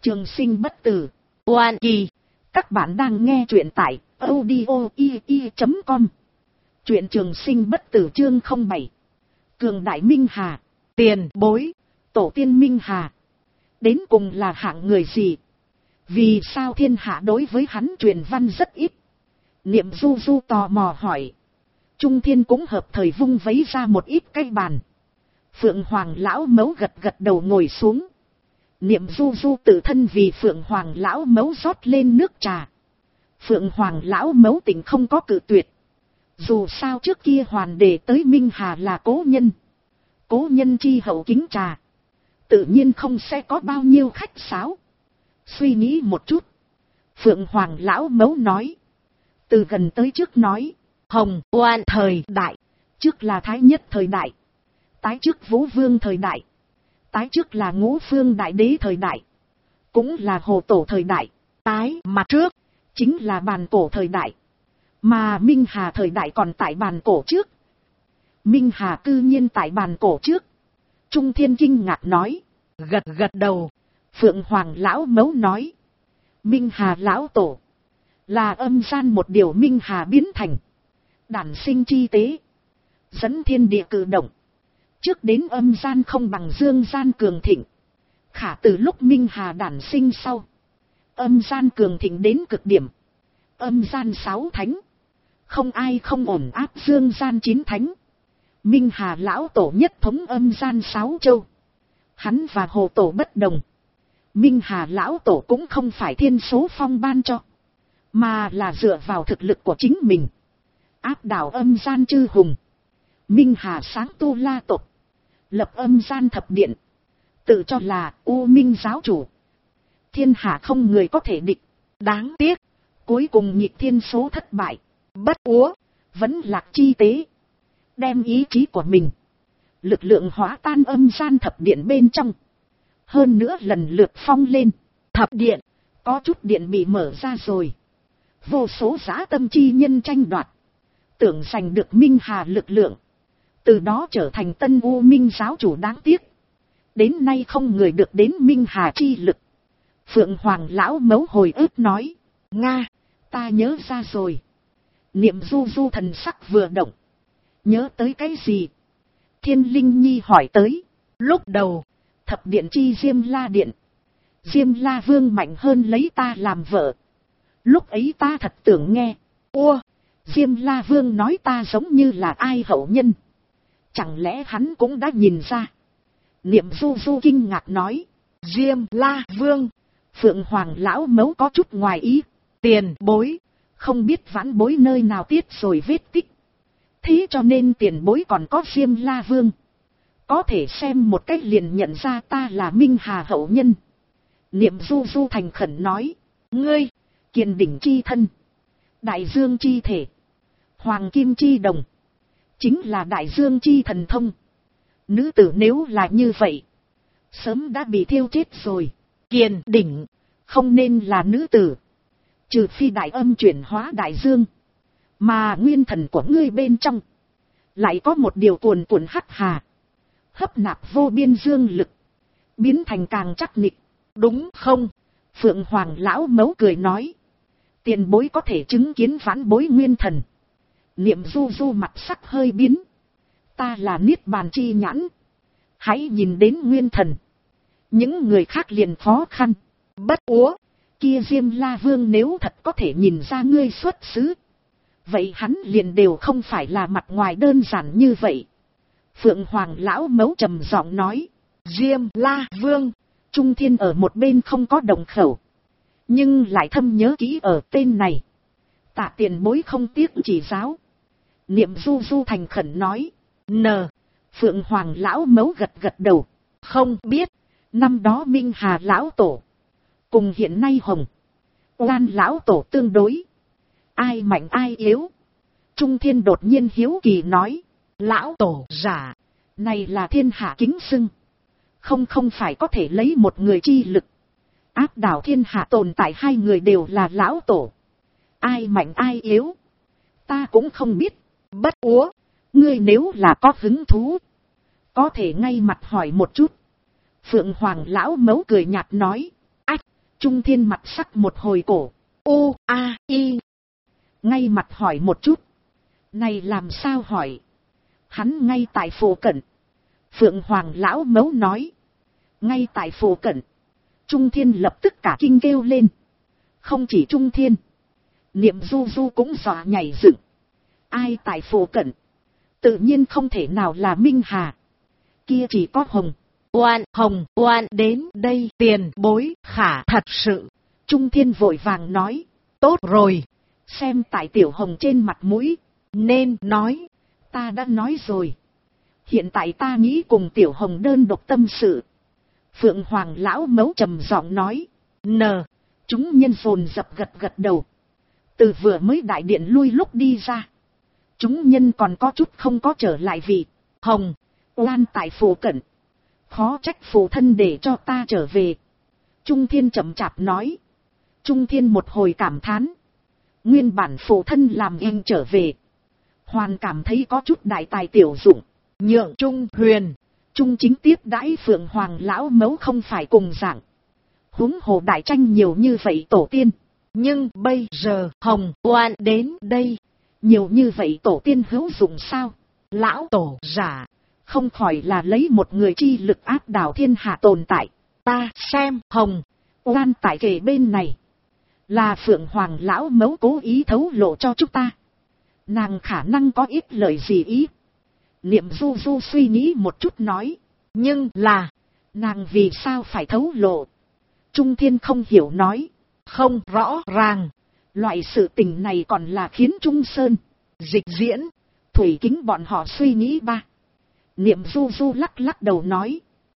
Trường sinh bất tử. Oan kỳ. Các bạn đang nghe truyện tại audio.com. Truyện trường sinh bất tử chương 07. Cường đại Minh Hà. Tiền bối. Tổ tiên Minh Hà. Đến cùng là hạng người gì? Vì sao thiên hạ đối với hắn truyền văn rất ít? Niệm Du Du tò mò hỏi. Trung Thiên cũng hợp thời vung vấy ra một ít cây bàn. Phượng Hoàng lão mấu gật gật đầu ngồi xuống. Niệm Du Du tự thân vì Phượng Hoàng lão mấu rót lên nước trà. Phượng Hoàng lão mấu tỉnh không có cự tuyệt. Dù sao trước kia hoàn đề tới Minh Hà là cố nhân. Cố nhân chi hậu kính trà. Tự nhiên không sẽ có bao nhiêu khách sáo. Suy nghĩ một chút. Phượng Hoàng lão mấu nói. Từ gần tới trước nói. Hồng Oan thời đại. Trước là Thái Nhất thời đại. Tái trước Vũ Vương thời đại. Tái trước là Ngũ Phương Đại Đế thời đại. Cũng là Hồ Tổ thời đại. Tái mà trước. Chính là bàn cổ thời đại. Mà Minh Hà thời đại còn tại bàn cổ trước. Minh Hà cư nhiên tại bàn cổ trước. Trung Thiên kinh ngạc nói. Gật gật đầu. Phượng Hoàng lão mấu nói. Minh Hà lão tổ. Là âm gian một điều Minh Hà biến thành. Đản sinh chi tế. Dẫn thiên địa cử động. Trước đến âm gian không bằng dương gian cường thịnh. Khả từ lúc Minh Hà đản sinh sau. Âm gian cường thịnh đến cực điểm. Âm gian 6 thánh. Không ai không ổn áp dương gian 9 thánh. Minh Hà lão tổ nhất thống âm gian 6 châu. Hắn và Hồ Tổ bất đồng. Minh Hà lão tổ cũng không phải thiên số phong ban cho. Mà là dựa vào thực lực của chính mình. Áp đảo âm gian chư hùng. Minh Hà sáng tu la tộc. Lập âm gian thập điện. Tự cho là U Minh giáo chủ. Thiên hạ không người có thể địch. Đáng tiếc. Cuối cùng nhịp thiên số thất bại. Bất úa. Vẫn lạc chi tế. Đem ý chí của mình. Lực lượng hóa tan âm gian thập điện bên trong. Hơn nữa lần lượt phong lên. Thập điện. Có chút điện bị mở ra rồi. Vô số dã tâm chi nhân tranh đoạt. Tưởng giành được Minh Hà lực lượng. Từ đó trở thành tân U Minh giáo chủ đáng tiếc. Đến nay không người được đến Minh Hà chi lực. Phượng Hoàng lão mấu hồi ức nói. Nga, ta nhớ ra rồi. Niệm Du Du thần sắc vừa động. Nhớ tới cái gì? Thiên Linh Nhi hỏi tới. Lúc đầu, thập điện chi Diêm La điện. Diêm La Vương mạnh hơn lấy ta làm vợ. Lúc ấy ta thật tưởng nghe. Diêm La Vương nói ta giống như là ai hậu nhân. Chẳng lẽ hắn cũng đã nhìn ra? Niệm Du Du kinh ngạc nói. Diêm La Vương. Phượng Hoàng lão mấu có chút ngoài ý. Tiền bối. Không biết vãn bối nơi nào tiết rồi vết tích. Thế cho nên tiền bối còn có Diêm La Vương. Có thể xem một cách liền nhận ra ta là Minh Hà hậu nhân. Niệm Du Du thành khẩn nói. Ngươi, Kiền đỉnh chi thân. Đại dương chi thể. Hoàng kim chi đồng. Chính là đại dương chi thần thông. Nữ tử nếu là như vậy. Sớm đã bị thiêu chết rồi. Kiền đỉnh. Không nên là nữ tử. Trừ phi đại âm chuyển hóa đại dương. Mà nguyên thần của ngươi bên trong. Lại có một điều cuồn cuộn hắc hà. Hấp nạp vô biên dương lực. Biến thành càng chắc nịch. Đúng không? Phượng Hoàng lão mấu cười nói. Tiền bối có thể chứng kiến vãn bối nguyên thần. Niệm Du Du mặt sắc hơi biến. Ta là niết bàn chi nhãn. Hãy nhìn đến nguyên thần. Những người khác liền khó khăn. Bất úa. Kia Diêm La Vương nếu thật có thể nhìn ra ngươi xuất xứ. Vậy hắn liền đều không phải là mặt ngoài đơn giản như vậy. Phượng Hoàng lão mấu trầm giọng nói. Diêm La Vương. Trung Thiên ở một bên không có đồng khẩu. Nhưng lại thâm nhớ kỹ ở tên này. Tạ tiền bối không tiếc chỉ giáo. Niệm Du Du thành khẩn nói. Phượng Hoàng lão mấu gật gật đầu. Không biết. Năm đó Minh Hà lão tổ. Cùng hiện nay Hồng Oan lão tổ tương đối. Ai mạnh ai yếu? Trung Thiên đột nhiên hiếu kỳ nói. Lão tổ giả. Này là thiên hạ kính xưng. Không phải có thể lấy một người chi lực. Áp đảo thiên hạ tồn tại hai người đều là lão tổ. Ai mạnh ai yếu? Ta cũng không biết. Bất úa. Ngươi nếu là có hứng thú. Có thể ngay mặt hỏi một chút. Phượng Hoàng lão mấu cười nhạt nói. Ách. Trung Thiên mặt sắc một hồi cổ. I. Ngay mặt hỏi một chút. Này làm sao hỏi? Hắn ngay tại phủ cận. Phượng Hoàng lão mấu nói. Ngay tại phủ cận. Trung Thiên lập tức cả kinh kêu lên. Không chỉ Trung Thiên. Niệm Du Du cũng dọa nhảy dựng. Ai tại phủ cận? Tự nhiên không thể nào là Minh Hà. Kia chỉ có Hồng Oan đến đây. Tiền bối khả thật sự. Trung Thiên vội vàng nói. Tốt rồi. Xem tại Tiểu Hồng trên mặt mũi. Nên nói. Ta đã nói rồi. Hiện tại ta nghĩ cùng Tiểu Hồng đơn độc tâm sự. Phượng Hoàng lão mấu trầm giọng nói. Chúng nhân dồn dập gật đầu. Từ vừa mới đại điện lui lúc đi ra. Chúng nhân còn có chút không có trở lại vì Hồng Oan tại phủ cận. Khó trách phụ thân để cho ta trở về. Trung Thiên chậm chạp nói. Trung Thiên một hồi cảm thán. Nguyên bản phụ thân làm em trở về. Hoàn cảm thấy có chút đại tài tiểu dụng. Nhượng Trung Huyền. Trung chính tiếp đãi Phượng Hoàng lão mấu không phải cùng dạng. Huống hồ đại tranh nhiều như vậy tổ tiên. Nhưng bây giờ Hồng Oan đến đây. Nhiều như vậy tổ tiên hữu dụng sao? Lão tổ giả. Không khỏi là lấy một người chi lực áp đảo thiên hạ tồn tại. Ta xem Hồng Oan tại kề bên này. Là Phượng Hoàng lão mấu cố ý thấu lộ cho chúng ta. Nàng khả năng có ít lời gì ý. Niệm Du Du suy nghĩ một chút nói. Nhưng là. Nàng vì sao phải thấu lộ? Trung Thiên không hiểu nói. Không rõ ràng. Loại sự tình này còn là khiến Trung Sơn, Dịch Diễn, Thủy Kính bọn họ suy nghĩ ba. Niệm Du Du lắc đầu nói.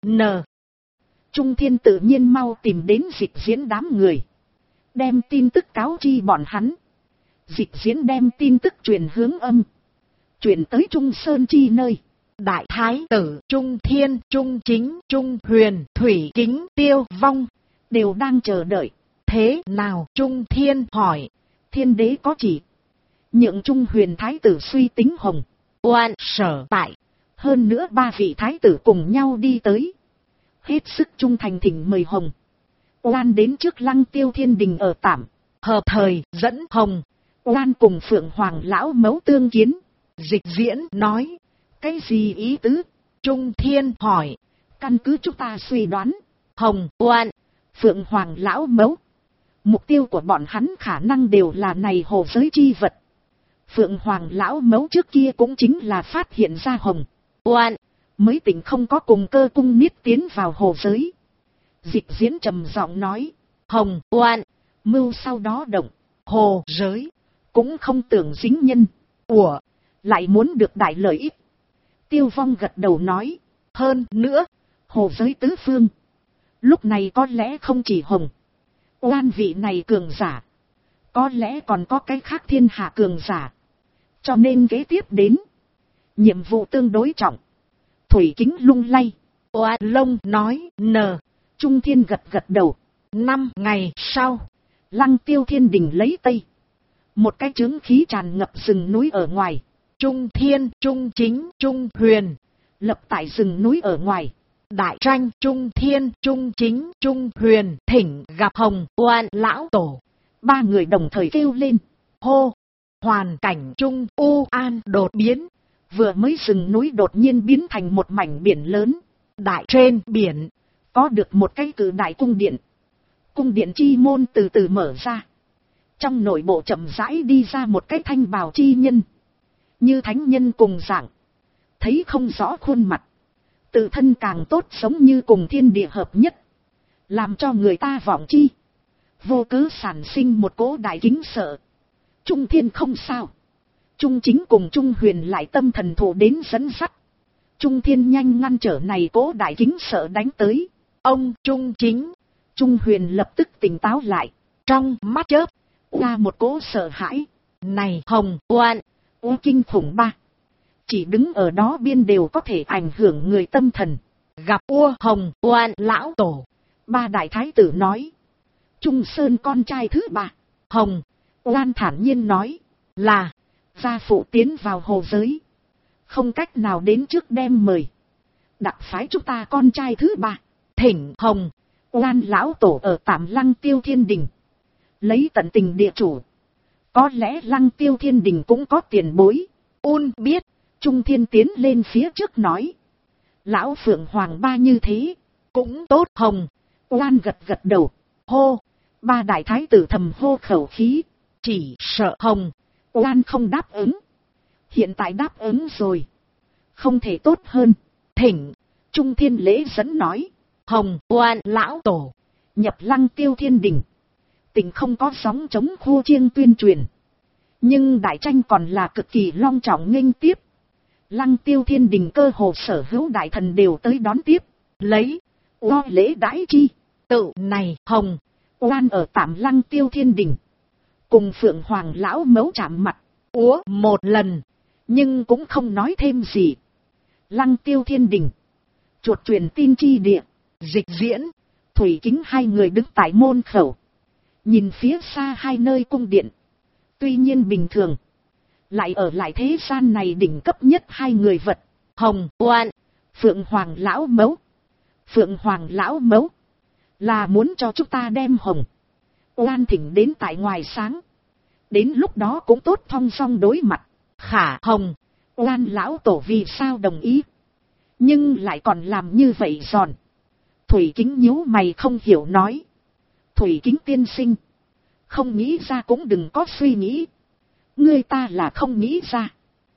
Trung Thiên tự nhiên mau tìm đến Dịch Diễn đám người. Đem tin tức cáo chi bọn hắn. Dịch Diễn đem tin tức truyền hướng âm. Truyền tới Trung Sơn chi nơi. Đại Thái tử Trung Thiên, Trung Chính, Trung Huyền, Thủy Kính, Tiêu Vong. Đều đang chờ đợi. Thế nào? Trung Thiên hỏi. Thiên đế có chỉ. Nhượng Trung Huyền Thái tử suy tính Hồng Oan sở tại. Hơn nữa 3 vị Thái tử cùng nhau đi tới. Hết sức trung thành thỉnh mời Hồng Oan đến trước Lăng Tiêu Thiên Đình ở tạm. Hợp thời dẫn Hồng Oan cùng Phượng Hoàng lão mấu tương kiến. Dịch Diễn nói. Cái gì ý tứ? Trung Thiên hỏi. Căn cứ chúng ta suy đoán. Hồng Oan, Phượng Hoàng lão mấu. Mục tiêu của bọn hắn khả năng đều là này hồ giới chi vật. Phượng Hoàng lão mấu trước kia cũng chính là phát hiện ra Hồng Oan. Mới tỉnh không có cùng cơ cung niết tiến vào hồ giới. Dịch Diễn trầm giọng nói. Hồng Oan, mưu sau đó động. Hồ giới, cũng không tưởng dính nhân. Lại muốn được đại lợi ích. Tiêu Vong gật đầu nói. Hơn nữa, hồ giới tứ phương. Lúc này có lẽ không chỉ Hồng Oan vị này cường giả. Có lẽ còn có cái khác thiên hạ cường giả. Cho nên kế tiếp đến. Nhiệm vụ tương đối trọng. Thủy Kính lung lay. Oan lông nói. Trung Thiên gật đầu. 5 ngày sau. Lăng Tiêu Thiên Đình lấy Tây. Một cái chướng khí tràn ngập rừng núi ở ngoài. Trung Thiên, Trung Chính, Trung Huyền. Lập tại rừng núi ở ngoài. Đại tranh Trung Thiên, Trung Chính, Trung Huyền thỉnh gặp Hồng Oan lão tổ. 3 người đồng thời kêu lên. Hô! Hoàn cảnh Trung An đột biến. Vừa mới rừng núi đột nhiên biến thành một mảnh biển lớn. Đại trên biển. Có được một cái cự đại cung điện. Cung điện chi môn từ từ mở ra. Trong nội bộ chậm rãi đi ra một cái thanh bào chi nhân. Như thánh nhân cùng dạng. Thấy không rõ khuôn mặt. Tự thân càng tốt sống như cùng thiên địa hợp nhất. Làm cho người ta vọng chi. Vô cớ sản sinh một cỗ đại kính sợ. Trung Thiên không sao. Trung Chính cùng Trung Huyền lại tâm thần thủ đến dẫn dắt. Trung Thiên nhanh ngăn trở này cỗ đại kính sợ đánh tới. Ông Trung Chính, Trung Huyền lập tức tỉnh táo lại. Trong mắt chớp ra một cỗ sợ hãi. Này Hồng Oan, kinh khủng ba. Chỉ đứng ở đó biên đều có thể ảnh hưởng người tâm thần. Gặp Hồng Oan lão tổ. 3 đại thái tử nói. Trung Sơn con trai thứ 3. Hồng Oan thản nhiên nói. Là gia phụ tiến vào hồ giới. Không cách nào đến trước đem mời. Đặc phái chúng ta con trai thứ 3. Thỉnh Hồng Oan lão tổ ở tạm Lăng Tiêu Thiên Đình, lấy tận tình địa chủ. Có lẽ Lăng Tiêu Thiên Đình cũng có tiền bối. Biết. Trung Thiên tiến lên phía trước nói. Lão Phượng Hoàng ba như thế. Cũng tốt. Hồng. Oan gật gật đầu. Hô. Ba đại thái tử thầm hô khẩu khí. Chỉ sợ Hồng. Oan không đáp ứng. Hiện tại đáp ứng rồi. Không thể tốt hơn. Thỉnh. Trung Thiên lễ dẫn nói. Hồng. Oan lão tổ. Nhập Lăng Tiêu Thiên Đình. Tình không có sóng chống khô chiêng tuyên truyền. Nhưng đại tranh còn là cực kỳ long trọng nghênh tiếp. Lăng Tiêu Thiên Đình cơ hồ sở hữu đại thần đều tới đón tiếp. Lấy. Lo lễ đãi chi. Tự này. Hồng. Oan ở tạm Lăng Tiêu Thiên Đình. Cùng Phượng Hoàng lão mấu chạm mặt. Úa một lần. Nhưng cũng không nói thêm gì. Lăng Tiêu Thiên Đình. Chuột truyền tin chi địa. Dịch diễn. Thủy Kính hai người đứng tại môn khẩu. Nhìn phía xa hai nơi cung điện. Tuy nhiên bình thường. Lại ở lại thế gian này đỉnh cấp nhất hai người vật. Hồng. Oan. Phượng Hoàng lão mấu. Phượng Hoàng lão mấu. Là muốn cho chúng ta đem Hồng. Oan thỉnh đến tại ngoài sáng. Đến lúc đó cũng tốt thong song đối mặt. Khả Hồng. Oan lão tổ vì sao đồng ý. Nhưng lại còn làm như vậy giòn. Thủy Kính nhíu mày không hiểu nói. Thủy Kính tiên sinh. Không nghĩ ra cũng đừng có suy nghĩ. Ngươi ta là không nghĩ ra.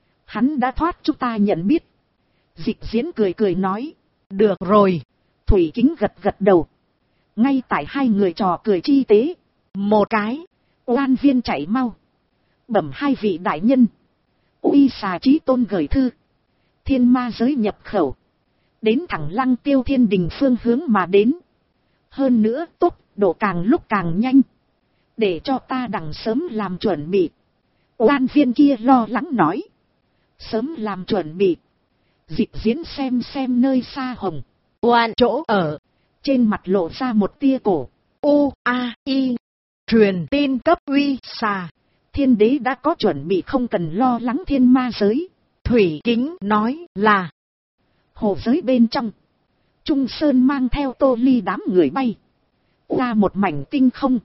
Hắn đã thoát chúng ta nhận biết. Dịch diễn cười cười nói. Được rồi. Thủy Kính gật gật đầu. Ngay tại hai người trò cười chi tế. Một cái. Oan viên chạy mau. Bẩm hai vị đại nhân. Uy xà chí tôn gửi thư. Thiên ma giới nhập khẩu. Đến thẳng Lăng Tiêu Thiên Đình phương hướng mà đến. Hơn nữa tốc độ càng lúc càng nhanh. Để cho ta đằng sớm làm chuẩn bị. Oan viên kia lo lắng nói. Sớm làm chuẩn bị. Dịch diễn xem nơi xa Hồng. Oan chỗ ở. Trên mặt lộ ra một tia cổ. U-A-I. Truyền tin cấp uy xà. Thiên đế đã có chuẩn bị không cần lo lắng thiên ma giới. Thủy Kính nói là. Hồ giới bên trong. Trung Sơn mang theo Tô Ly đám người bay. Qua một mảnh tinh không.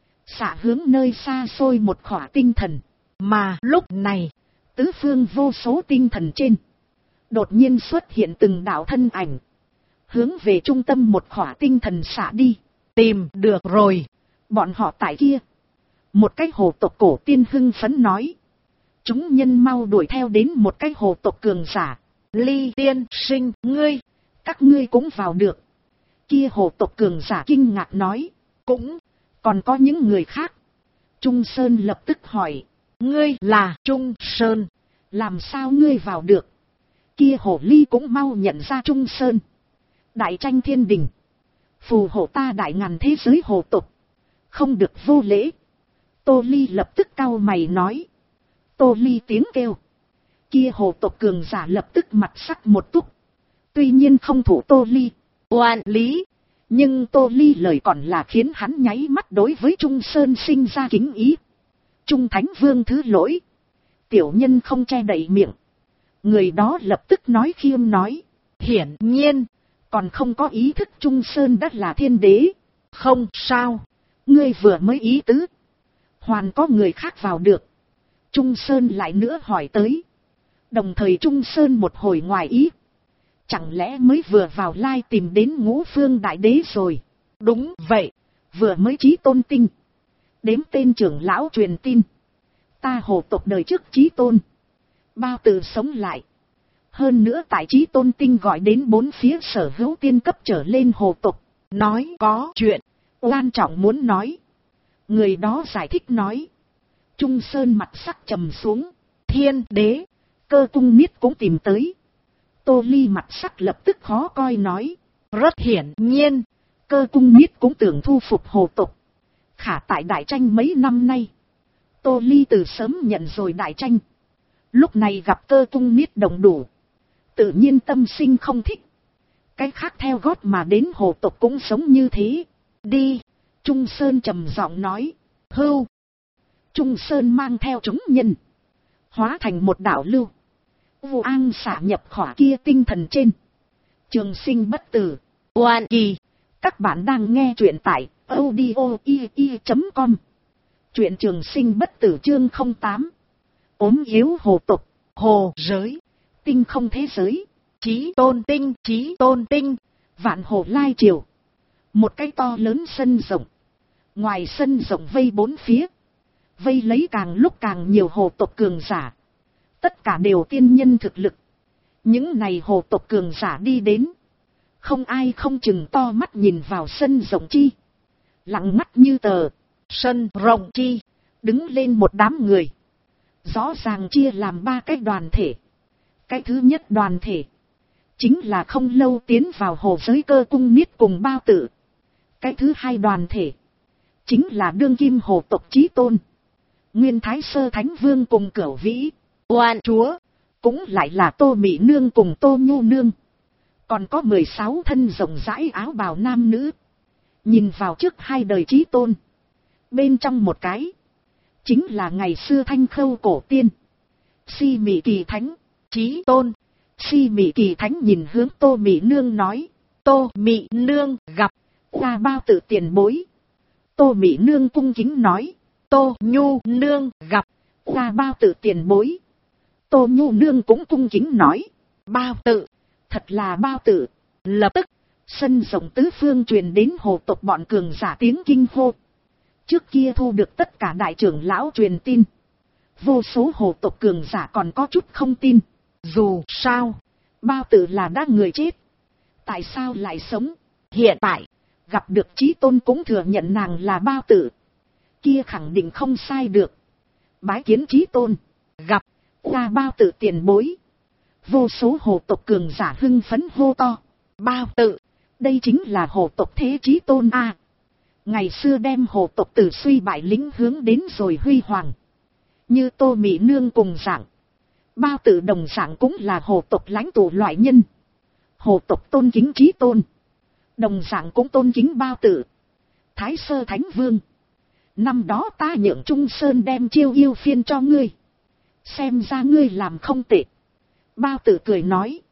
Xạ hướng nơi xa xôi một khỏa tinh thần. Mà lúc này. Tứ phương vô số tinh thần trên. Đột nhiên xuất hiện từng đạo thân ảnh. Hướng về trung tâm một khỏa tinh thần xạ đi. Tìm được rồi. Bọn họ tại kia. Một cái hồ tộc cổ tiên hưng phấn nói. Chúng nhân mau đuổi theo đến một cái hồ tộc cường giả. Ly tiên sinh ngươi. Các ngươi cũng vào được. Kia hồ tộc cường giả kinh ngạc nói. Cũng. Còn có những người khác. Trung Sơn lập tức hỏi. Ngươi là Trung Sơn. Làm sao ngươi vào được? Kia hồ ly cũng mau nhận ra Trung Sơn. Đại tranh thiên đình. Phù hộ ta đại ngàn thế giới hồ tộc. Không được vô lễ. Tô Ly lập tức cau mày nói. Tô Ly tiếng kêu. Kia hồ tộc cường giả lập tức mặt sắc một túc. Tuy nhiên không thủ Tô Ly. Oan lý. Nhưng Tô Ly lời còn là khiến hắn nháy mắt đối với Trung Sơn sinh ra kính ý. Trung Thánh Vương thứ lỗi. Tiểu nhân không che đậy miệng. Người đó lập tức nói khiêm nói. Hiển nhiên. Còn không có ý thức Trung Sơn đã là thiên đế. Không sao. Ngươi vừa mới ý tứ. Hoàn có người khác vào được. Trung Sơn lại nữa hỏi tới. Đồng thời Trung Sơn một hồi ngoài ý. Chẳng lẽ mới vừa vào lai tìm đến Ngũ Phương Đại Đế rồi? Đúng vậy. Vừa mới chí tôn tinh. Đếm tên trưởng lão truyền tin. Ta hồ tộc đời trước chí tôn. Bao tử sống lại. Hơn nữa tại chí tôn tinh gọi đến bốn phía sở hữu tiên cấp trở lên hồ tộc. Nói có chuyện. Quan trọng muốn nói. Người đó giải thích nói. Trung Sơn mặt sắc trầm xuống. Thiên đế. Cơ cung niết cũng tìm tới. Tô Ly mặt sắc lập tức khó coi nói. Rất hiển nhiên. Cơ cung niết cũng tưởng thu phục hồ tộc. Khả tại đại tranh mấy năm nay. Tô Ly từ sớm nhận rồi đại tranh. Lúc này gặp cơ cung niết đồng đủ. Tự nhiên tâm sinh không thích. Cái khác theo gót mà đến hồ tộc cũng sống như thế. Đi. Trung Sơn trầm giọng nói. Hưu. Trung Sơn mang theo chúng nhân. Hóa thành một đạo lưu. Vụ an xả nhập khỏa kia tinh thần trên. Trường sinh bất tử. Oan kỳ. Các bạn đang nghe truyện tại audio.com. Truyện trường sinh bất tử chương 08. Ốm yếu hồ tục, hồ giới, tinh không thế giới, chí tôn tinh, vạn hồ lai triều. Một cái to lớn sân rộng. Ngoài sân rộng vây bốn phía. Vây lấy càng lúc càng nhiều hồ tộc cường giả. Tất cả đều tiên nhân thực lực. Những này hồ tộc cường giả đi đến. Không ai không chừng to mắt nhìn vào sân rộng chi. Lặng mắt như tờ. Sân rộng chi. Đứng lên một đám người. Rõ ràng chia làm ba cái đoàn thể. Cái thứ nhất đoàn thể. Chính là không lâu tiến vào hồ giới Cơ Cung Niết cùng Bao Tử. Cái thứ hai đoàn thể. Chính là đương kim hồ tộc Chí Tôn. Nguyên Thái Sơ Thánh Vương cùng Cửu Vĩ. Oan Chúa. Cũng lại là Tô Mị Nương cùng Tô Nhu Nương. Còn có 16 thân rộng rãi áo bào nam nữ. Nhìn vào trước hai đời Chí Tôn. Bên trong một cái. Chính là ngày xưa Thanh Khâu cổ tiên. Si Mị Kỳ Thánh. Chí Tôn. Si Mị Kỳ Thánh nhìn hướng Tô Mị Nương nói. Tô Mị Nương gặp. Qua Bao Tử tiền bối. Tô Mị Nương cung kính nói. Tô Nhu Nương gặp. Qua Bao Tử tiền bối. Tô Nhu Nương cũng cung kính nói. Bao Tử. Thật là Bao Tử. Lập tức. Sân rộng tứ phương truyền đến hồ tộc bọn cường giả tiếng kinh hô. Trước kia thu được tất cả đại trưởng lão truyền tin. Vô số hồ tộc cường giả còn có chút không tin. Dù sao. Bao Tử là đã người chết. Tại sao lại sống? Hiện tại. Gặp được Chí Tôn cũng thừa nhận nàng là Bao Tử. Kia khẳng định không sai được. Bái kiến Chí Tôn. Gặp. Qua Bao Tử tiền bối. Vô số hồ tộc cường giả hưng phấn hô to. Bao Tử. Đây chính là hồ tộc thế Chí Tôn a. Ngày xưa đem hồ tộc từ suy bại lĩnh hướng đến rồi huy hoàng. Như Tô Mị Nương cùng dạng. Bao Tử đồng dạng cũng là hồ tộc lãnh tụ loại nhân. Hồ tộc tôn kính Chí Tôn. Đồng dạng cũng tôn kính Bao Tử. Thái Sơ Thánh Vương. Năm đó ta nhượng Trung Sơn đem chiêu yêu phiên cho ngươi. Xem ra ngươi làm không tệ. Bao Tử cười nói.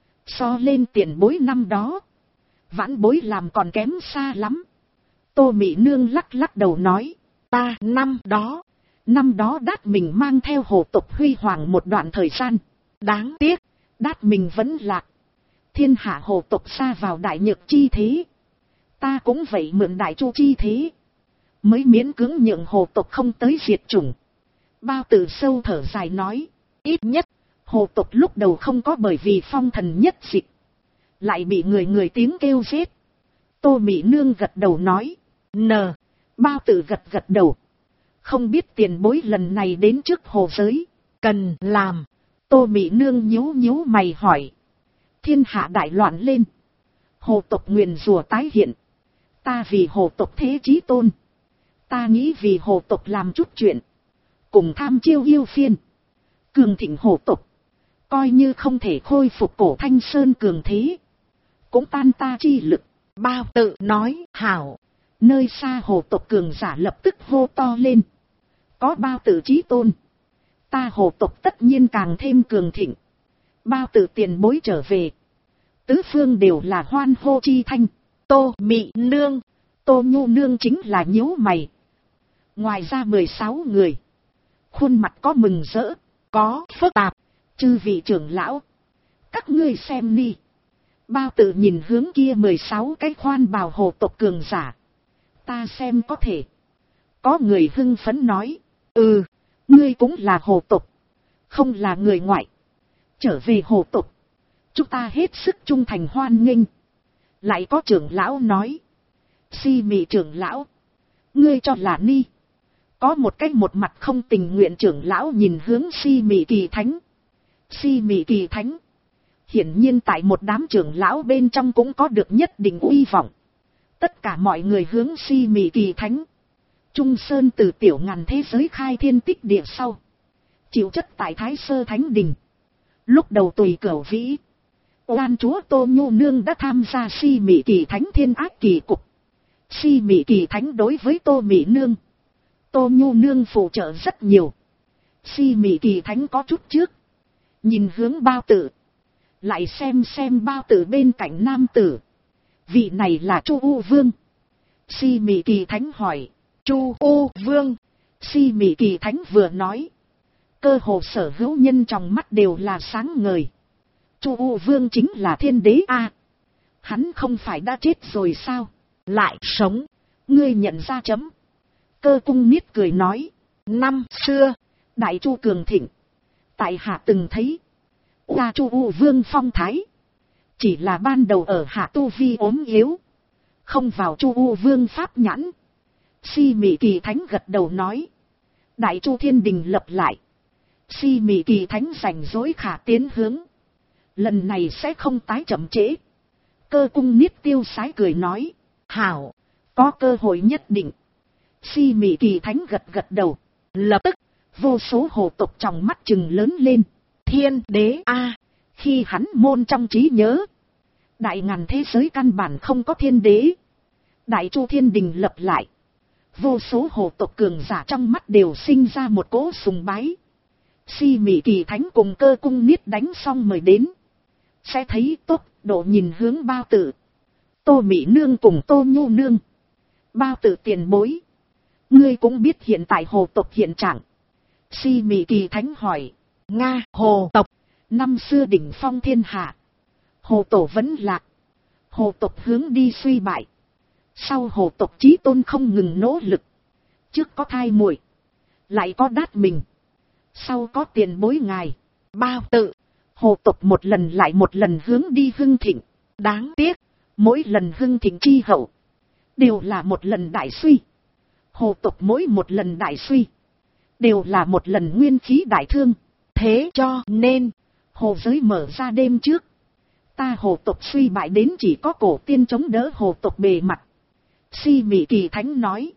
So lên tiền bối năm đó. Vãn bối làm còn kém xa lắm. Tô Mị Nương lắc lắc đầu nói. Ta năm đó Đát mình mang theo hồ tộc huy hoàng một đoạn thời gian. Đáng tiếc. Đát mình vẫn lạc. Thiên hạ hồ tộc xa vào đại nhược chi thế. Ta cũng vậy mượn đại chu chi thế. Mới miễn cưỡng nhượng hồ tộc không tới diệt chủng. Bao Tử sâu thở dài nói. Ít nhất. Hồ tộc lúc đầu không có bởi vì phong thần nhất dịch. Lại bị người tiếng kêu giết. Tô Mị Nương gật đầu nói. Bao Tử gật đầu. Không biết tiền bối lần này đến trước hồ giới. Cần làm. Tô Mị Nương nhíu mày hỏi. Thiên hạ đại loạn lên. Hồ tộc nguyền rủa tái hiện. Ta vì hồ tộc thế Chí Tôn. Ta nghĩ vì hồ tộc làm chút chuyện. Cùng tham chiêu yêu phiên. Cường thịnh hồ tộc. Coi như không thể khôi phục cổ Thanh Sơn cường thế. Cũng tan ta chi lực. Bao Tử nói hảo. Nơi xa hồ tộc cường giả lập tức hô to lên. Có Bao Tử Chí Tôn. Ta hồ tộc tất nhiên càng thêm cường thịnh. Bao Tử tiền bối trở về. Tứ phương đều là hoan hô chi thanh. Tô Mị Nương. Tô Nhu Nương chính là nhíu mày. Ngoài ra 16 người. Khuôn mặt có mừng rỡ. Có phức tạp. Chư vị trưởng lão. Các ngươi xem đi. Bao Tử nhìn hướng kia 16 cái khoan bào hồ tộc cường giả. Ta xem có thể. Có người hưng phấn nói. Ngươi cũng là hồ tộc. Không là người ngoại. Trở về hồ tộc. Chúng ta hết sức trung thành hoan nghênh. Lại có trưởng lão nói. Si Mị trưởng lão. Ngươi cho là ni. Có một cách một mặt không tình nguyện trưởng lão nhìn hướng Si Mị Kỳ Thánh. Si Mị Kỳ Thánh. Hiển nhiên tại một đám trưởng lão bên trong cũng có được nhất định uy vọng. Tất cả mọi người hướng Si Mị Kỳ Thánh. Trung Sơn từ tiểu ngàn thế giới khai thiên tích địa sau. Chịu chất tại Thái Sơ Thánh Đình. Lúc đầu tùy Cửu Vĩ. Oan Chúa Tô Nhu Nương đã tham gia Si Mị Kỳ Thánh thiên ác kỳ cục. Si Mị Kỳ Thánh đối với Tô Mị Nương. Tô Nhu Nương phụ trợ rất nhiều. Si Mị Kỳ Thánh có chút trước. Nhìn hướng Bao Tử. Lại xem Bao Tử bên cạnh nam tử. Vị này là Chu U Vương. Si Mị Kỳ Thánh hỏi. Chu U Vương. Si Mị Kỳ Thánh vừa nói. Cơ hồ sở hữu nhân trong mắt đều là sáng ngời. Chu U Vương chính là thiên đế a. Hắn không phải đã chết rồi sao? Lại sống. Ngươi nhận ra chấm. Cơ Cung Niết cười nói. Năm xưa, Đại Chu cường thịnh. Tại hạ từng thấy. Qua Chu U Vương phong thái. Chỉ là ban đầu ở hạ tu vi ốm yếu. Không vào Chu U Vương pháp nhãn. Si Mị Kỳ Thánh gật đầu nói. Đại Chu thiên đình lập lại. Si Mị Kỳ Thánh rảnh rỗi khả tiến hướng. Lần này sẽ không tái chậm trễ. Cơ Cung Niết tiêu sái cười nói. Hảo, có cơ hội nhất định. Si Mị Kỳ Thánh gật gật đầu. Lập tức, vô số hồ tộc trong mắt trừng lớn lên. Thiên đế a. Khi hắn môn trong trí nhớ. Đại ngàn thế giới căn bản không có thiên đế. Đại Chu thiên đình lập lại. Vô số hồ tộc cường giả trong mắt đều sinh ra một cỗ sùng bái. Si Mị Kỳ Thánh cùng Cơ Cung Niết đánh xong mời đến. Sẽ thấy tốc độ nhìn hướng Bao Tử. Tô Mị Nương cùng Tô Nhu Nương. Bao Tử tiền bối. Ngươi cũng biết hiện tại hồ tộc hiện trạng. Si Mị Kỳ Thánh hỏi. Nga hồ tộc. Năm xưa đỉnh phong thiên hạ. Hồ tổ vẫn lạc. Hồ tộc hướng đi suy bại. Sau hồ tộc chí tôn không ngừng nỗ lực. Trước có thai muội, lại có đát mình. Sau có tiền bối ngài. Bao Tử. Hồ tộc một lần lại một lần hướng đi hưng thịnh. Đáng tiếc, mỗi lần hưng thịnh chi hậu, đều là một lần đại suy. Hồ tộc mỗi một lần đại suy, đều là một lần nguyên khí đại thương. Thế cho nên, hồ giới mở ra đêm trước. Ta hồ tộc suy bại đến chỉ có cổ tiên chống đỡ hồ tộc bề mặt. Si Mị Kỳ Thánh nói.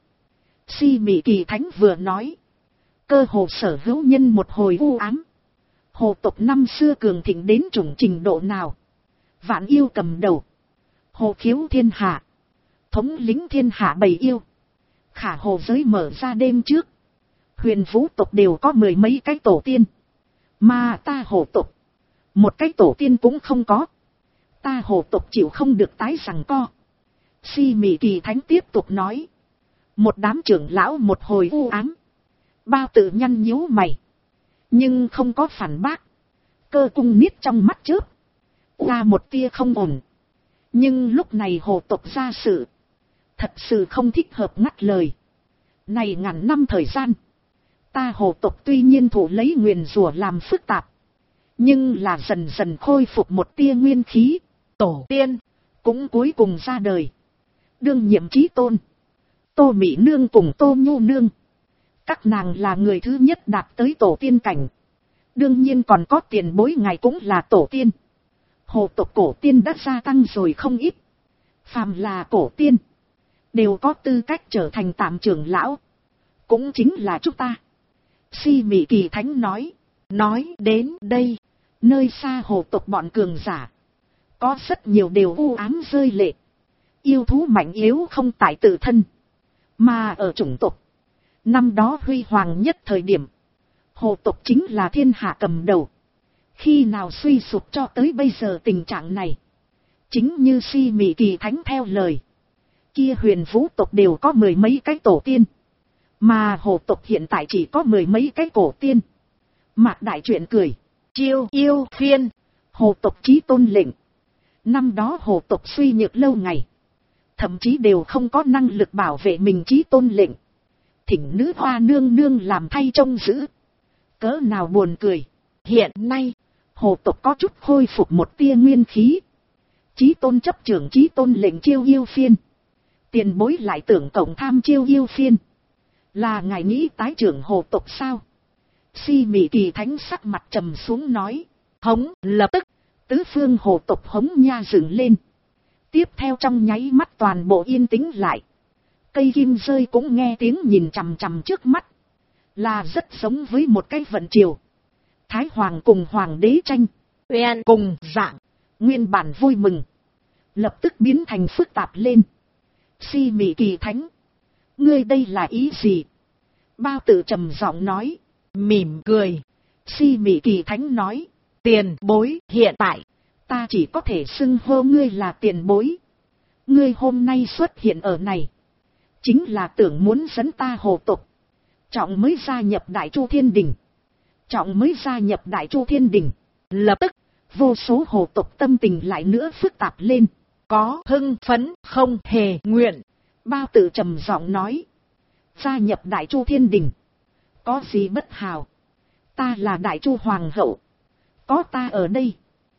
Si Mị Kỳ Thánh vừa nói. Cơ hồ sở hữu nhân một hồi u ám. Hồ tộc năm xưa cường thịnh đến chủng trình độ nào? Vạn yêu cầm đầu. Hồ khiếu thiên hạ. Thống lĩnh thiên hạ bầy yêu. Khả hồ giới mở ra đêm trước. Huyền vũ tộc đều có mười mấy cái tổ tiên. Mà ta hồ tộc, một cái tổ tiên cũng không có. Ta hồ tộc chịu không được tái giằng co. Si Mị Kỳ Thánh tiếp tục nói. Một đám trưởng lão một hồi u ám. Bao Tử nhăn nhíu mày. Nhưng không có phản bác. Cơ Cung Niết trong mắt chớp ra một tia không ổn. Nhưng lúc này hồ tộc ra sự. Thật sự không thích hợp ngắt lời. Này ngàn năm thời gian. Ta hồ tộc tuy nhiên thủ lấy nguyền rủa làm phức tạp. Nhưng là dần dần khôi phục một tia nguyên khí. Tổ tiên cũng cuối cùng ra đời. Đương nhiệm chí tôn. Tô Mị Nương cùng Tô Nhu Nương. Các nàng là người thứ nhất đạt tới tổ tiên cảnh. Đương nhiên còn có tiền bối ngài cũng là tổ tiên. Hồ tộc cổ tiên đã gia tăng rồi không ít. Phàm là cổ tiên, đều có tư cách trở thành tạm trưởng lão. Cũng chính là chúng ta. Si Mị Kỳ Thánh nói. Nói đến đây, nơi xa hồ tộc bọn cường giả. Có rất nhiều đều u ám rơi lệ. Yêu thú mạnh yếu không tại tự thân. Mà ở chủng tộc. Năm đó huy hoàng nhất thời điểm. Hồ tộc chính là thiên hạ cầm đầu. Khi nào suy sụp cho tới bây giờ tình trạng này. Chính như Si Mị Kỳ Thánh theo lời. Kia huyền vũ tộc đều có mười mấy cái tổ tiên. Mà hồ tộc hiện tại chỉ có mười mấy cái cổ tiên. Mạc Đại Truyện cười. Chiêu yêu phiên. Hồ tộc chí tôn lệnh. Năm đó hồ tộc suy nhược lâu ngày. Thậm chí đều không có năng lực bảo vệ mình chí tôn lệnh. Thỉnh nữ hoa nương nương làm thay trông giữ. Cỡ nào buồn cười. Hiện nay, hồ tộc có chút khôi phục một tia nguyên khí. Chí tôn chấp trưởng chí tôn lệnh chiêu yêu phiên. Tiền bối lại tưởng tổng tham chiêu yêu phiên. Là ngài nghĩ tái trưởng hồ tộc sao? Si Mị Kỳ Thánh sắc mặt trầm xuống nói. Hống, lập tức, tứ phương hồ tộc hống nha dựng lên. Tiếp theo trong nháy mắt toàn bộ yên tĩnh lại. Cây kim rơi cũng nghe tiếng nhìn chằm chằm trước mắt. Là rất giống với một cái vận triều. Thái hoàng cùng hoàng đế tranh. Uyên cùng dạng. Nguyên bản vui mừng. Lập tức biến thành phức tạp lên. Si Mị Kỳ Thánh. Ngươi đây là ý gì? Bao Tử trầm giọng nói. Mỉm cười. Si Mị Kỳ Thánh nói. Tiền bối hiện tại. Ta chỉ có thể xưng hô ngươi là tiền bối. Ngươi hôm nay xuất hiện ở này, chính là tưởng muốn dẫn ta hồ tộc. Trọng mới gia nhập Đại Chu Thiên Đình. Trọng mới gia nhập Đại Chu Thiên Đình. Lập tức, vô số hồ tộc tâm tình lại nữa phức tạp lên. Có hưng phấn không hề nguyện. Bao Tử trầm giọng nói. Gia nhập Đại Chu Thiên Đình. Có gì bất hào. Ta là Đại Chu Hoàng hậu. Có ta ở đây.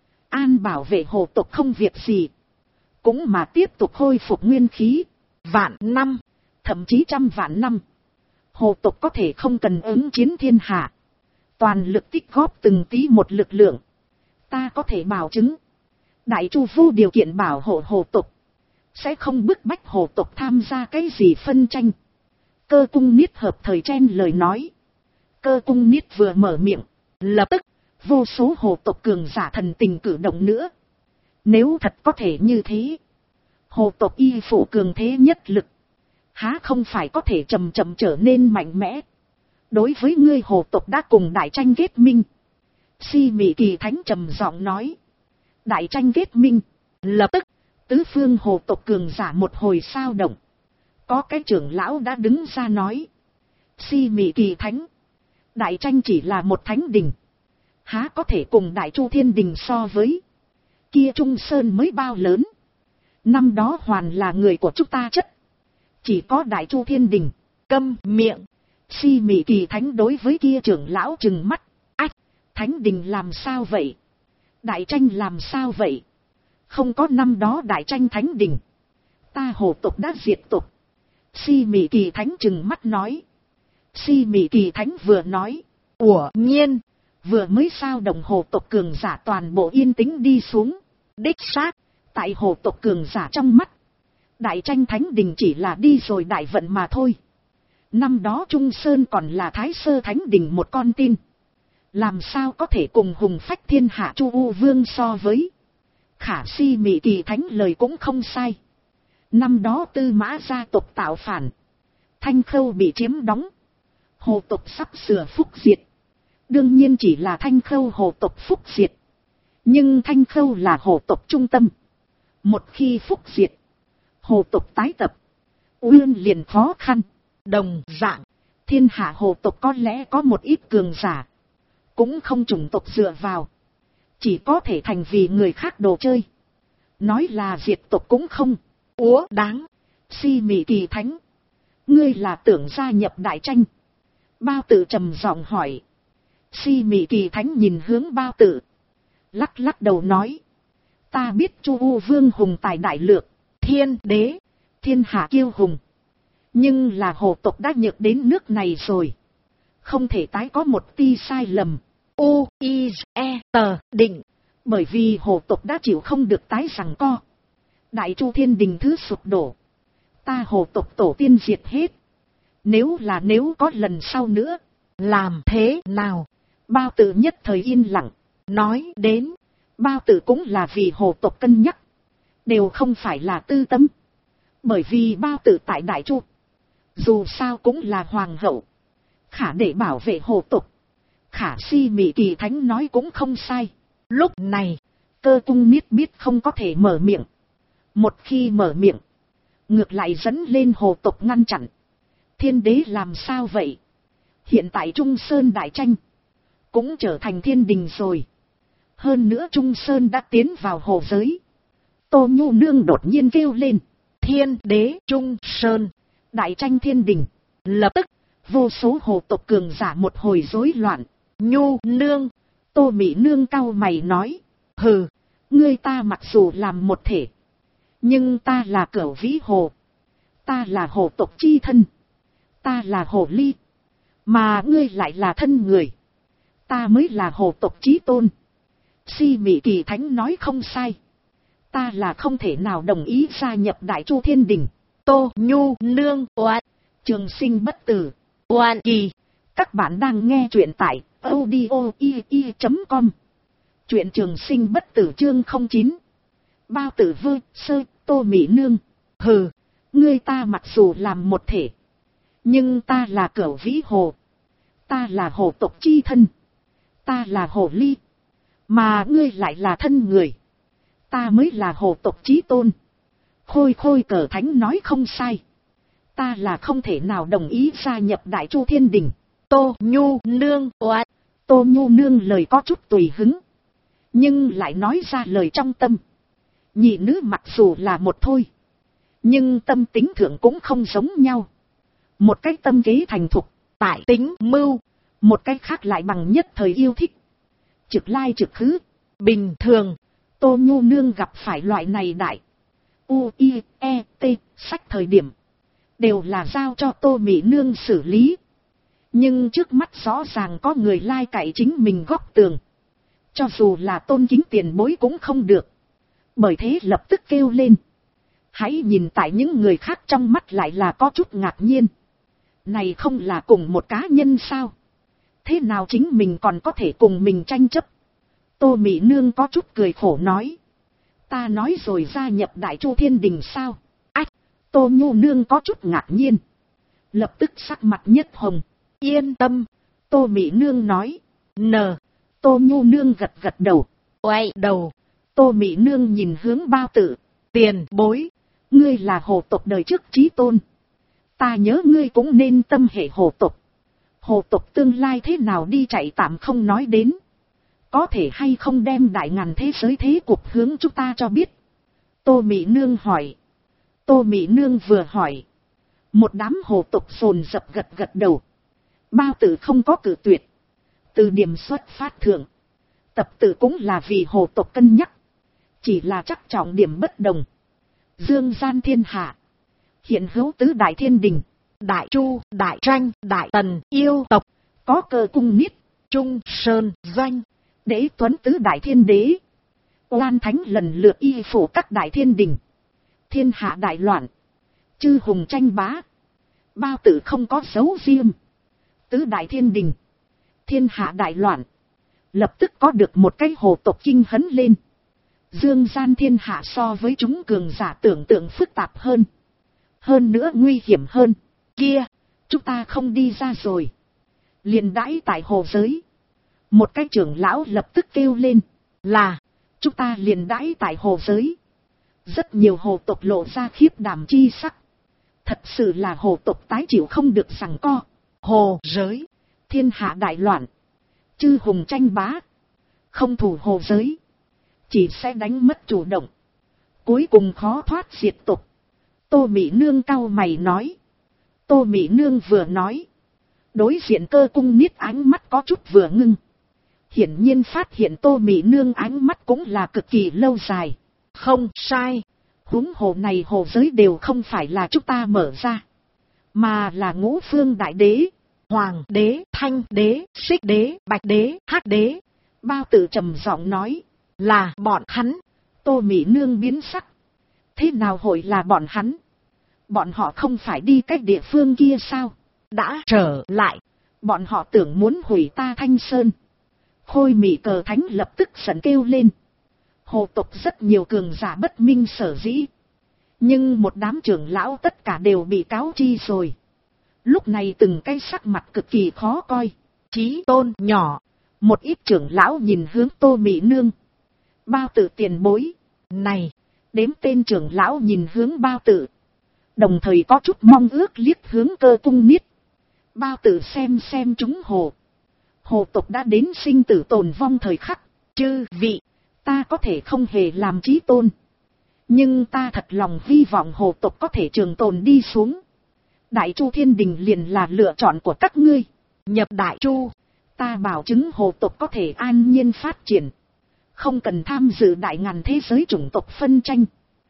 An bảo vệ hồ tộc không việc gì. Cũng mà tiếp tục khôi phục nguyên khí. Vạn năm. Thậm chí trăm vạn năm. Hồ tộc có thể không cần ứng chiến thiên hạ. Toàn lực tích góp từng tí một lực lượng. Ta có thể bảo chứng. Đại Chu vô điều kiện bảo hộ hồ tộc. Sẽ không bức bách hồ tộc tham gia cái gì phân tranh. Cơ cung niết hợp thời chen lời nói. Cơ cung niết vừa mở miệng. Lập tức, vô số hồ tộc cường giả thần tình cử động nữa. Nếu thật có thể như thế. Hồ tộc y phụ cường thế nhất lực. Há không phải có thể chậm chậm trở nên mạnh mẽ. Đối với ngươi hồ tộc đã cùng đại tranh kết minh. Si Mị Kỳ Thánh trầm giọng nói. Đại tranh kết minh. Lập tức, tứ phương hồ tộc cường giả một hồi sao động. Có cái trưởng lão đã đứng ra nói. Si Mị Kỳ Thánh. Đại tranh chỉ là một thánh đình. Há có thể cùng Đại Chu Thiên Đình so với. Kia Trung Sơn mới bao lớn. Năm đó hoàn là người của chúng ta chất. Chỉ có Đại Chu Thiên Đình. Câm miệng. Si Mị Kỳ Thánh đối với kia trưởng lão trừng mắt. Ách, thánh đình làm sao vậy? Đại tranh làm sao vậy? Không có năm đó đại tranh thánh đình. Ta hồ tộc đã diệt tộc. Si Mị Kỳ Thánh trừng mắt nói. Si Mị Kỳ Thánh vừa nói. Ủa nhiên. Vừa mới sao đồng hồ tộc cường giả toàn bộ yên tĩnh đi xuống. Đích xác. Tại hồ tộc cường giả trong mắt. Đại tranh thánh đình chỉ là đi rồi đại vận mà thôi. Năm đó Trung Sơn còn là Thái Sơ Thánh Đình một con tin. Làm sao có thể cùng hùng phách thiên hạ Chu U Vương so với. Khả Si Mị Kỳ Thánh lời cũng không sai. Năm đó Tư Mã gia tộc tạo phản. Thanh Khâu bị chiếm đóng. Hồ tộc sắp sửa phúc diệt. Đương nhiên chỉ là Thanh Khâu hồ tộc phúc diệt. Nhưng Thanh Khâu là hồ tộc trung tâm. Một khi phúc diệt. Hồ tộc tái tập. Uyên liền khó khăn. Đồng dạng. Thiên hạ hồ tộc có lẽ có một ít cường giả. Cũng không chủng tộc dựa vào. Chỉ có thể thành vì người khác đồ chơi. Nói là diệt tộc cũng không. Úa đáng. Si Mị Kỳ Thánh. Ngươi là tưởng gia nhập đại tranh. Bao Tử trầm giọng hỏi. Si Mị Kỳ Thánh nhìn hướng Bao Tử. Lắc lắc đầu nói. Ta biết Chu U Vương hùng tài đại lược. Thiên đế. Thiên hạ kiêu hùng. Nhưng là hồ tộc đã nhược đến nước này rồi. Không thể tái có một ti sai lầm. Định. Bởi vì hồ tộc đã chịu không được tái giằng co. Đại Chu Thiên Đình thứ sụp đổ. Ta hồ tộc tổ tiên diệt hết. Nếu có lần sau nữa. Làm thế nào? Bao Tử nhất thời yên lặng. Nói đến. Bao Tử cũng là vì hồ tộc cân nhắc. Đều không phải là tư tâm. Bởi vì Bao Tử tại Đại Chu. Dù sao cũng là hoàng hậu. Khả để bảo vệ hồ tộc. Khả Si Mị Kỳ Thánh nói cũng không sai. Lúc này, Cơ cung niết biết không có thể mở miệng. Một khi mở miệng, ngược lại dẫn lên hồ tộc ngăn chặn. Thiên đế làm sao vậy? Hiện tại Trung Sơn đại tranh cũng trở thành thiên đình rồi. Hơn nữa Trung Sơn đã tiến vào hồ giới. Tô Nhu Nương đột nhiên kêu lên. Thiên đế Trung Sơn, đại tranh thiên đình. Lập tức, vô số hồ tộc cường giả một hồi rối loạn. Nhu Nương. Tô Mị Nương cau mày nói. Hừ, ngươi ta mặc dù làm một thể. Nhưng ta là Cửu Vĩ Hồ. Ta là hồ tộc chi thân. Ta là hồ ly. Mà ngươi lại là thân người. Ta mới là hồ tộc chí tôn. Si Mị Kỳ Thánh nói không sai. Ta là không thể nào đồng ý gia nhập Đại Chu Thiên Đình. Tô Nhu Nương oan. Trường sinh bất tử. Oan kỳ. Các bạn đang nghe truyện tại audio.com. Truyện Trường Sinh bất tử chương 09. Bao Tử Vơ Sơ Tô Mị Nương. Hừ, ngươi ta mặc dù làm một thể. Nhưng ta là Cửu Vĩ Hồ. Ta là hồ tộc chi thân. Ta là hồ ly. Mà ngươi lại là thân người. Ta mới là hồ tộc chí tôn. Khôi khôi cờ thánh nói không sai. Ta là không thể nào đồng ý gia nhập Đại Chu Thiên Đình. Tô Nhu Nương oát. Tô Nhu Nương lời có chút tùy hứng, nhưng lại nói ra lời trong tâm. Nhị nữ mặc dù là một thôi, nhưng tâm tính thượng cũng không giống nhau. Một cái tâm kế thành thục, tại tính mưu. Một cái khác lại bằng nhất thời yêu thích, trực lai trực khứ. Bình thường, Tô Nhu Nương gặp phải loại này đại U-I-E-T sách thời điểm, đều là giao cho Tô Mỹ Nương xử lý. Nhưng trước mắt rõ ràng có người lai cậy chính mình góc tường. Cho dù là tôn kính tiền bối cũng không được. Bởi thế lập tức kêu lên. Hãy nhìn tại những người khác trong mắt lại là có chút ngạc nhiên. Này không là cùng một cá nhân sao? Thế nào chính mình còn có thể cùng mình tranh chấp? Tô Mỹ Nương có chút cười khổ nói. Ta nói rồi gia nhập Đại Chu Thiên Đình sao? Ách! Tô Nhu Nương có chút ngạc nhiên. Lập tức sắc mặt nhất hồng. Yên tâm. Tô Mỹ Nương nói. Tô Nhu Nương gật gật đầu. Oai đầu. Tô Mỹ Nương nhìn hướng Bao Tử. Tiền bối. Ngươi là hồ tộc đời trước chí tôn. Ta nhớ ngươi cũng nên tâm hệ hồ tộc. Hồ tộc tương lai thế nào đi chạy tạm không nói đến. Có thể hay không đem đại ngàn thế giới thế cục hướng chúng ta cho biết. Tô Mỹ Nương hỏi. Tô Mỹ Nương vừa hỏi. Một đám hồ tộc sồn dập gật gật đầu. Bao Tử không có cử tuyệt. Từ điểm xuất phát thượng, tập tử cũng là vì hồ tộc cân nhắc. Chỉ là chắc trọng điểm bất đồng. Dương gian thiên hạ, hiện hữu tứ đại thiên đình, Đại Chu, Đại Tranh, Đại Tần, yêu tộc. Có Cơ Cung Niết, Trung Sơn, Doanh, Đế Tuấn tứ đại thiên đế. Oan thánh lần lượt y phủ các đại thiên đình. Thiên hạ đại loạn, chư hùng tranh bá. Bao Tử không có dấu riêng. Tứ đại thiên đình, thiên hạ đại loạn. Lập tức có được một cái hồ tộc kinh hấn lên. Dương gian thiên hạ so với chúng cường giả tưởng tượng phức tạp hơn. Hơn nữa nguy hiểm hơn. Kia, chúng ta không đi ra rồi. Liền đãi tại hồ giới. Một cái trưởng lão lập tức kêu lên. Là, chúng ta liền đãi tại hồ giới. Rất nhiều hồ tộc lộ ra khiếp đảm chi sắc. Thật sự là hồ tộc tái chịu không được giằng co. Hồ giới, thiên hạ đại loạn. Chư hùng tranh bá. Không thủ hồ giới, chỉ sẽ đánh mất chủ động. Cuối cùng khó thoát diệt tộc. Tô Mỹ Nương cau mày nói. Tô Mỹ Nương vừa nói, đối diện Cơ Cung Niết ánh mắt có chút vừa ngưng. Hiển nhiên phát hiện Tô Mỹ Nương ánh mắt cũng là cực kỳ lâu dài. Không sai. Huống hồ này hồ giới đều không phải là chúng ta mở ra, mà là ngũ phương đại đế, Hoàng đế, Thanh đế, Xích đế, Bạch đế, Hắc đế. Bao Tử trầm giọng nói. Là bọn hắn. Tô Mỹ Nương biến sắc. Thế nào hội là bọn hắn? Bọn họ không phải đi cách địa phương kia sao? Đã trở lại. Bọn họ tưởng muốn hủy ta Thanh Sơn. Khôi Mỹ Cờ Thánh lập tức giận kêu lên. Hồ tộc rất nhiều cường giả bất minh sở dĩ. Nhưng một đám trưởng lão tất cả đều bị cáo chi rồi. Lúc này từng cái sắc mặt cực kỳ khó coi. Chí tôn nhỏ. Một ít trưởng lão nhìn hướng Tô Mỹ Nương. Bao Tử tiền bối. Này. Đếm tên trưởng lão nhìn hướng Bao Tử. Đồng thời có chút mong ước liếc hướng Cơ Cung Niết. Bao Tử xem chúng hồ. Hồ tộc đã đến sinh tử tồn vong thời khắc. Chư vị, ta có thể không hề làm chí tôn. Nhưng ta thật lòng hy vọng hồ tộc có thể trường tồn đi xuống. Đại Chu Thiên Đình liền là lựa chọn của các ngươi. Nhập Đại Chu, ta bảo chứng hồ tộc có thể an nhiên phát triển. Không cần tham dự đại ngàn thế giới chủng tộc phân tranh.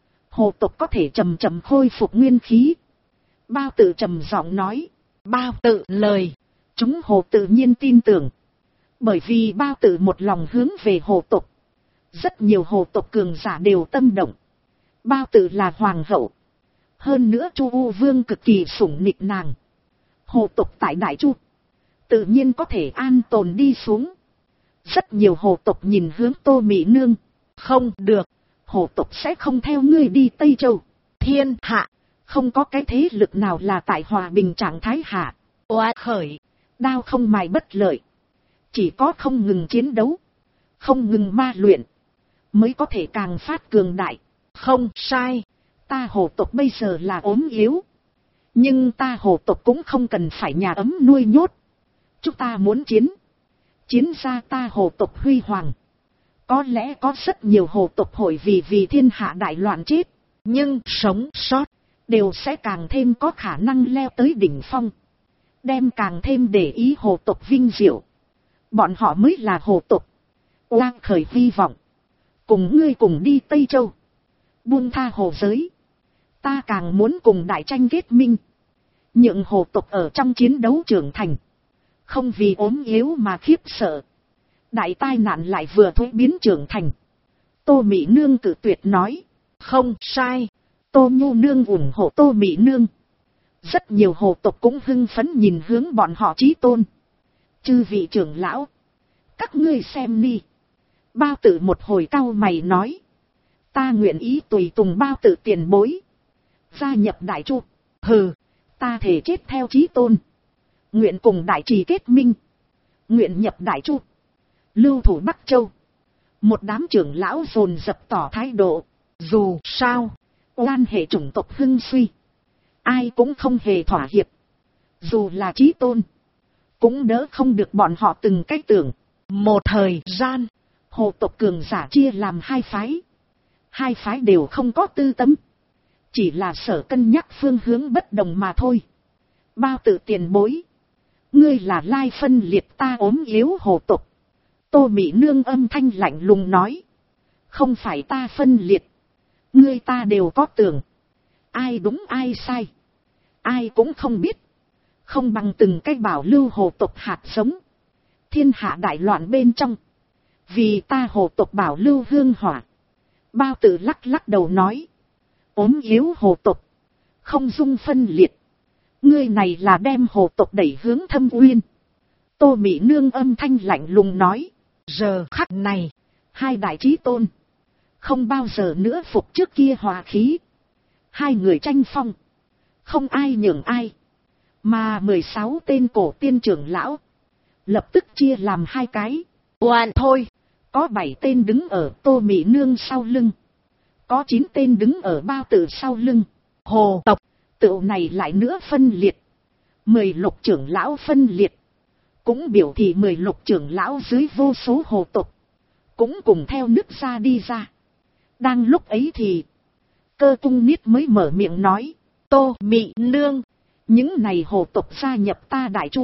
Hồ tộc có thể chậm chậm khôi phục nguyên khí. Bao Tử trầm giọng nói. Bao Tử lời, chúng hồ tự nhiên tin tưởng. Bởi vì Bao Tử một lòng hướng về hồ tộc. Rất nhiều hồ tộc cường giả đều tâm động. Bao Tử là hoàng hậu. Hơn nữa Chu U Vương cực kỳ sủng nịch nàng. Hồ tộc tại Đại Chu tự nhiên có thể an tồn đi xuống. Rất nhiều hồ tộc nhìn hướng Tô Mỹ Nương. Không được, hồ tộc sẽ không theo ngươi đi Tây Châu. Thiên hạ, không có cái thế lực nào là tại hòa bình trạng thái hạ. Oa khởi, đao không mài bất lợi. Chỉ có không ngừng chiến đấu, không ngừng ma luyện, mới có thể càng phát cường đại. Không sai, Ta hồ tộc bây giờ là ốm yếu. Nhưng ta hồ tộc cũng không cần phải nhà ấm nuôi nhốt. Chúng ta muốn chiến. Chiến ra ta hồ tộc huy hoàng. Có lẽ có rất nhiều hồ tộc hội vì thiên hạ đại loạn chết. Nhưng sống sót đều sẽ càng thêm có khả năng leo tới đỉnh phong. Đem càng thêm để ý hồ tộc vinh diệu. Bọn họ mới là hồ tộc. Oang khởi hy vọng. Cùng ngươi cùng đi Tây Châu. Buông tha hồ giới. Ta càng muốn cùng đại tranh kết minh. Nhượng hồ tộc ở trong chiến đấu trưởng thành. Không vì ốm yếu mà khiếp sợ. Đại tai nạn lại vừa thuế biến trưởng thành. Tô Mị Nương cự tuyệt nói. Không sai. Tô Nhu Nương ủng hộ Tô Mị Nương. Rất nhiều hồ tộc cũng hưng phấn nhìn hướng bọn họ chí tôn. Chư vị trưởng lão. Các ngươi xem đi. Bao Tử một hồi cau mày nói. Ta nguyện ý tùy tùng Bao Tử tiền bối. Gia nhập đại chu. Hừ. Ta thể chết theo chí tôn. Nguyện cùng đại trì kết minh. Nguyện nhập đại chu. Lưu thủ Bắc Châu. Một đám trưởng lão dồn dập tỏ thái độ. Dù sao. Oan hệ chủng tộc hưng suy. Ai cũng không hề thỏa hiệp. Dù là chí tôn. Cũng đỡ không được bọn họ từng cách tưởng. Một thời gian. Hồ tộc cường giả chia làm hai phái. Hai phái đều không có tư tâm. Chỉ là sở cân nhắc phương hướng bất đồng mà thôi. Bao Tử tiền bối. Ngươi là lai phân liệt ta ốm yếu hồ tộc. Tô Mị Nương âm thanh lạnh lùng nói. Không phải ta phân liệt. Ngươi ta đều có tưởng. Ai đúng ai sai. Ai cũng không biết. Không bằng từng cái bảo lưu hồ tộc hạt giống. Thiên hạ đại loạn bên trong. Vì ta hồ tộc bảo lưu hương hỏa. Bao Tử lắc lắc đầu nói. Ốm yếu hồ tộc. Không dung phân liệt. Ngươi này là đem hồ tộc đẩy hướng thâm uyên. Tô Mị Nương âm thanh lạnh lùng nói. Giờ khắc này. Hai đại chí tôn. Không bao giờ nữa phục trước kia hòa khí. Hai người tranh phong. Không ai nhường ai. Mà 16 tên cổ tiên trưởng lão. Lập tức chia làm hai cái. Oan thôi. Có 7 tên đứng ở Tô Mị Nương sau lưng. Có 9 tên đứng ở Bao Tử sau lưng. Hồ tộc. Tựu này lại nữa phân liệt. 10 lục trưởng lão phân liệt. Cũng biểu thị 10 lục trưởng lão dưới vô số hồ tộc. Cũng cùng theo nước ra đi ra. Đang lúc ấy thì. Cơ Cung Niết mới mở miệng nói. Tô Mị Nương. Những này hồ tộc gia nhập ta đại chu.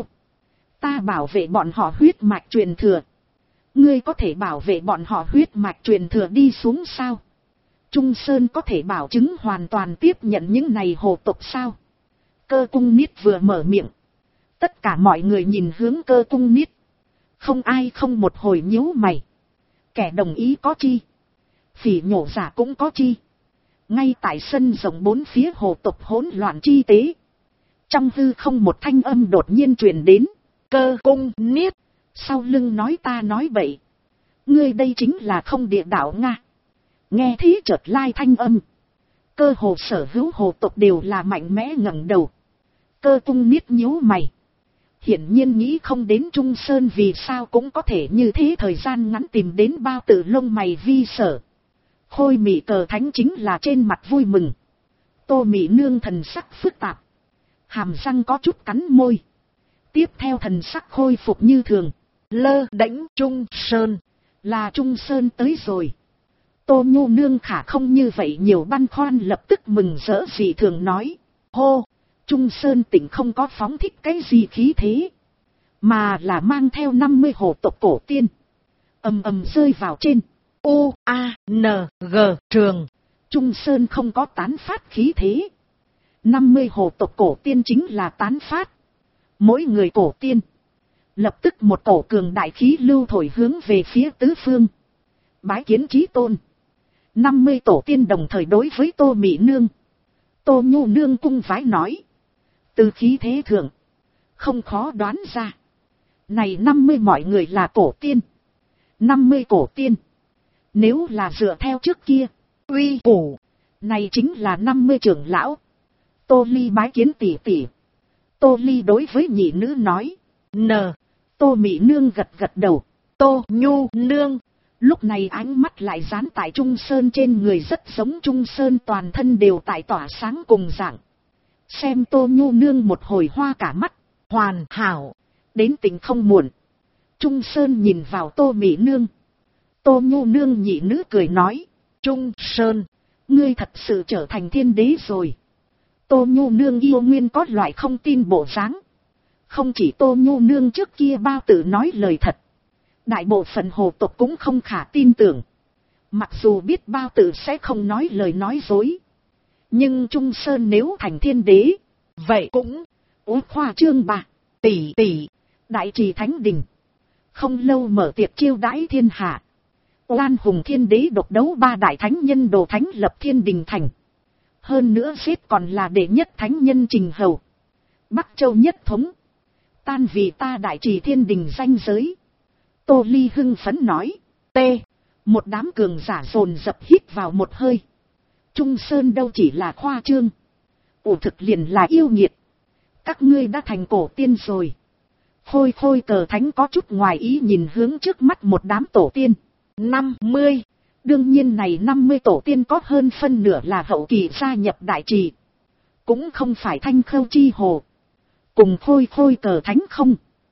Ta bảo vệ bọn họ huyết mạch truyền thừa. Ngươi có thể bảo vệ bọn họ huyết mạch truyền thừa đi xuống sao? Trung Sơn có thể bảo chứng hoàn toàn tiếp nhận những này hồ tộc sao? Cơ Cung Niết vừa mở miệng. Tất cả mọi người nhìn hướng Cơ Cung Niết. Không ai không một hồi nhíu mày. Kẻ đồng ý có chi. Phỉ nhổ giả cũng có chi. Ngay tại sân rộng bốn phía hồ tộc hỗn loạn chi tế. Trong hư không một thanh âm đột nhiên truyền đến. Cơ Cung Niết. Sau lưng nói ta nói bậy. Ngươi đây chính là không địa đạo Nga. Nghe thế chợt lai thanh âm. Cơ hồ sở hữu hồ tộc đều là mạnh mẽ ngẩng đầu. Cơ Cung Niết nhíu mày. Hiển nhiên nghĩ không đến Trung Sơn vì sao cũng có thể như thế thời gian ngắn tìm đến Bao Tử lông mày vi sở. Khôi Mị Cờ Thánh chính là trên mặt vui mừng. Tô Mị Nương thần sắc phức tạp. Hàm răng có chút cắn môi. Tiếp theo thần sắc khôi phục như thường. Lơ đễnh Trung Sơn. Là Trung Sơn tới rồi. Tô Nhu Nương khả không như vậy nhiều băn khoăn lập tức mừng rỡ dị thường nói. Hô! Trung Sơn tỉnh không có phóng thích cái gì khí thế. Mà là mang theo 50 hồ tộc cổ tiên. Ầm ầm rơi vào trên. U-A-N-G trường. Trung Sơn không có tán phát khí thế. 50 hồ tộc cổ tiên chính là tán phát. Mỗi người cổ tiên. Lập tức một cổ cường đại khí lưu thổi hướng về phía tứ phương. Bái kiến chí tôn. 50 tổ tiên đồng thời đối với Tô Mị Nương. Tô Nhu Nương cung vái nói. Từ khí thế thượng. Không khó đoán ra. Này 50 mọi người là cổ tiên. 50 cổ tiên. Nếu là dựa theo trước kia. Uy củ. Này chính là 50 trưởng lão. Tô Ly bái kiến tỷ tỷ. Tô Ly đối với nhị nữ nói. N. Tô Mị Nương gật gật đầu. Tô Nhu Nương. Lúc này ánh mắt lại dán tại Trung Sơn trên người, rất giống Trung Sơn toàn thân đều tại tỏa sáng cùng dạng. Xem Tô Nhu Nương một hồi hoa cả mắt, hoàn hảo, đến tình không muộn. Trung Sơn nhìn vào Tô Mị Nương. Tô Nhu Nương nhị nữ cười nói, Trung Sơn, ngươi thật sự trở thành thiên đế rồi. Tô Nhu Nương yêu nguyên có loại không tin bộ dáng. Không chỉ Tô Nhu Nương trước kia bao tử nói lời thật, đại bộ phận hồ tộc cũng không khả tin tưởng. Mặc dù biết bao tử sẽ không nói lời nói dối, nhưng Trung Sơn nếu thành thiên đế, vậy cũng khoa trương bà, tỷ tỷ, đại trì thánh đình. Không lâu mở tiệc chiêu đãi thiên hạ. Oan hùng thiên đế độc đấu 3 đại thánh nhân đồ thánh lập thiên đình thành. Hơn nữa xếp còn là đệ nhất thánh nhân Trình Hầu, Bắc Châu nhất thống. Tan vì ta đại trì thiên đình danh giới. Tô Ly hưng phấn nói. Một đám cường giả dồn dập hít vào một hơi. Trung Sơn đâu chỉ là khoa trương, thực liền là yêu nghiệt. Các ngươi đã thành cổ tiên rồi. Khôi cờ thánh có chút ngoài ý nhìn hướng trước mắt một đám tổ tiên. 50. Đương nhiên này 50 tổ tiên có hơn phân nửa là hậu kỳ gia nhập đại trì. Cũng không phải Thanh Khâu Chi Hồ. Cùng khôi cờ thánh không.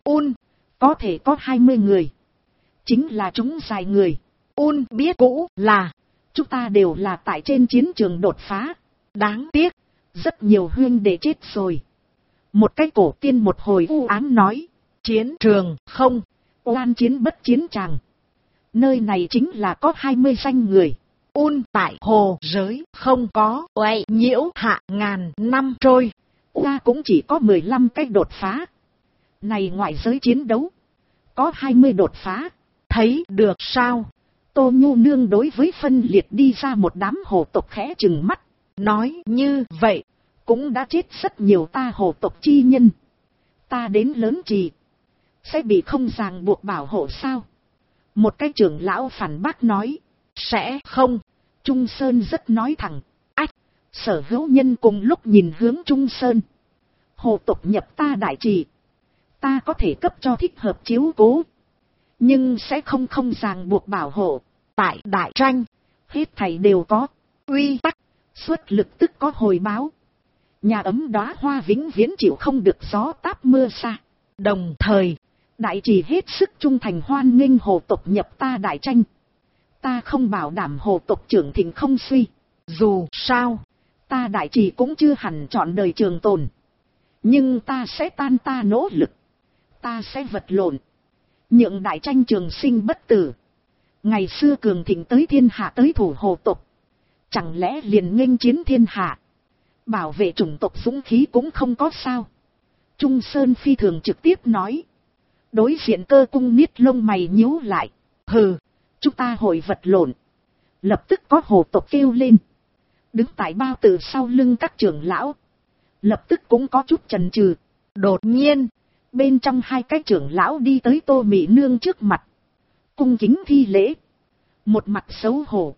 Có thể có 20 người. Chính là chúng dài người. Biết cũ là chúng ta đều là tại trên chiến trường đột phá. Đáng tiếc, rất nhiều huynh đệ chết rồi. Một cái cổ tiên một hồi u ám nói. Chiến trường không, oan chiến bất chiến tràng. Nơi này chính là có 20 danh người. Tại hồ giới không có oai nhiễu hạ ngàn năm trôi. Oa cũng chỉ có 15 cách đột phá. Này ngoại giới chiến đấu, có 20 đột phá. Thấy được sao? Tô Nhu Nương đối với phân liệt đi ra một đám hồ tộc khẽ chừng mắt. Nói như vậy, cũng đã chết rất nhiều ta hồ tộc chi nhân. Ta đến lớn trì, sẽ bị không ràng buộc bảo hộ sao? Một cái trưởng lão phản bác nói. Sẽ không. Trung Sơn rất nói thẳng. Sở hữu nhân cùng lúc nhìn hướng Trung Sơn. Hồ tộc nhập ta đại trì, ta có thể cấp cho thích hợp chiếu cố, nhưng sẽ không ràng buộc bảo hộ. Tại đại tranh, hết thảy đều có quy tắc, xuất lực tức có hồi báo. Nhà ấm đóa hoa vĩnh viễn chịu không được gió táp mưa xa. Đồng thời, đại trì hết sức trung thành hoan nghênh hồ tộc nhập ta đại tranh. Ta không bảo đảm hồ tộc trưởng thịnh không suy. Dù sao, ta đại trì cũng chưa hẳn chọn đời trường tồn. Nhưng ta sẽ ta nỗ lực. Ta sẽ vật lộn, nhượng đại tranh trường sinh bất tử. Ngày xưa cường thịnh tới thiên hạ tới thủ hồ tộc, chẳng lẽ liền nghênh chiến thiên hạ, bảo vệ chủng tộc dũng khí cũng không có sao? Trung Sơn phi thường trực tiếp nói. Đối diện Cơ Cung Niết lông mày nhíu lại. Hừ, chúng ta hội vật lộn. Lập tức có hồ tộc kêu lên. Đứng tại bao tử sau lưng các trưởng lão, lập tức cũng có chút chần chừ. Đột nhiên, bên trong 2 cái trưởng lão đi tới Tô Mị Nương trước mặt, cung kính thi lễ. Một mặt xấu hổ.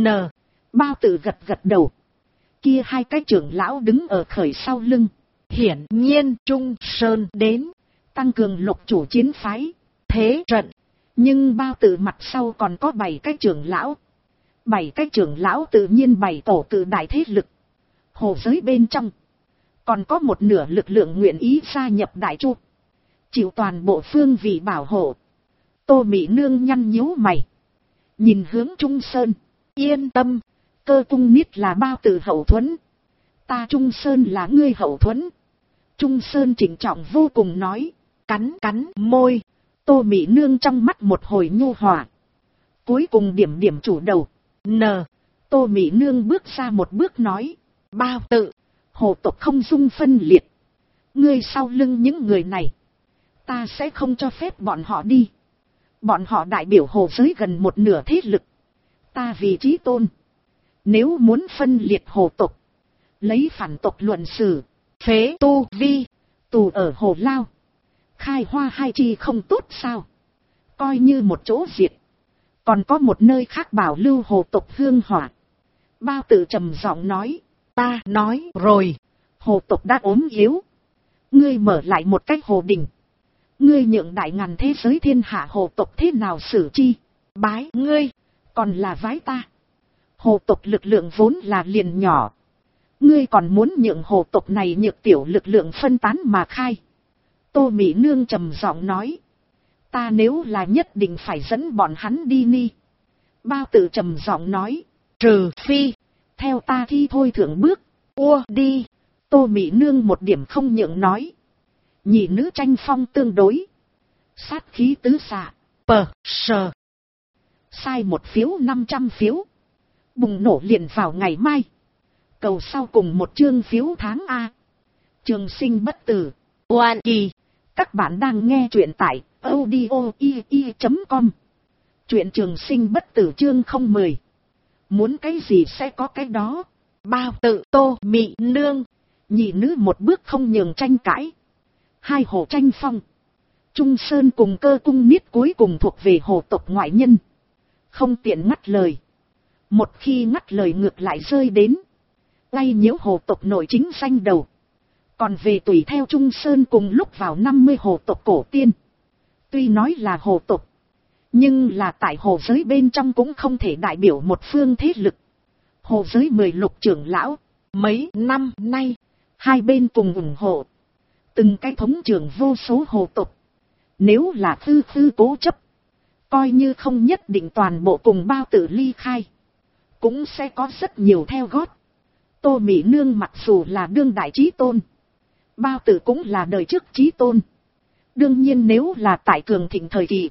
Bao tử gật đầu. Kia 2 cái trưởng lão đứng ở khởi sau lưng. Hiển nhiên Trung Sơn đến tăng cường lục chủ chiến phái thế trận. Nhưng bao tử mặt sau còn có 7 cái trưởng lão. 7 cái trưởng lão tự nhiên 7 tổ cự đại thế lực. Hồ giới bên trong còn có một nửa lực lượng nguyện ý gia nhập đại chu, chịu toàn bộ phương vị bảo hộ. Tô Mị Nương nhăn nhíu mày, nhìn hướng Trung Sơn. Yên tâm, Cơ Cung Niết là bao tử hậu thuẫn, ta Trung Sơn là ngươi hậu thuẫn. Trung Sơn trịnh trọng vô cùng nói. Cắn môi. Tô Mị Nương trong mắt một hồi nhu hòa, cuối cùng điểm chủ đầu. Tô Mị Nương bước ra một bước nói. Bao tử, hồ tộc không dung phân liệt. Ngươi sau lưng những người này, ta sẽ không cho phép bọn họ đi. Bọn họ đại biểu hồ giới gần một nửa thế lực. Ta vì chí tôn, nếu muốn phân liệt hồ tộc, lấy phản tộc luận xử, phế tu vi, tù ở hồ lao, khai hoa 2 chi không tốt sao? Coi như một chỗ diệt, còn có một nơi khác bảo lưu hồ tộc hương hỏa. Bao tử trầm giọng nói. Ta nói rồi, hồ tộc đã ốm yếu. Ngươi mở lại một cách hồ đình, ngươi nhượng đại ngàn thế giới thiên hạ hồ tộc thế nào xử chi? bái ngươi, còn là vái ta. Hồ tộc lực lượng vốn là liền nhỏ. Ngươi còn muốn nhượng hồ tộc này nhược tiểu lực lượng phân tán mà khai. Tô Mỹ Nương trầm giọng nói. Ta nếu là nhất định phải dẫn bọn hắn đi ni. Bao Tử trầm giọng nói. Trừ phi, theo ta thi thôi thượng bước. đi. Tô Mỹ Nương một điểm không nhượng nói. Nhị nữ tranh phong tương đối. Sát khí tứ xạ. Sờ. Sai một phiếu 500 phiếu. Bùng nổ liền vào ngày mai. Cầu sau cùng một chương phiếu tháng A. Trường sinh bất tử. Oan kỳ. Các bạn đang nghe truyện tại audio.com. Truyện trường sinh bất tử chương 010. Muốn cái gì sẽ có cái đó. Bao Tử, Tô Mỹ Nương. Nhị nữ một bước không nhường tranh cãi. Hai hồ tranh phong. Trung Sơn cùng Cơ Cung Niết cuối cùng thuộc về hồ tộc ngoại nhân. Không tiện ngắt lời. Một khi ngắt lời ngược lại rơi đến. Lay nhiễu hồ tộc nội chính danh đầu. Còn về tùy theo Trung Sơn cùng lúc vào 50 hồ tộc cổ tiên. Tuy nói là hồ tộc. Nhưng là tại hồ giới bên trong cũng không thể đại biểu một phương thế lực. Hồ giới 10 lục trưởng lão. Mấy năm nay. Hai bên cùng ủng hộ. Từng cái thống trưởng vô số hồ tộc. Nếu là khư cố chấp. Coi như không nhất định toàn bộ cùng Bao Tử ly khai. Cũng sẽ có rất nhiều theo gót. Tô Mỹ Nương mặc dù là đương đại chí tôn. Bao Tử cũng là đời trước chí tôn. Đương nhiên nếu là tại cường thịnh thời kỳ.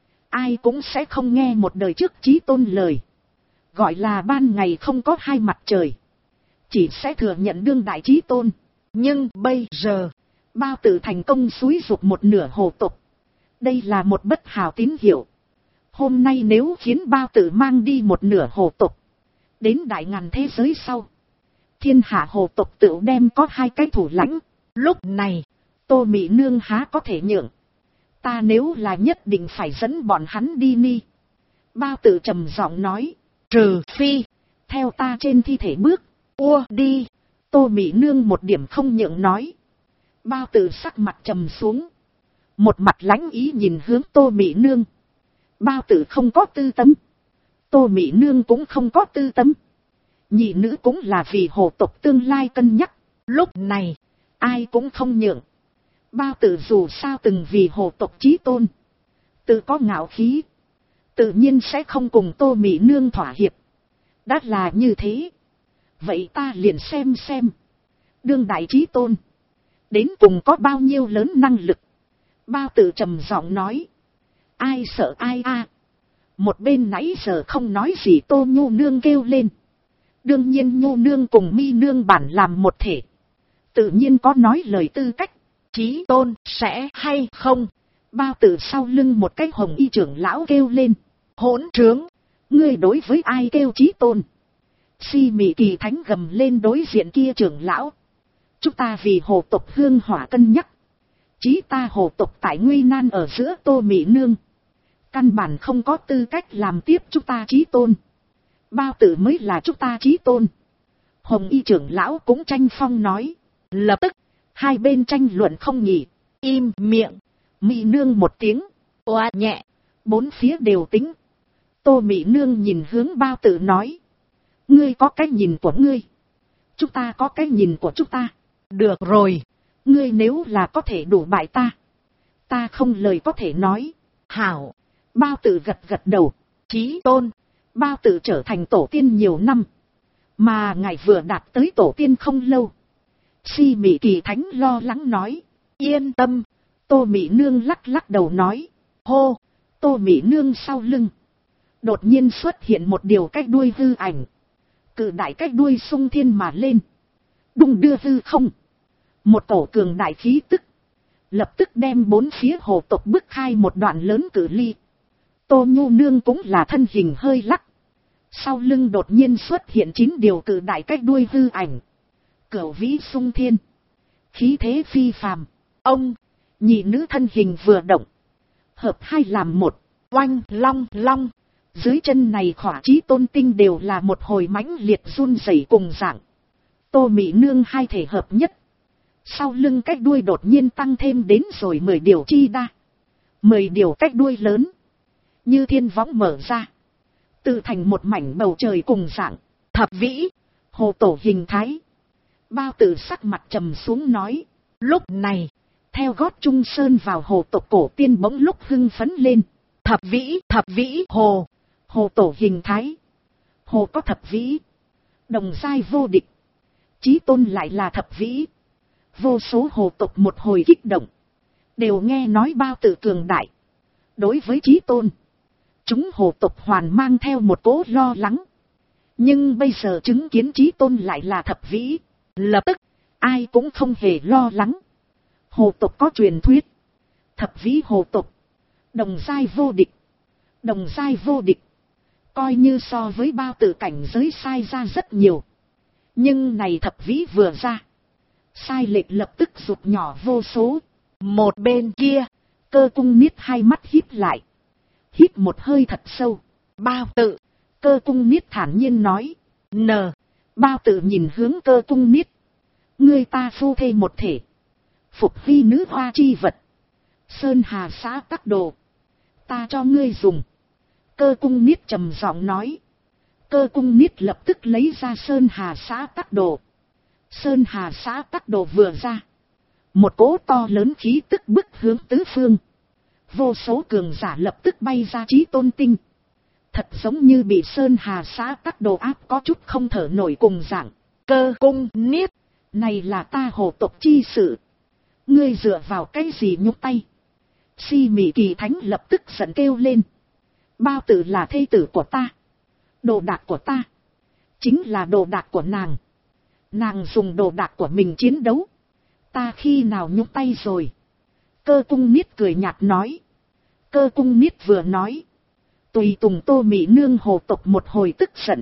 Ai cũng sẽ không nghe một đời trước chí tôn lời. Gọi là ban ngày không có hai mặt trời. Chỉ sẽ thừa nhận đương đại chí tôn. Nhưng bây giờ, Bao Tử thành công xúi giục một nửa hồ tộc. Đây là một bất hảo tín hiệu. Hôm nay nếu khiến Bao Tử mang đi một nửa hồ tộc. Đến đại ngàn thế giới sau. Thiên hạ hồ tộc tự đem có hai cái thủ lãnh. Lúc này, Tô Mỹ Nương há có thể nhượng. Ta nếu là nhất định phải dẫn bọn hắn đi ni. Bao Tử trầm giọng nói. Trừ phi, theo ta trên thi thể bước. đi. Tô Mỹ Nương một điểm không nhượng nói. Bao Tử sắc mặt trầm xuống. Một mặt lãnh ý nhìn hướng Tô Mỹ Nương. Bao Tử không có tư tâm. Tô Mỹ Nương cũng không có tư tâm. Nhị nữ cũng là vì hồ tộc tương lai cân nhắc. Lúc này, ai cũng không nhượng. Bao Tử dù sao từng vì hồ tộc chí tôn. Tự có ngạo khí. Tự nhiên sẽ không cùng Tô Mỹ Nương thỏa hiệp. Đã là như thế. Vậy ta liền xem. Đương đại chí tôn. Đến cùng có bao nhiêu lớn năng lực. Bao Tử trầm giọng nói. Ai sợ ai a? Một bên nãy giờ không nói gì Tô Nhu Nương kêu lên. Đương nhiên Nhu Nương cùng Mi Nương bản làm một thể. Tự nhiên có nói lời tư cách. Chí tôn sẽ hay không? Bao Tử sau lưng một cái hồng y trưởng lão kêu lên. Hỗn trướng. Ngươi đối với ai kêu chí tôn? Si Mị Kỳ Thánh gầm lên đối diện kia trưởng lão. Chúng ta vì hồ tộc hương hỏa cân nhắc. Chí ta hồ tộc tại nguy nan ở giữa Tô Mỹ Nương. Căn bản không có tư cách làm tiếp chúng ta chí tôn. Bao Tử mới là chúng ta chí tôn. Hồng y trưởng lão cũng tranh phong nói. Lập tức, hai bên tranh luận không nghỉ. Im miệng. Mỹ Nương một tiếng. Oa nhẹ. Bốn phía đều tính. Tô Mỹ Nương nhìn hướng Bao Tử nói. Ngươi có cái nhìn của ngươi. Chúng ta có cái nhìn của chúng ta. Được rồi. Ngươi nếu là có thể đủ bại ta. Ta không lời có thể nói. Hảo. Bao Tử gật đầu. Chí tôn. Bao Tử trở thành tổ tiên nhiều năm. Mà ngài vừa đạt tới tổ tiên không lâu. Si Mị Kỳ Thánh lo lắng nói. Yên tâm. Tô Mỹ Nương lắc đầu nói. Hô. Tô Mỹ Nương sau lưng. Đột nhiên xuất hiện một điều cách đuôi hư ảnh. Cự đại cách đuôi sung thiên mà lên. Đung đưa hư không. Một tổ cường đại khí tức. Lập tức đem bốn phía hồ tộc bức khai một đoạn lớn cự ly. Tô Nhu Nương cũng là thân hình hơi lắc. Sau lưng đột nhiên xuất hiện 9 điều cự đại cách đuôi hư ảnh. Cửu vĩ sung thiên. Khí thế phi phàm. Ông, nhị nữ thân hình vừa động. Hợp hai làm một. Oanh long. Dưới chân này khỏa chí tôn tinh đều là một hồi mãnh liệt run rẩy cùng dạng. Tô Mỹ Nương hai thể hợp nhất. Sau lưng cách đuôi đột nhiên tăng thêm đến rồi 10 điều chi đa. 10 điều cách đuôi lớn. như thiên võng mở ra, tự thành một mảnh bầu trời cùng dạng. Thập vĩ, Hồ tổ hình thái. Bao Tử sắc mặt trầm xuống nói. lúc này, Theo gót Trung Sơn vào hồ tộc cổ tiên bỗng lúc hưng phấn lên. thập vĩ, hồ. Hồ tổ hình thái. Hồ có thập vĩ, đồng giai vô địch. Chí tôn lại là thập vĩ. Vô số hồ tộc một hồi kích động, đều nghe nói Bao Tử cường đại. Đối với Chí tôn, chúng hồ tộc hoàn mang theo một cỗ lo lắng. Nhưng bây giờ chứng kiến Chí tôn lại là thập vĩ, Lập tức, ai cũng không hề lo lắng. Hồ tộc có truyền thuyết, thập vĩ hồ tộc, đồng giai vô địch. Đồng giai vô địch, coi như so với Bao Tử cảnh giới sai ra rất nhiều. Nhưng này thập vĩ vừa ra, sai lệch lập tức rụt nhỏ vô số. một bên kia, Cơ cung niết hai mắt híp lại, hít một hơi thật sâu. Bao Tử, Cơ cung niết thản nhiên nói. n, Bao Tử nhìn hướng Cơ cung niết. Ngươi ta phu thê một thể, phục hy nữ hoa chi vật, sơn hà xã tắc đồ, ta cho ngươi dùng. Cơ cung niết trầm giọng nói. Cơ cung niết lập tức lấy ra sơn hà xã tắc đồ. Sơn hà xã tắc đồ vừa ra, một cỗ to lớn khí tức bức hướng tứ phương. Vô số cường giả lập tức bay ra Chí tôn tinh. Thật giống như bị sơn hà xã tắc đồ áp có chút không thở nổi cùng dạng. Cơ cung niết, Này là ta hồ tộc chi sự, ngươi dựa vào cái gì nhúc tay? Si Mị Kỳ Thánh lập tức giận kêu lên. Bao Tử là thê tử của ta, đồ đạc của ta, chính là đồ đạc của nàng. Nàng dùng đồ đạc của mình chiến đấu, ta khi nào nhúc tay rồi? Cơ cung niết cười nhạt nói. Cơ cung niết vừa nói, tùy tùng Tô Mị nương hồ tộc một hồi tức giận,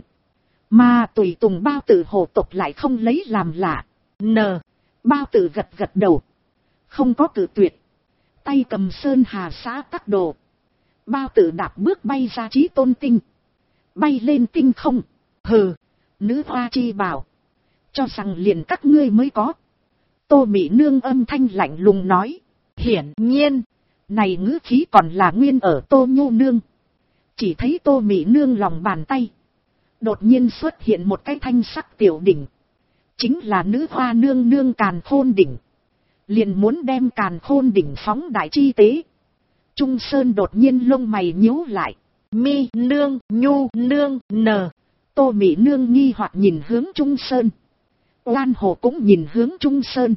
mà tùy tùng Bao Tử hồ tộc lại không lấy làm lạ. n, Bao Tử gật gật đầu, không có cự tuyệt, tay cầm sơn hà xã tắc đồ. Bao Tử đạp bước bay ra Chí tôn tinh, bay lên tinh không. hừ, Nữ hoa chi bảo, cho rằng liền các ngươi mới có. Tô Mị nương âm thanh lạnh lùng nói. hiển nhiên, Này ngữ khí còn là nguyên ở Tô Nhu nương. Chỉ thấy Tô Mị nương lòng bàn tay, đột nhiên xuất hiện một cái thanh sắc tiểu đỉnh. Chính là nữ hoa nương nương Càn Khôn đỉnh. Liền muốn đem Càn Khôn đỉnh phóng đại chi tế. Trung Sơn đột nhiên lông mày nhíu lại. mi nương, nhu nương, n, Tô Mị nương nghi hoặc nhìn hướng Trung Sơn. Oan Hồ cũng nhìn hướng Trung Sơn.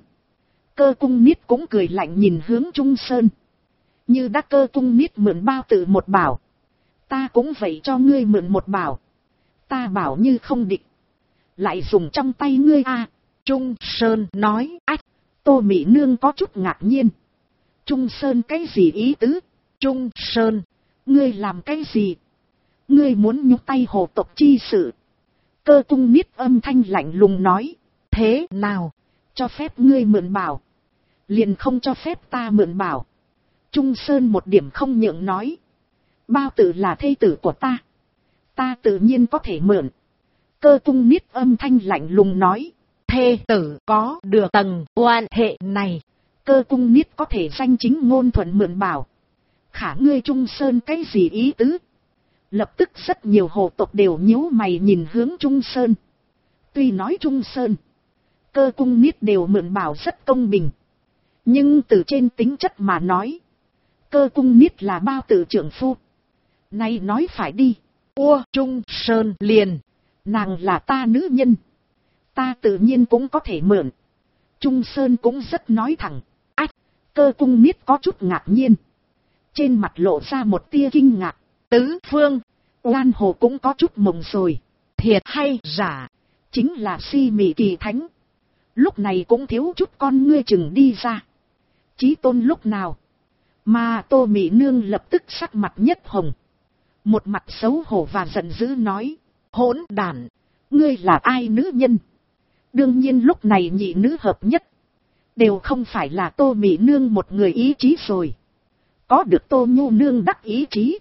Cơ cung niết cũng cười lạnh nhìn hướng Trung Sơn. Như đã Cơ cung niết mượn Bao Tử một bảo, ta cũng vậy cho ngươi mượn một bảo. Ta bảo như không địch, lại dùng trong tay ngươi a. Trung Sơn nói. Ách, Tô Mị nương có chút ngạc nhiên. Trung Sơn cái gì ý tứ? Trung Sơn, Ngươi làm cái gì? Ngươi muốn nhúc tay hồ tộc chi sự? Cơ cung niết âm thanh lạnh lùng nói. thế nào? Cho phép ngươi mượn bảo, liền không cho phép ta mượn bảo. Trung Sơn một điểm không nhượng nói. Bao Tử là thê tử của ta, ta tự nhiên có thể mượn. Cơ cung niết âm thanh lạnh lùng nói. Thê tử có được tầng oan hệ này. Cơ cung niết có thể danh chính ngôn thuận mượn bảo. Khả ngươi Trung Sơn cái gì ý tứ? Lập tức rất nhiều hồ tộc đều nhíu mày nhìn hướng Trung Sơn. Tuy nói Trung Sơn, Cơ cung niết đều mượn bảo rất công bình, nhưng từ trên tính chất mà nói, Cơ cung niết là Bao Tử trưởng phu. Nay nói phải đi. Trung Sơn liền, Nàng là ta nữ nhân, ta tự nhiên cũng có thể mượn. Trung Sơn cũng rất nói thẳng. Ách, Cơ cung niết có chút ngạc nhiên, trên mặt lộ ra một tia kinh ngạc. tứ phương, Oan Hồ cũng có chút mộng rồi. thiệt hay giả? Chính là Si Mị Kỳ Thánh, lúc này cũng thiếu chút con ngươi chừng đi ra. Chí tôn lúc nào? Mà Tô Mị nương lập tức sắc mặt nhất hồng, một mặt xấu hổ và giận dữ nói. Hỗn đản, ngươi là ai nữ nhân? Đương nhiên lúc này nhị nữ hợp nhất, đều không phải là Tô Mị nương một người ý chí rồi. Có được Tô Nhu nương đắc ý chí,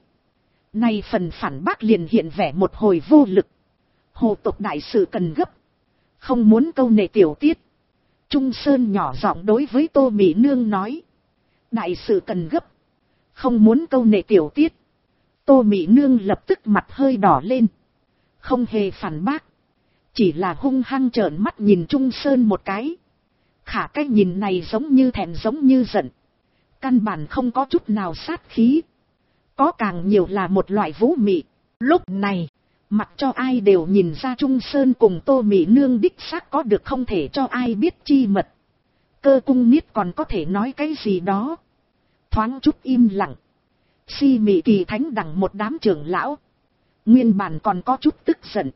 này phần phản bác liền hiện vẻ một hồi vô lực. Hồ tộc đại sự cần gấp, không muốn câu nệ tiểu tiết. Trung Sơn nhỏ giọng đối với Tô Mị nương nói. Đại sự cần gấp, không muốn câu nệ tiểu tiết. Tô Mị Nương lập tức mặt hơi đỏ lên. Không hề phản bác. Chỉ là hung hăng trợn mắt nhìn Trung Sơn một cái. Khả cái nhìn này giống như thẹn giống như giận. Căn bản không có chút nào sát khí. Có càng nhiều là một loại vũ mị. Lúc này, mặc cho ai đều nhìn ra Trung Sơn cùng Tô Mị Nương đích xác có được không thể cho ai biết chi mật. Cơ cung niết còn có thể nói cái gì đó. Thoáng chút im lặng. Si Mị Kỳ Thánh đẳng một đám trưởng lão. Nguyên bản còn có chút tức giận.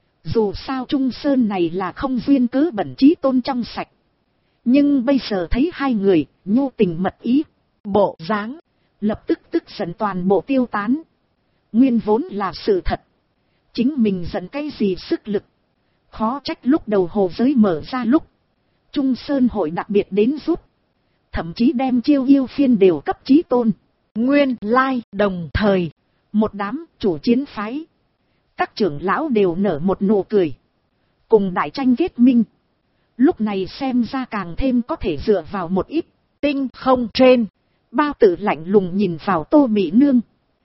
Dù sao Trung Sơn này là không duyên cớ bẩn trí tôn trong sạch. Nhưng bây giờ thấy hai người, nhu tình mật ý, bộ dáng, lập tức tức giận toàn bộ tiêu tán. Nguyên vốn là sự thật. Chính mình giận cái gì sức lực. Khó trách lúc đầu hồ giới mở ra lúc. Trung Sơn hội đặc biệt đến giúp. Thậm chí đem chiêu yêu phiên đều cấp trí tôn. Nguyên lai đồng thời. Một đám chủ chiến phái. Các trưởng lão đều nở một nụ cười. Cùng đại tranh kết minh. Lúc này xem ra càng thêm có thể dựa vào một ít. Tinh không trên. Bao Tử lạnh lùng nhìn vào Tô Mị Nương.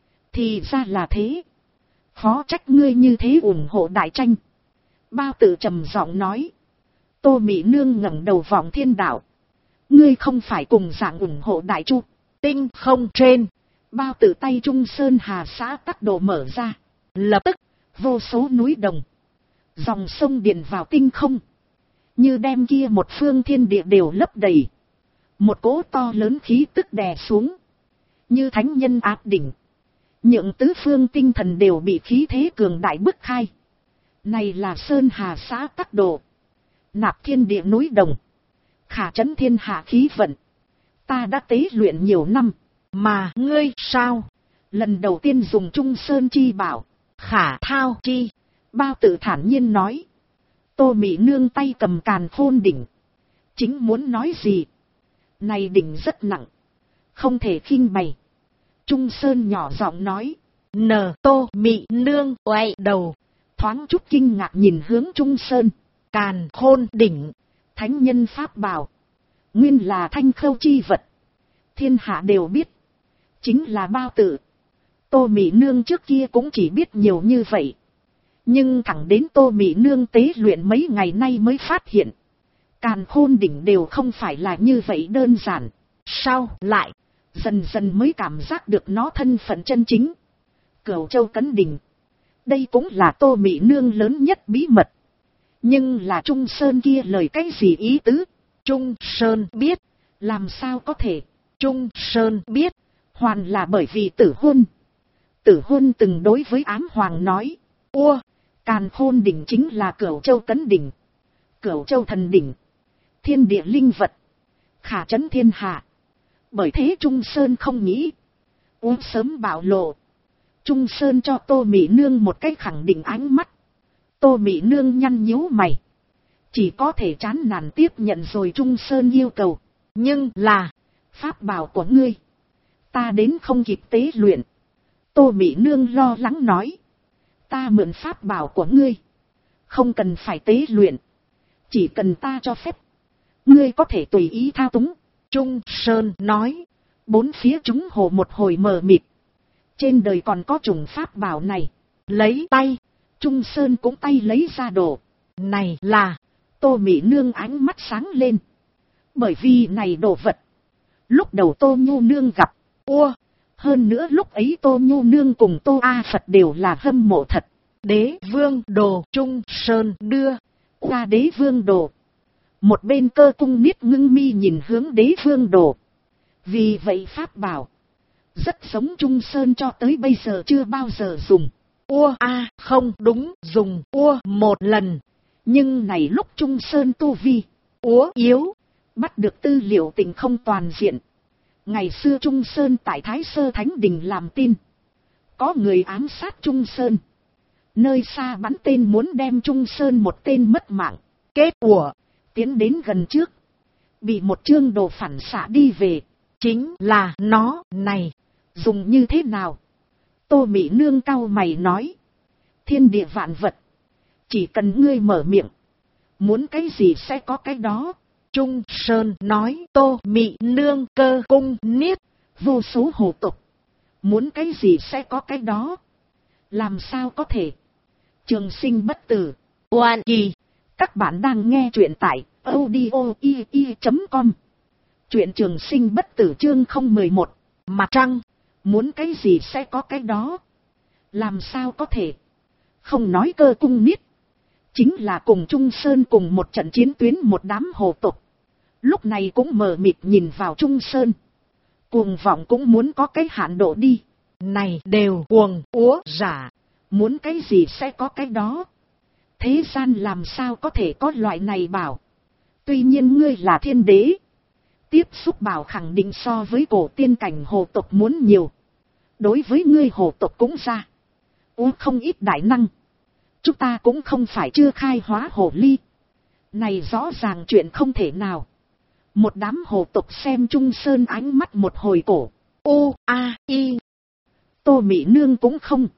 Thì ra là thế. Khó trách ngươi như thế ủng hộ đại tranh. Bao Tử trầm giọng nói. Tô Mị Nương ngẩng đầu vọng thiên đạo. Ngươi không phải cùng dạng ủng hộ đại chu. Tinh không trên. Bao Tử tay Trung Sơn Hà xã tắc đồ mở ra. Lập tức, vô số núi đồng. Dòng sông điền vào tinh không. Như đem kia một phương thiên địa đều lấp đầy. Một cỗ to lớn khí tức đè xuống. Như thánh nhân áp đỉnh. Nhượng tứ phương tinh thần đều bị khí thế cường đại bức khai. Này là Sơn Hà xã tắc đồ. Nạp thiên địa núi đồng. Khả trấn thiên hạ khí vận. Ta đã tế luyện nhiều năm. Mà ngươi sao? Lần đầu tiên dùng Trung Sơn chi bảo. Khả thao chi. Bao Tử thản nhiên nói. Tô Mị Nương tay cầm càn khôn đỉnh. Chính muốn nói gì? Này đỉnh rất nặng. Không thể khinh bày. Trung Sơn nhỏ giọng nói. Tô Mị Nương quay đầu. Thoáng chút kinh ngạc nhìn hướng Trung Sơn. Càn khôn đỉnh. Thánh nhân pháp bảo. Nguyên là thanh khâu chi vật. Thiên hạ đều biết. Chính là Bao Tử. Tô Mị Nương trước kia cũng chỉ biết nhiều như vậy. Nhưng thẳng đến Tô Mị Nương tế luyện mấy ngày nay mới phát hiện. Càn khôn đỉnh đều không phải là như vậy đơn giản. Sao lại? Dần dần mới cảm giác được nó thân phận chân chính. Cửu Châu Cấn Đỉnh. Đây cũng là Tô Mị Nương lớn nhất bí mật. Nhưng là Trung Sơn kia lời cái gì ý tứ? Trung Sơn biết. Làm sao có thể? Trung Sơn biết. Hoàn là bởi vì Tử Huân. Tử Huân từng đối với Ám Hoàng nói. Càn khôn đỉnh chính là Cửu Châu Cấn Đỉnh. Cửu Châu Thần Đỉnh. Thiên địa linh vật. Khả trấn thiên hạ. Bởi thế Trung Sơn không nghĩ. Sớm bạo lộ. Trung Sơn cho Tô Mị Nương một cách khẳng định ánh mắt. Tô Mị Nương nhăn nhíu mày. Chỉ có thể chán nản tiếp nhận rồi Trung Sơn yêu cầu. Nhưng là. Pháp bảo của ngươi. Ta đến không kịp tế luyện. Tô Mị Nương lo lắng nói. Ta mượn pháp bảo của ngươi. Không cần phải tế luyện. Chỉ cần ta cho phép. Ngươi có thể tùy ý thao túng. Trung Sơn nói. Bốn phía chúng hồ một hồi mờ mịt. Trên đời còn có chủng pháp bảo này. Lấy tay. Trung Sơn cũng tay lấy ra đồ. Này là. Tô Mị Nương ánh mắt sáng lên. Bởi vì này đồ vật. Lúc đầu Tô Nhu Nương gặp. Hơn nữa lúc ấy Tô Nhu Nương cùng Tô A Phật đều là hâm mộ thật. Đế vương đồ Trung Sơn đưa. Qua đế vương đồ. Một bên Cơ cung niết ngưng mi nhìn hướng đế vương đồ. Vì vậy pháp bảo. Rất giống Trung Sơn cho tới bây giờ chưa bao giờ dùng. Không đúng, dùng một lần. Nhưng này lúc Trung Sơn tu vi. Yếu. Bắt được tư liệu tình không toàn diện. Ngày xưa Trung Sơn tại Thái Sơ Thánh Đình làm tin. Có người ám sát Trung Sơn. Nơi xa bắn tên muốn đem Trung Sơn một tên mất mạng. Kết quả. Tiến đến gần trước. Bị một chương đồ phản xạ đi về. Chính là nó này. Dùng như thế nào? Tô Mị Nương cau mày nói. Thiên địa vạn vật. Chỉ cần ngươi mở miệng. Muốn cái gì sẽ có cái đó. Trung Sơn nói. Tô Mị Nương cơ cung niết. Vô số hồ tục. Muốn cái gì sẽ có cái đó. Làm sao có thể. Trường sinh bất tử. Oan kỳ. Các bạn đang nghe truyện tại audio.com. Truyện trường sinh bất tử chương 011. Mặt trăng. Muốn cái gì sẽ có cái đó. Làm sao có thể. Không nói Cơ Cung Niết. Chính là cùng Trung Sơn cùng một trận chiến tuyến một đám hồ tộc. Lúc này cũng mờ mịt nhìn vào Trung Sơn. Cuồng vọng cũng muốn có cái hạn độ đi. Này đều cuồng úa giả. Muốn cái gì sẽ có cái đó. Thế gian làm sao có thể có loại này bảo. Tuy nhiên ngươi là thiên đế. Tiếp xúc bảo khẳng định so với cổ tiên cảnh hồ tộc muốn nhiều. Đối với ngươi hồ tộc cũng ra. Không ít đại năng. Chúng ta cũng không phải chưa khai hóa hồ ly. Này rõ ràng chuyện không thể nào. Một đám hồ tộc xem Trung Sơn ánh mắt một hồi cổ. I. Tô Mị Nương cũng không.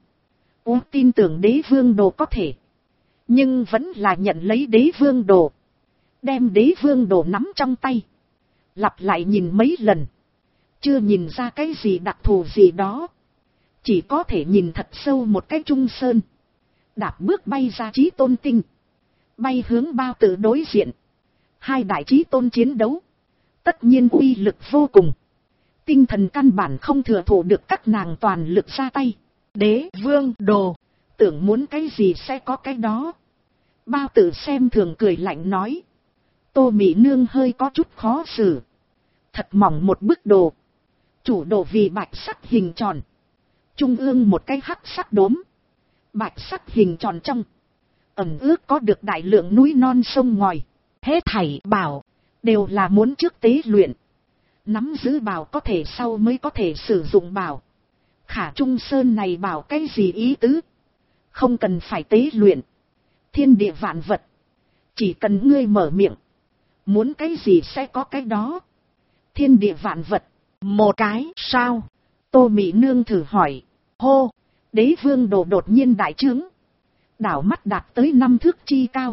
Tin tưởng đế vương đồ có thể. Nhưng vẫn là nhận lấy đế vương đồ. Đem đế vương đồ nắm trong tay. Lặp lại nhìn mấy lần. Chưa nhìn ra cái gì đặc thù gì đó. Chỉ có thể nhìn thật sâu một cái Trung Sơn. Đạp bước bay ra Chí Tôn Tinh. Bay hướng Bao Tử đối diện. Hai đại Chí Tôn chiến đấu. Tất nhiên uy lực vô cùng. Tinh thần căn bản không thừa thụ được các nàng toàn lực ra tay. Đế vương đồ. Tưởng muốn cái gì sẽ có cái đó. Bao Tử xem thường cười lạnh nói. Tô Mị Nương hơi có chút khó xử. Thật mỏng một bức đồ. Chủ đồ vì bạch sắc hình tròn. Trung ương một cái hắc sắc đốm. Bạch sắc hình tròn trong. Ẩm ước có được đại lượng núi non sông ngòi. Hết thảy bảo. Đều là muốn trước tế luyện. Nắm giữ bảo có thể sau mới có thể sử dụng bảo. Khả Trung Sơn này bảo cái gì ý tứ. Không cần phải tế luyện. Thiên địa vạn vật. Chỉ cần ngươi mở miệng. Muốn cái gì sẽ có cái đó. Thiên địa vạn vật. Một cái sao? Tô Mị Nương thử hỏi. Hô. Đế vương đồ đột nhiên đại trướng. Đảo mắt đạt tới 5 thước chi cao.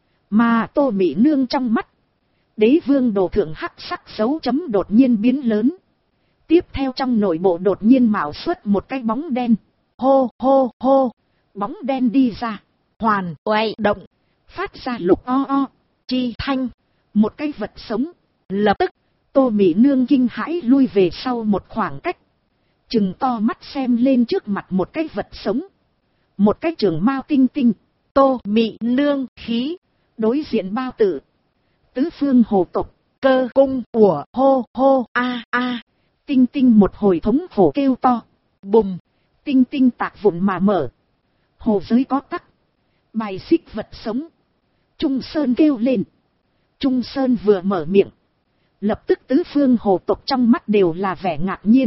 Mà Tô Mị Nương trong mắt. Đế vương đồ thượng hắc sắc dấu chấm đột nhiên biến lớn. Tiếp theo trong nội bộ đột nhiên mạo xuất một cái bóng đen. Hô hô hô. Bóng đen đi ra. Hoàn oai động. Phát ra lục o chi thanh. Một cái vật sống. Lập tức. Tô Mị Nương kinh hãi lui về sau một khoảng cách. Chừng to mắt xem lên trước mặt một cái vật sống. Một cái trường mao tinh tinh. Tô Mị Nương khí. Đối diện Bao Tử. Tứ phương hồ tộc. Cơ cung của hô hô a. Tinh tinh một hồi thống khổ kêu to. Bùm. Tinh tinh tạc vụn mà mở. Hồ giới có tắc. Bài xích vật sống. Trung Sơn kêu lên. Trung Sơn vừa mở miệng. Lập tức tứ phương hồ tộc trong mắt đều là vẻ ngạc nhiên.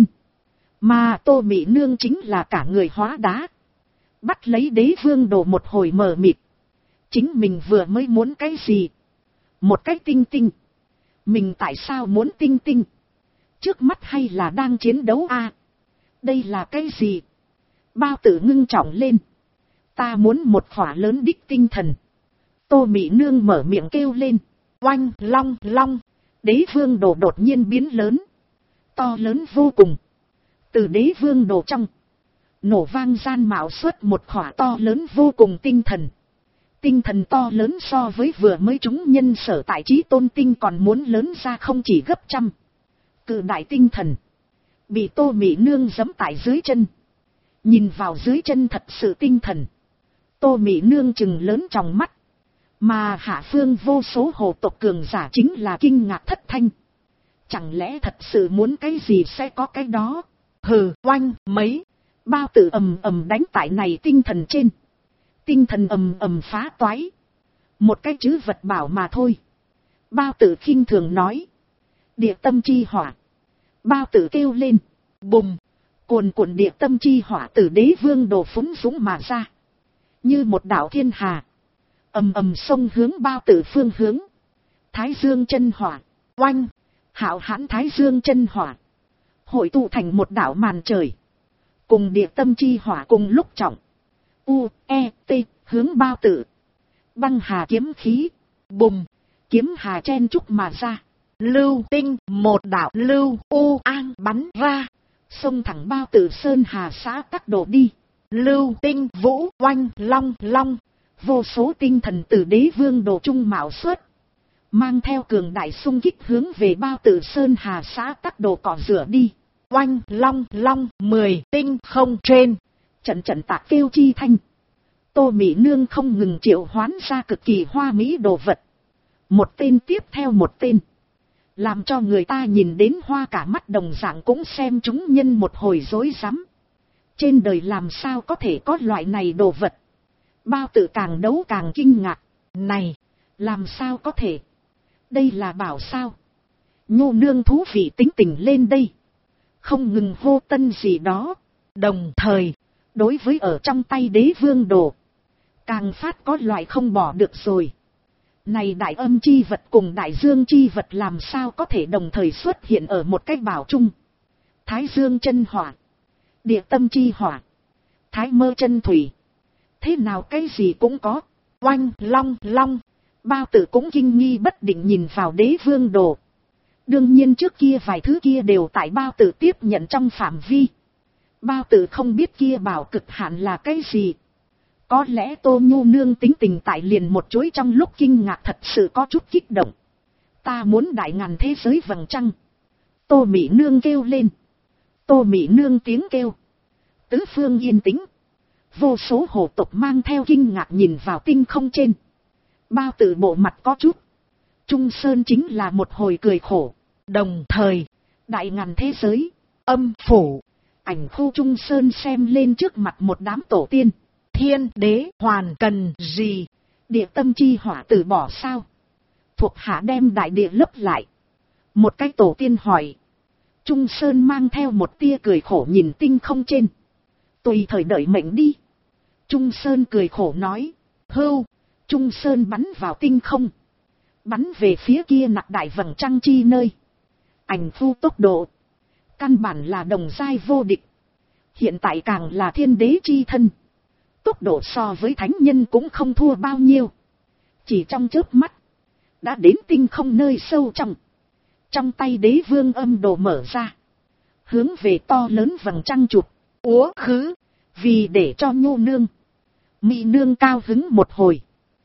Mà Tô Mị Nương chính là cả người hóa đá. Bắt lấy đế vương đồ một hồi mờ mịt. Chính mình vừa mới muốn cái gì? Một cái tinh tinh. Mình tại sao muốn tinh tinh? Trước mắt hay là đang chiến đấu a? Đây là cái gì? Bao Tử ngưng trọng lên. Ta muốn một khỏa lớn đích tinh thần. Tô Mị Nương mở miệng kêu lên. Oanh long long. Đế vương đồ đột nhiên biến lớn. To lớn vô cùng. Từ đế vương đồ trong. Nổ vang gian mạo xuất một khỏa to lớn vô cùng tinh thần. Tinh thần to lớn so với vừa mới chúng nhân sở tại Chí Tôn Tinh còn muốn lớn ra không chỉ gấp trăm. Cự đại tinh thần. Bị Tô Mị Nương giẫm tại dưới chân. Nhìn vào dưới chân thật sự tinh thần. Tô Mị Nương chừng lớn trong mắt. Mà hạ phương vô số hồ tộc cường giả chính là kinh ngạc thất thanh. Chẳng lẽ thật sự muốn cái gì sẽ có cái đó. Hừ oanh mấy. Bao Tử ầm ầm đánh tại này tinh thần trên. Tinh thần ầm ầm phá toái. Một cái chữ vật bảo mà thôi. Bao Tử khinh thường nói. Địa tâm chi hỏa. Bao Tử kêu lên. Bùm. Cuồn cuộn địa tâm chi hỏa từ đế vương đồ phúng dũng mà ra. Như một đạo thiên hà. Ầm ầm xông hướng Bao Tử phương hướng. Thái dương chân hỏa. Oanh. Hạo hãn thái dương chân hỏa. Hội tụ thành một đạo màn trời. Cùng địa tâm chi hỏa cùng lúc trọng. T hướng Bao Tử. Băng hà kiếm khí. Bùm. Kiếm hà chen trúc mà ra. Lưu tinh một đạo lưu an bắn ra. xông thẳng Bao Tử Sơn Hà xã Tắc Đồ đi. Lưu Tinh Vũ oanh long long, vô số tinh thần từ Đế Vương Đồ trung mạo xuất, mang theo cường đại xung kích hướng về Bao Tử Sơn Hà xã Tắc Đồ cọ rửa đi. Oanh long long, 10 tinh không trên, trận trận tạc kêu chi thanh. Tô Mỹ Nương không ngừng triệu hoán ra cực kỳ hoa mỹ đồ vật, một tên tiếp theo một tên, làm cho người ta nhìn đến hoa cả mắt, đồng dạng cũng xem chúng nhân một hồi rối rắm. Trên đời làm sao có thể có loại này đồ vật? Bao Tử càng đấu càng kinh ngạc. Này, làm sao có thể? Đây là bảo sao? Nhô Nương thú vị tính tình lên đây, không ngừng hô tân gì đó. Đồng thời, đối với ở trong tay Đế Vương Đồ, càng phát có loại không bỏ được rồi. Này đại âm chi vật cùng đại dương chi vật làm sao có thể đồng thời xuất hiện ở một cái bảo chung? Thái dương chân hỏa, địa tâm chi hỏa, thái mơ chân thủy, thế nào cái gì cũng có. Oanh long long, Bao Tử cũng kinh nghi bất định nhìn vào Đế Vương Đồ. Đương nhiên trước kia vài thứ kia đều tại Bao Tử tiếp nhận trong phạm vi. Bao Tử không biết kia bảo cực hạn là cái gì. Có lẽ Tô Nhu Nương tính tình tại liền một chuỗi trong lúc kinh ngạc thật sự có chút kích động. Ta muốn đại ngàn thế giới vầng trăng. Tô Mỹ Nương kêu lên. Tô Mỹ Nương tiếng kêu, tứ phương yên tĩnh. Vô số hồ tộc mang theo kinh ngạc nhìn vào tinh không trên. Bao Tử bộ mặt có chút. Trung Sơn chính là một hồi cười khổ. Đồng thời, đại ngàn thế giới, âm phủ, ảnh khu Trung Sơn xem lên trước mặt một đám tổ tiên. Thiên đế hoàn cần gì? Địa tâm chi hỏa từ bỏ sao? Thuộc hạ đem đại địa lấp lại. Một cái tổ tiên hỏi. Trung Sơn mang theo một tia cười khổ nhìn tinh không trên. Tùy thời đợi mệnh đi. Trung Sơn cười khổ nói. Hưu. Trung Sơn bắn vào tinh không, bắn về phía kia nặc đại vầng trăng chi nơi. Ảnh phu tốc độ, căn bản là đồng giai vô địch. Hiện tại càng là thiên đế chi thân, tốc độ so với thánh nhân cũng không thua bao nhiêu. Chỉ trong chớp mắt, đã đến tinh không nơi sâu trong. Trong tay Đế Vương âm đồ mở ra, hướng về to lớn vầng trăng chụp, úa khứ, vì để cho Nhô Nương, Mỹ Nương cao hứng một hồi.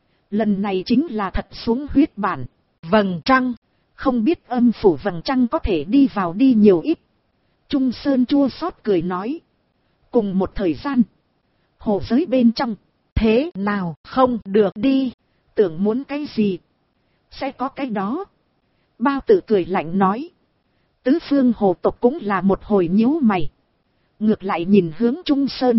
Lần này chính là thật xuống huyết bản. Vầng trăng, không biết âm phủ vầng trăng có thể đi vào đi nhiều ít. Trung Sơn chua xót cười nói. Cùng một thời gian, hồ giới bên trong, thế nào không được đi, tưởng muốn cái gì, sẽ có cái đó. Bao Tử cười lạnh nói. Tứ phương hồ tộc cũng là một hồi nhíu mày, ngược lại nhìn hướng Trung Sơn.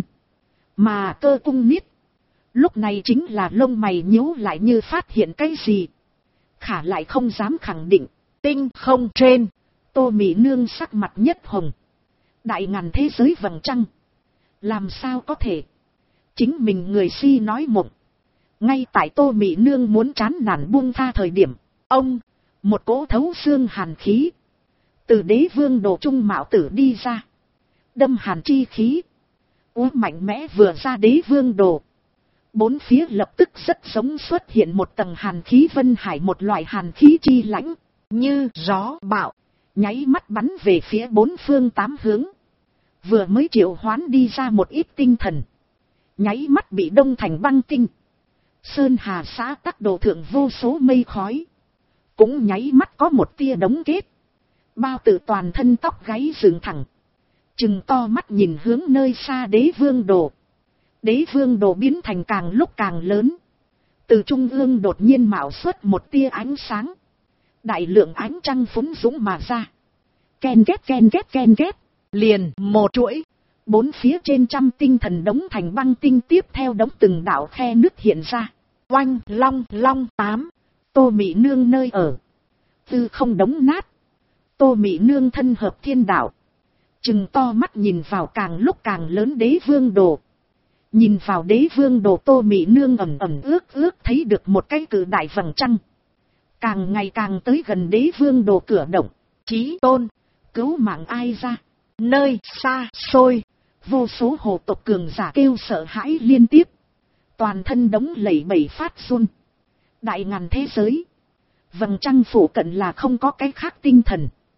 Mà Cơ Cung Niết, lúc này chính là lông mày nhíu lại như phát hiện cái gì. Khả lại không dám khẳng định. Tinh không trên, Tô Mỹ Nương sắc mặt nhất hồng. Đại ngàn thế giới vầng trăng, làm sao có thể? Chính mình người si nói mộng. Ngay tại Tô Mỹ Nương muốn chán nản buông tha thời điểm, ông, một cỗ thấu xương hàn khí từ Đế Vương Đồ trung mạo tử đi ra, đâm hàn chi khí. Mạnh mẽ vừa ra Đế Vương Đồ, bốn phía lập tức rất giống xuất hiện một tầng hàn khí vân hải, một loại hàn khí chi lãnh, như gió bão, nháy mắt bắn về phía bốn phương tám hướng. Vừa mới triệu hoán đi ra một ít tinh thần, nháy mắt bị đông thành băng tinh. Sơn Hà xã Tắc Đồ thượng vô số mây khói, cũng nháy mắt có một tia đống kết. Bao Tử toàn thân tóc gáy dựng thẳng, trừng to mắt nhìn hướng nơi xa Đế Vương Đồ. Đế Vương Đồ biến thành càng lúc càng lớn, từ trung ương đột nhiên mạo xuất một tia ánh sáng, đại lượng ánh trăng phúng dũng mà ra. Ken két ken két ken két, liền một chuỗi, bốn phía trên trăm tinh thần đóng thành băng tinh, tiếp theo đóng từng đạo khe nước hiện ra. Oanh long long 8, Tô Mỹ Nương nơi ở, tư không đóng nát. Tô Mỹ Nương thân hợp thiên đạo, trừng to mắt nhìn vào càng lúc càng lớn Đế Vương Đồ. Nhìn vào Đế Vương Đồ, Tô Mỹ Nương ẩm ẩm ước ước thấy được một cái cự đại vầng trăng, càng ngày càng tới gần Đế Vương Đồ cửa động. Chí tôn, cứu mạng ai ra? Nơi xa xôi, vô số hồ tộc cường giả kêu sợ hãi liên tiếp, toàn thân đống lẩy bẩy phát run. Đại ngàn thế giới, vầng trăng phủ cận là không có cái khác tinh thần,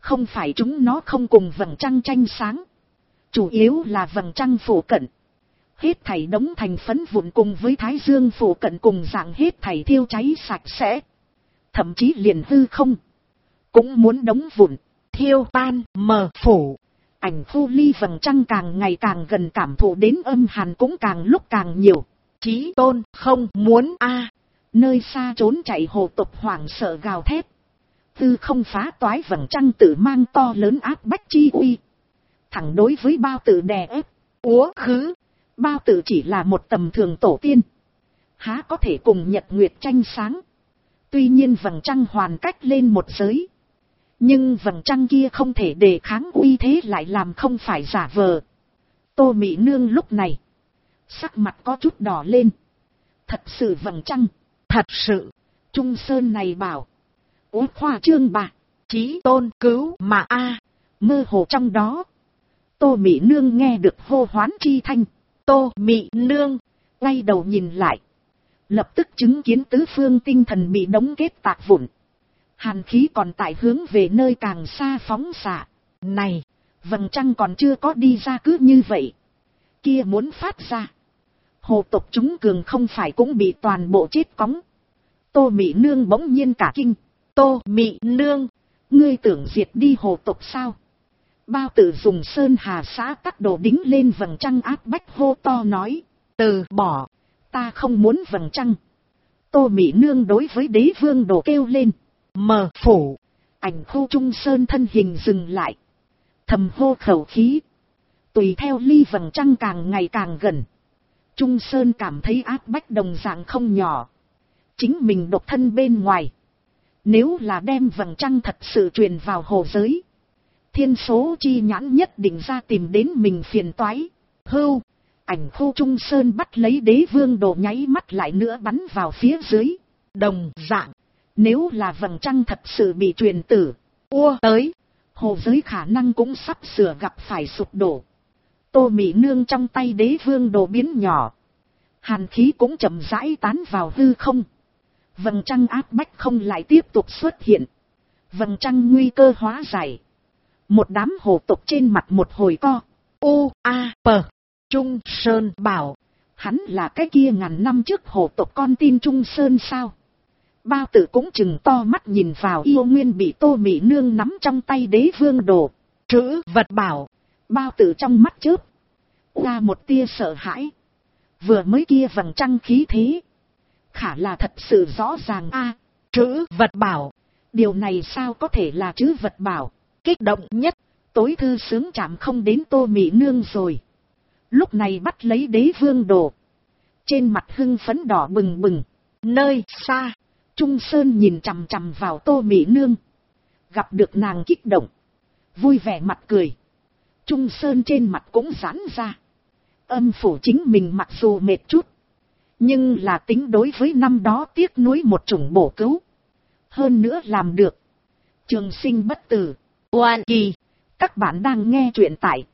Không phải chúng nó không cùng vầng trăng tranh sáng. Chủ yếu là vầng trăng phủ cận. Hết thảy đống thành phấn vụn cùng với thái dương phủ cận cùng dạng hết thảy thiêu cháy sạch sẽ. Thậm chí liền hư không. Cũng muốn đống vụn, thiêu tan, mờ phủ. Ảnh khu ly vầng trăng càng ngày càng gần, cảm thụ đến âm hàn cũng càng lúc càng nhiều. Chí Tôn không muốn a. Nơi xa trốn chạy hồ tộc hoảng sợ gào thét. Tư không phá toái vầng trăng tự mang to lớn áp bách chi uy. Thẳng đối với bao tử đè ép, úa khứ. Bao tử chỉ là một tầm thường tổ tiên. Há có thể cùng nhật nguyệt tranh sáng. Tuy nhiên vầng trăng hoàn cách lên một giới. Nhưng vầng trăng kia không thể đề kháng uy thế lại làm không phải giả vờ. Tô Mị Nương lúc này. Sắc mặt có chút đỏ lên. Thật sự vầng trăng. Thật sự. Trung Sơn này bảo. Ủa khoa trương bà. Chí Tôn cứu mà a. Mơ hồ trong đó. Tô Mị Nương nghe được hô hoán chi thanh. Tô Mị Nương. Quay đầu nhìn lại. Lập tức chứng kiến tứ phương tinh thần bị đóng kết tạc vụn. Hàn khí còn tại hướng về nơi càng xa phóng xạ. Này, vầng trăng còn chưa có đi ra cứ như vậy. Kia muốn phát ra. Hồ tộc chúng cường không phải cũng bị toàn bộ chết cóng. Tô Mị Nương bỗng nhiên cả kinh. Tô Mị Nương, ngươi tưởng diệt đi hồ tộc sao? Bao tử dùng sơn hà xã cắt đồ đính lên vầng trăng áp bách hô to nói. Từ bỏ, ta không muốn vầng trăng. Tô Mị Nương đối với đế vương đồ kêu lên. Mờ phủ, ảnh khu Trung Sơn thân hình dừng lại. Thầm hô khẩu khí. Tùy theo ly vầng trăng càng ngày càng gần. Trung Sơn cảm thấy áp bách đồng dạng không nhỏ. Chính mình độc thân bên ngoài. Nếu là đem vầng trăng thật sự truyền vào hồ giới. Thiên số chi nhãn nhất định ra tìm đến mình phiền toái. Hưu, ảnh khu Trung Sơn bắt lấy đế vương đồ nháy mắt lại nữa bắn vào phía dưới. Đồng dạng. Nếu là vầng trăng thật sự bị truyền tử, tới, hồ giới khả năng cũng sắp sửa gặp phải sụp đổ. Tô Mị Nương trong tay đế vương đồ biến nhỏ. Hàn khí cũng chậm rãi tán vào hư không. Vầng trăng áp bách không lại tiếp tục xuất hiện. Vầng trăng nguy cơ hóa giải. Một đám hồ tộc trên mặt một hồi co. Trung Sơn bảo. Hắn là cái kia ngàn năm trước hồ tộc con tin Trung Sơn sao? Bao tử cũng chừng to mắt nhìn vào yêu nguyên bị Tô Mị Nương nắm trong tay đế vương đồ. Trữ vật bảo. Bao tử trong mắt chớp. Ra một tia sợ hãi. Vừa mới kia vầng trăng khí thế. Khả là thật sự rõ ràng trữ vật bảo. Điều này sao có thể là trữ vật bảo. Kích động nhất. Tối thư sướng chạm không đến Tô Mị Nương rồi. Lúc này bắt lấy đế vương đồ. Trên mặt hưng phấn đỏ bừng bừng. Nơi xa. Trung Sơn nhìn chằm chằm vào Tô Mị Nương. Gặp được nàng kích động. Vui vẻ mặt cười. Trung Sơn trên mặt cũng giãn ra. Âm phủ chính mình mặc dù mệt chút. Nhưng là tính đối với năm đó tiếc nuối một chủng bổ cứu. Hơn nữa làm được. Trường sinh bất tử. Oan kỳ. Các bạn đang nghe truyện tại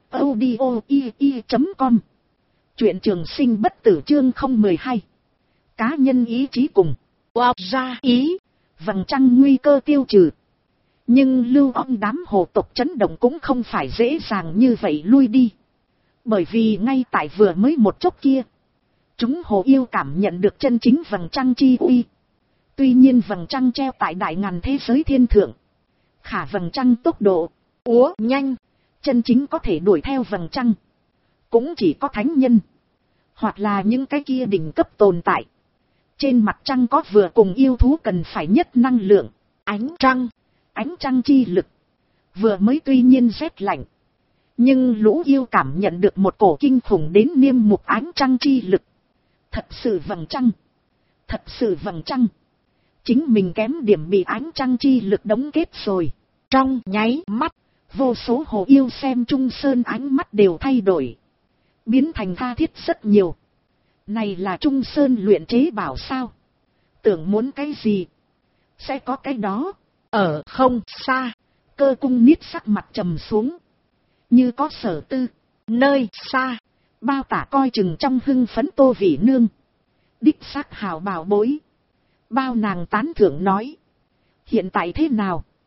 audio.com. Truyện trường sinh bất tử chương 012. Cá nhân ý chí cùng. Ra ý. Vầng trăng nguy cơ tiêu trừ. Nhưng lưu ông đám hồ tộc chấn động cũng không phải dễ dàng như vậy lui đi. Bởi vì ngay tại vừa mới một chốc kia. Chúng hồ yêu cảm nhận được chân chính vầng trăng chi uy. Tuy nhiên vầng trăng treo tại đại ngàn thế giới thiên thượng. Khả vầng trăng tốc độ. Nhanh. Chân chính có thể đuổi theo vầng trăng. Cũng chỉ có thánh nhân. Hoặc là những cái kia đỉnh cấp tồn tại. Trên mặt trăng có vừa cùng yêu thú cần phải nhất năng lượng. Ánh trăng chi lực. Vừa mới tuy nhiên rét lạnh. Nhưng lũ yêu cảm nhận được một cổ kinh khủng đến niêm mục ánh trăng chi lực. Thật sự vầng trăng. Thật sự vầng trăng. Chính mình kém điểm bị ánh trăng chi lực đóng kết rồi. Trong nháy mắt. Vô số hồ yêu xem Trung Sơn ánh mắt đều thay đổi. Biến thành tha thiết rất nhiều. Này là Trung Sơn luyện chế bảo sao? Tưởng muốn cái gì? Sẽ có cái đó. Ở không xa. Cơ cung niết sắc mặt trầm xuống. Như có sở tư. Nơi xa. Bao tả coi chừng trong hưng phấn Tô Vĩ Nương. Đích xác hào bảo bối. Bao nàng tán thưởng nói. Hiện tại thế nào?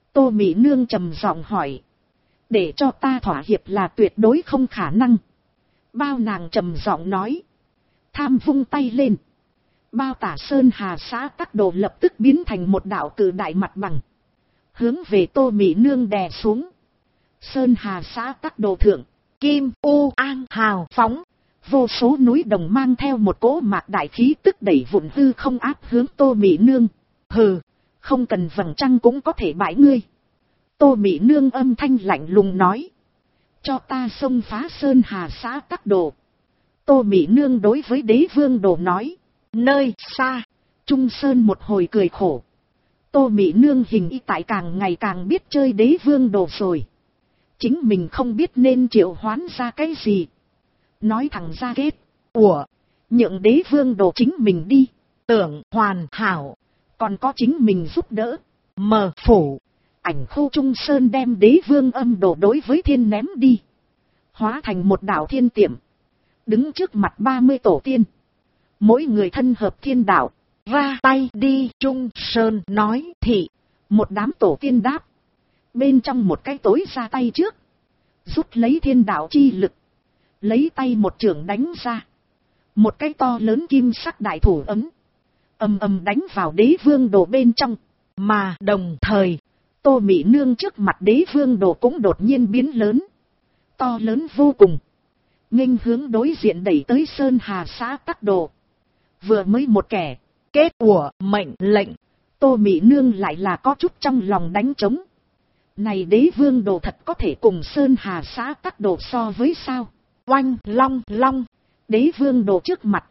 Tô Mị Nương trầm giọng hỏi. Để cho ta thỏa hiệp là tuyệt đối không khả năng. Bao nàng trầm giọng nói. Tham vung tay lên. Bao tả Sơn Hà xã Tắc Đồ lập tức biến thành một đạo cử đại mặt bằng. Hướng về Tô Mị Nương đè xuống. Sơn Hà xã Tắc Đồ thượng, kim u an hào phóng. Vô số núi đồng mang theo một cỗ mạc đại khí tức đẩy vụn hư không áp hướng Tô Mị Nương. Hừ, không cần vầng trăng cũng có thể bãi ngươi. Tô Mị Nương âm thanh lạnh lùng nói. Cho ta xông phá Sơn Hà xã Tắc Đồ. Tô Mị Nương đối với Đế Vương Đồ nói. Nơi xa, Trung Sơn một hồi cười khổ. Tô Mị Nương hình y tại càng ngày càng biết chơi Đế Vương Đồ rồi. Chính mình không biết nên triệu hoán ra cái gì. Nói thẳng ra kết. Nhượng Đế Vương Đồ chính mình đi. Tưởng hoàn hảo. Còn có chính mình giúp đỡ. Mờ phủ. Ảnh khu Trung Sơn đem Đế Vương âm đồ đối với thiên ném đi. Hóa thành một đạo thiên tiệm. Đứng trước mặt 30 tổ tiên. Mỗi người thân hợp thiên đạo. Ra tay đi. Trung Sơn nói thị. Một đám tổ tiên đáp. Bên trong một cái tối ra tay trước. Rút lấy thiên đạo chi lực. Lấy tay một chưởng đánh ra. Một cái to lớn kim sắc đại thủ ấm. Ầm ầm đánh vào Đế Vương Đồ bên trong. Mà đồng thời, Tô Mị Nương trước mặt Đế Vương Đồ cũng đột nhiên biến lớn. To lớn vô cùng. Nghênh hướng đối diện đẩy tới Sơn Hà xã Tắc Đồ. Vừa mới một kẻ. Kết của mệnh lệnh. Tô Mị Nương lại là có chút trong lòng đánh trống. Này Đế Vương Đồ thật có thể cùng Sơn Hà xã Tắc Đồ so với sao? Oanh long long. Đế Vương Đồ trước mặt.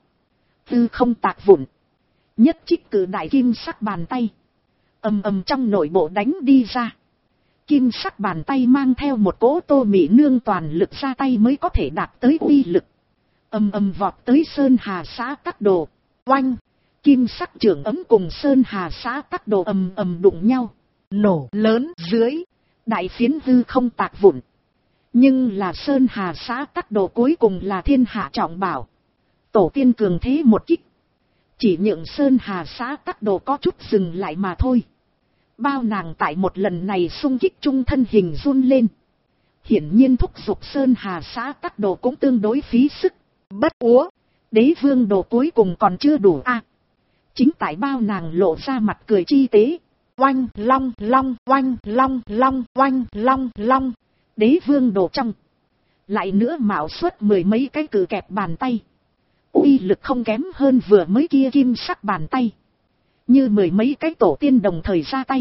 Tư không tạc vụn. Nhất trích cử đại kim sắc bàn tay. Ầm ầm trong nội bộ đánh đi ra. Kim sắc bàn tay mang theo một cỗ Tô Mị Nương toàn lực ra tay mới có thể đạt tới uy lực. Ầm ầm vọt tới Sơn Hà xã Tắc Đồ. Oanh. Kim sắc trưởng ấm cùng Sơn Hà xã Tắc Đồ ầm ầm đụng nhau. Nổ lớn dưới. Đại phiến hư không tạc vụn. Nhưng là Sơn Hà xã Tắc Đồ cuối cùng là thiên hạ trọng bảo. Tổ tiên cường thế một kích. Chỉ nhượng Sơn Hà xã Tắc Đồ có chút dừng lại mà thôi. Bao nàng tại một lần này xung kích trung thân hình run lên. Hiển nhiên thúc giục Sơn Hà xã Tắc Đồ cũng tương đối phí sức. Bất úa. Đế Vương Đồ cuối cùng còn chưa đủ chính tại bao nàng lộ ra mặt cười chi tế. Oanh long long oanh long long oanh long long. Đế Vương Đồ trong. Lại nữa mạo xuất mười mấy cái cử kẹp bàn tay. Uy lực không kém hơn vừa mới kia kim sắc bàn tay. Như mười mấy cái tổ tiên đồng thời ra tay.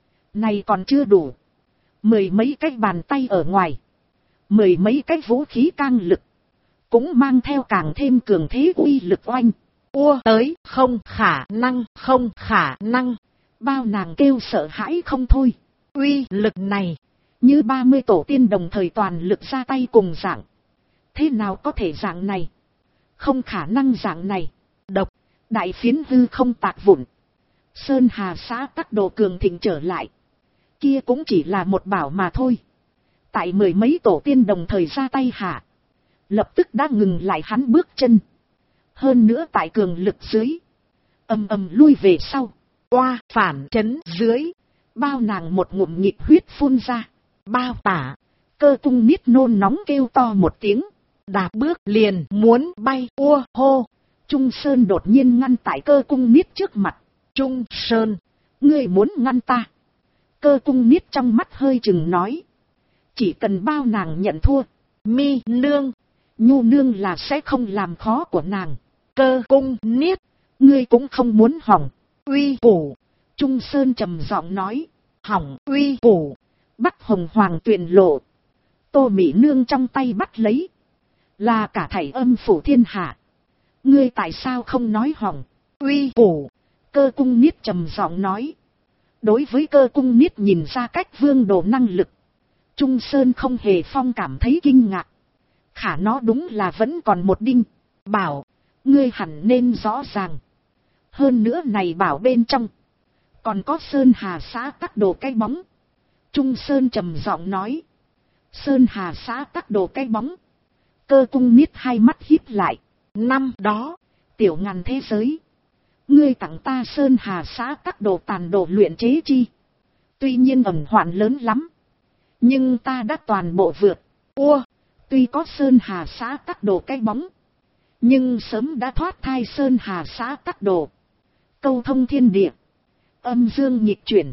Này còn chưa đủ. Mười mấy cái bàn tay ở ngoài. Mười mấy cái vũ khí cang lực. Cũng mang theo càng thêm cường thế uy lực oanh. Tới không khả năng không khả năng. Bao nàng kêu sợ hãi không thôi. Uy lực này. Như 30 tổ tiên đồng thời toàn lực ra tay cùng dạng. Thế nào có thể dạng này? Không khả năng dạng này. Độc. Đại phiến hư không tạc vụn. Sơn Hà xã Tắc Đồ cường thịnh trở lại. Kia cũng chỉ là một bảo mà thôi. Tại mười mấy tổ tiên đồng thời ra tay hạ. Lập tức đã ngừng lại hắn bước chân. Hơn nữa tại cường lực dưới. Ầm ầm lui về sau. Oa phản chấn dưới. Bao nàng một ngụm nhịp huyết phun ra. Bao tả. Cơ cung niết nôn nóng kêu to một tiếng. Đạp bước liền muốn bay hô. Trung Sơn đột nhiên ngăn tại cơ cung niết trước mặt. Trung Sơn. Ngươi muốn ngăn ta. Cơ cung niết trong mắt hơi chừng nói. Chỉ cần bao nàng nhận thua. Mi nương. Nhu nương là sẽ không làm khó của nàng. Cơ cung niết. Ngươi cũng không muốn hỏng. Uy phủ. Trung Sơn trầm giọng nói. Hỏng uy phủ. Bắc hồng hoàng tuyền lộ. Tô Mị Nương trong tay bắt lấy. Là cả thảy âm phủ thiên hạ. Ngươi tại sao không nói hỏng. Uy phủ. Cơ cung niết trầm giọng nói. Đối với cơ cung niết nhìn ra cách Vương Đồ năng lực. Trung Sơn không hề phong cảm thấy kinh ngạc. Khả nó đúng là vẫn còn một đinh. Bảo. Ngươi hẳn nên rõ ràng. Hơn nữa này bảo bên trong. Còn có Sơn Hà xã Tắc Đồ cái bóng. Trung Sơn trầm giọng nói. Sơn Hà xã Tắc Đồ cái bóng. Cơ cung niết hai mắt híp lại. Năm đó. Tiểu ngàn thế giới. Ngươi tặng ta Sơn Hà xã Tắc Đồ tàn đồ luyện chế chi. Tuy nhiên ẩn hoạn lớn lắm. Nhưng ta đã toàn bộ vượt. Tuy có Sơn Hà xã Tắc Đồ cái bóng. Nhưng sớm đã thoát thai Sơn Hà xã Tắc Đồ. Câu thông thiên địa. Âm dương nhịp chuyển.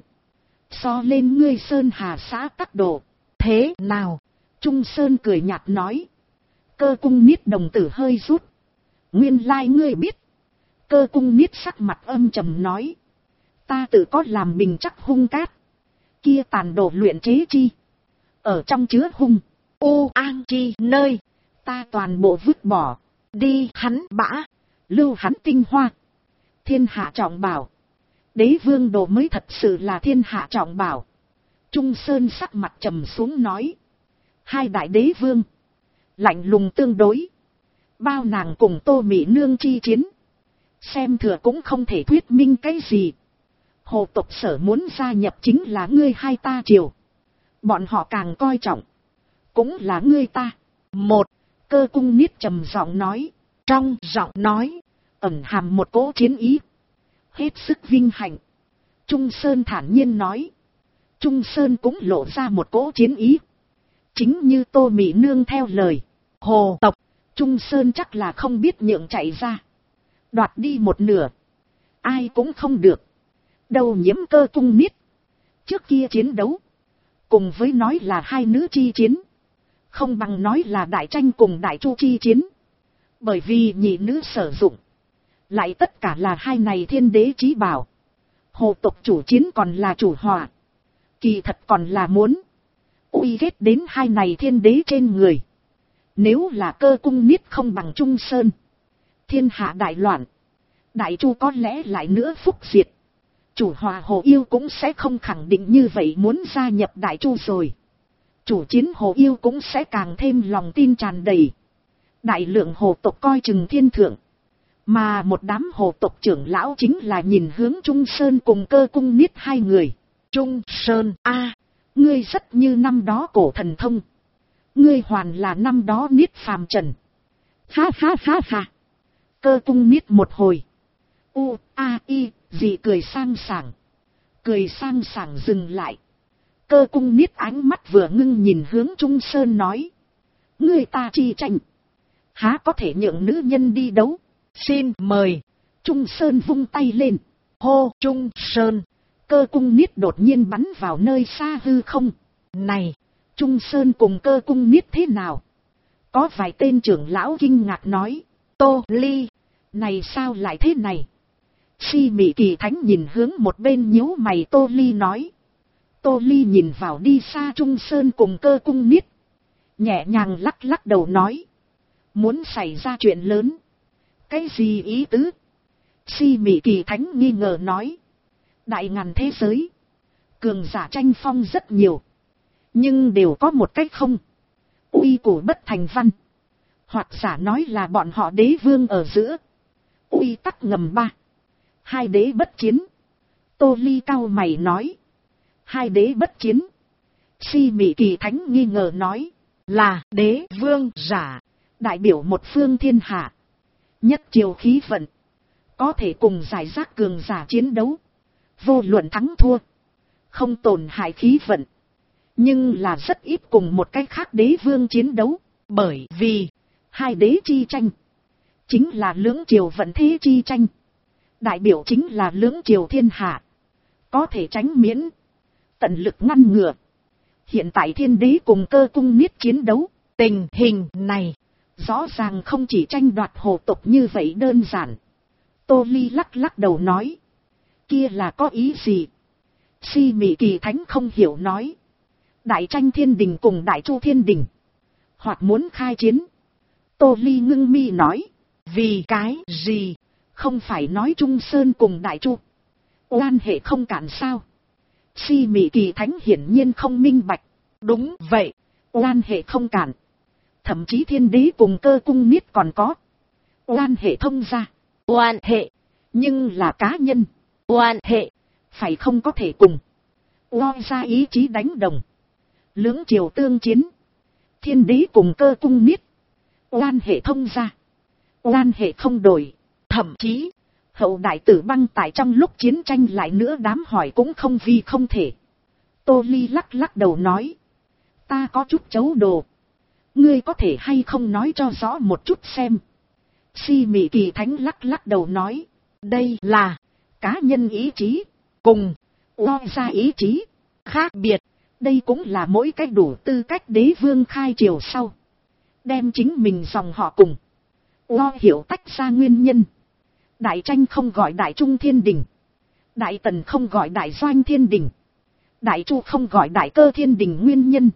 So lên ngươi Sơn Hà xã Tắc Đồ. Thế nào? Trung Sơn cười nhạt nói. Cơ cung niết đồng tử hơi rút. Nguyên lai ngươi biết. Cơ cung niết sắc mặt âm trầm nói. Ta tự có làm bình chắc hung cát. Kia tàn đồ luyện chế chi. Ở trong chứa hung. An chi nơi. Ta toàn bộ vứt bỏ. Đi hắn bã. Lưu hắn tinh hoa. Thiên hạ trọng bảo. Đế vương đồ mới thật sự là thiên hạ trọng bảo. Trung Sơn sắc mặt trầm xuống nói. Hai đại đế vương. Lạnh lùng tương đối. Bao nàng cùng Tô Mỹ Nương chi chiến. Xem thừa cũng không thể thuyết minh cái gì. Hồ tộc sở muốn gia nhập chính là ngươi hai ta triều. Bọn họ càng coi trọng. Cũng là ngươi ta. Một. Cơ cung niết trầm giọng nói. Trong giọng nói. Ẩn hàm một cỗ chiến ý. Hết sức vinh hạnh. Trung Sơn thản nhiên nói. Trung Sơn cũng lộ ra một cỗ chiến ý. Chính như Tô Mỹ Nương theo lời. Hồ tộc. Trung Sơn chắc là không biết nhượng chạy ra. Đoạt đi một nửa. Ai cũng không được. Đâu nhiễm cơ cung niết. Trước kia chiến đấu. Cùng với nói là hai nữ chi chiến. Không bằng nói là đại tranh cùng đại chu chi chiến. Bởi vì nhị nữ sử dụng. Lại tất cả là hai này thiên đế chí bảo. Hồ tộc chủ chiến còn là chủ hòa. Kỳ thật còn là muốn. Uy ghét đến hai này thiên đế trên người. Nếu là cơ cung niết không bằng Trung Sơn. Thiên hạ đại loạn. Đại chu có lẽ lại nữa phúc diệt. Chủ hòa Hồ Yêu cũng sẽ không khẳng định như vậy muốn gia nhập đại chu rồi. Chủ chiến Hồ Yêu cũng sẽ càng thêm lòng tin tràn đầy. Đại lượng hồ tộc coi chừng thiên thượng. Mà một đám hồ tộc trưởng lão chính là nhìn hướng Trung Sơn cùng cơ cung niết hai người. Trung Sơn ngươi rất như năm đó cổ thần thông. Ngươi hoàn là năm đó niết phàm trần. Ha ha ha ha. Cơ cung niết một hồi. Gì cười sang sảng. Cười sang sảng dừng lại. Cơ cung niết ánh mắt vừa ngưng nhìn hướng Trung Sơn nói. Ngươi ta chi tranh. Há có thể nhượng nữ nhân đi đấu. Xin mời. Trung Sơn vung tay lên. Hô Trung Sơn. Cơ cung niết đột nhiên bắn vào nơi xa hư không. Này. Trung Sơn cùng cơ cung niết thế nào? Có vài tên trưởng lão kinh ngạc nói. Tô Ly. Này sao lại thế này? Si Mị Kỳ Thánh nhìn hướng một bên nhíu mày Tô Ly nói. Tô Ly nhìn vào đi xa Trung Sơn cùng cơ cung niết. Nhẹ nhàng lắc lắc đầu nói. Muốn xảy ra chuyện lớn. Cái gì ý tứ? Si Mị Kỳ Thánh nghi ngờ nói. Đại ngàn thế giới. Cường giả tranh phong rất nhiều. Nhưng đều có một cách không. Uy củ bất thành văn. Hoặc giả nói là bọn họ đế vương ở giữa. Uy tắc ngầm ba. Hai đế bất chiến. Tô Ly cau mày nói. Hai đế bất chiến. Si Mị Kỳ Thánh nghi ngờ nói. Là đế vương giả. Đại biểu một phương thiên hạ. Nhất triều khí vận. Có thể cùng giải rác cường giả chiến đấu. Vô luận thắng thua. Không tổn hại khí vận. Nhưng là rất ít cùng một cách khác đế vương chiến đấu. Bởi vì hai đế chi tranh. Chính là lưỡng triều vận thế chi tranh. Đại biểu chính là lưỡng triều thiên hạ. Có thể tránh miễn. Tận lực ngăn ngừa. Hiện tại thiên đế cùng cơ cung niết chiến đấu. Tình hình này. Rõ ràng không chỉ tranh đoạt hồ tộc như vậy đơn giản. Tô Ly lắc lắc đầu nói. Kia là có ý gì? Si Mị Kỳ Thánh không hiểu nói. Đại tranh thiên đình cùng đại chu thiên đình. Hoặc muốn khai chiến. Tô Ly ngưng mi nói. Vì cái gì? Không phải nói Trung Sơn cùng đại chu. Oan hệ không cản sao? Si Mị Kỳ Thánh hiển nhiên không minh bạch. Đúng vậy. Oan hệ không cản. Thậm chí thiên đế cùng cơ cung niết còn có. Oan hệ thông ra. Oan hệ. Nhưng là cá nhân. Oan hệ. Phải không có thể cùng. Oan ra ý chí đánh đồng. Lưỡng triều tương chiến. Thiên đế cùng cơ cung niết. Oan hệ thông ra. Oan hệ không đổi. Thậm chí. Hậu đại tử băng tại trong lúc chiến tranh lại nữa đám hỏi cũng không vì không thể. Tô Ly lắc lắc đầu nói. Ta có chút chấu đồ. Ngươi có thể hay không nói cho rõ một chút xem. Si Mị Kỳ Thánh lắc lắc đầu nói. Đây là cá nhân ý chí. cùng O ra ý chí. khác biệt. Đây cũng là mỗi cách đủ tư cách đế vương khai triều sau. Đem chính mình dòng họ cùng O hiểu tách ra nguyên nhân. Đại Tranh không gọi Đại Trung Thiên Đình. Đại Tần không gọi Đại Doanh Thiên Đình. Đại Chu không gọi Đại Cơ Thiên Đình nguyên nhân.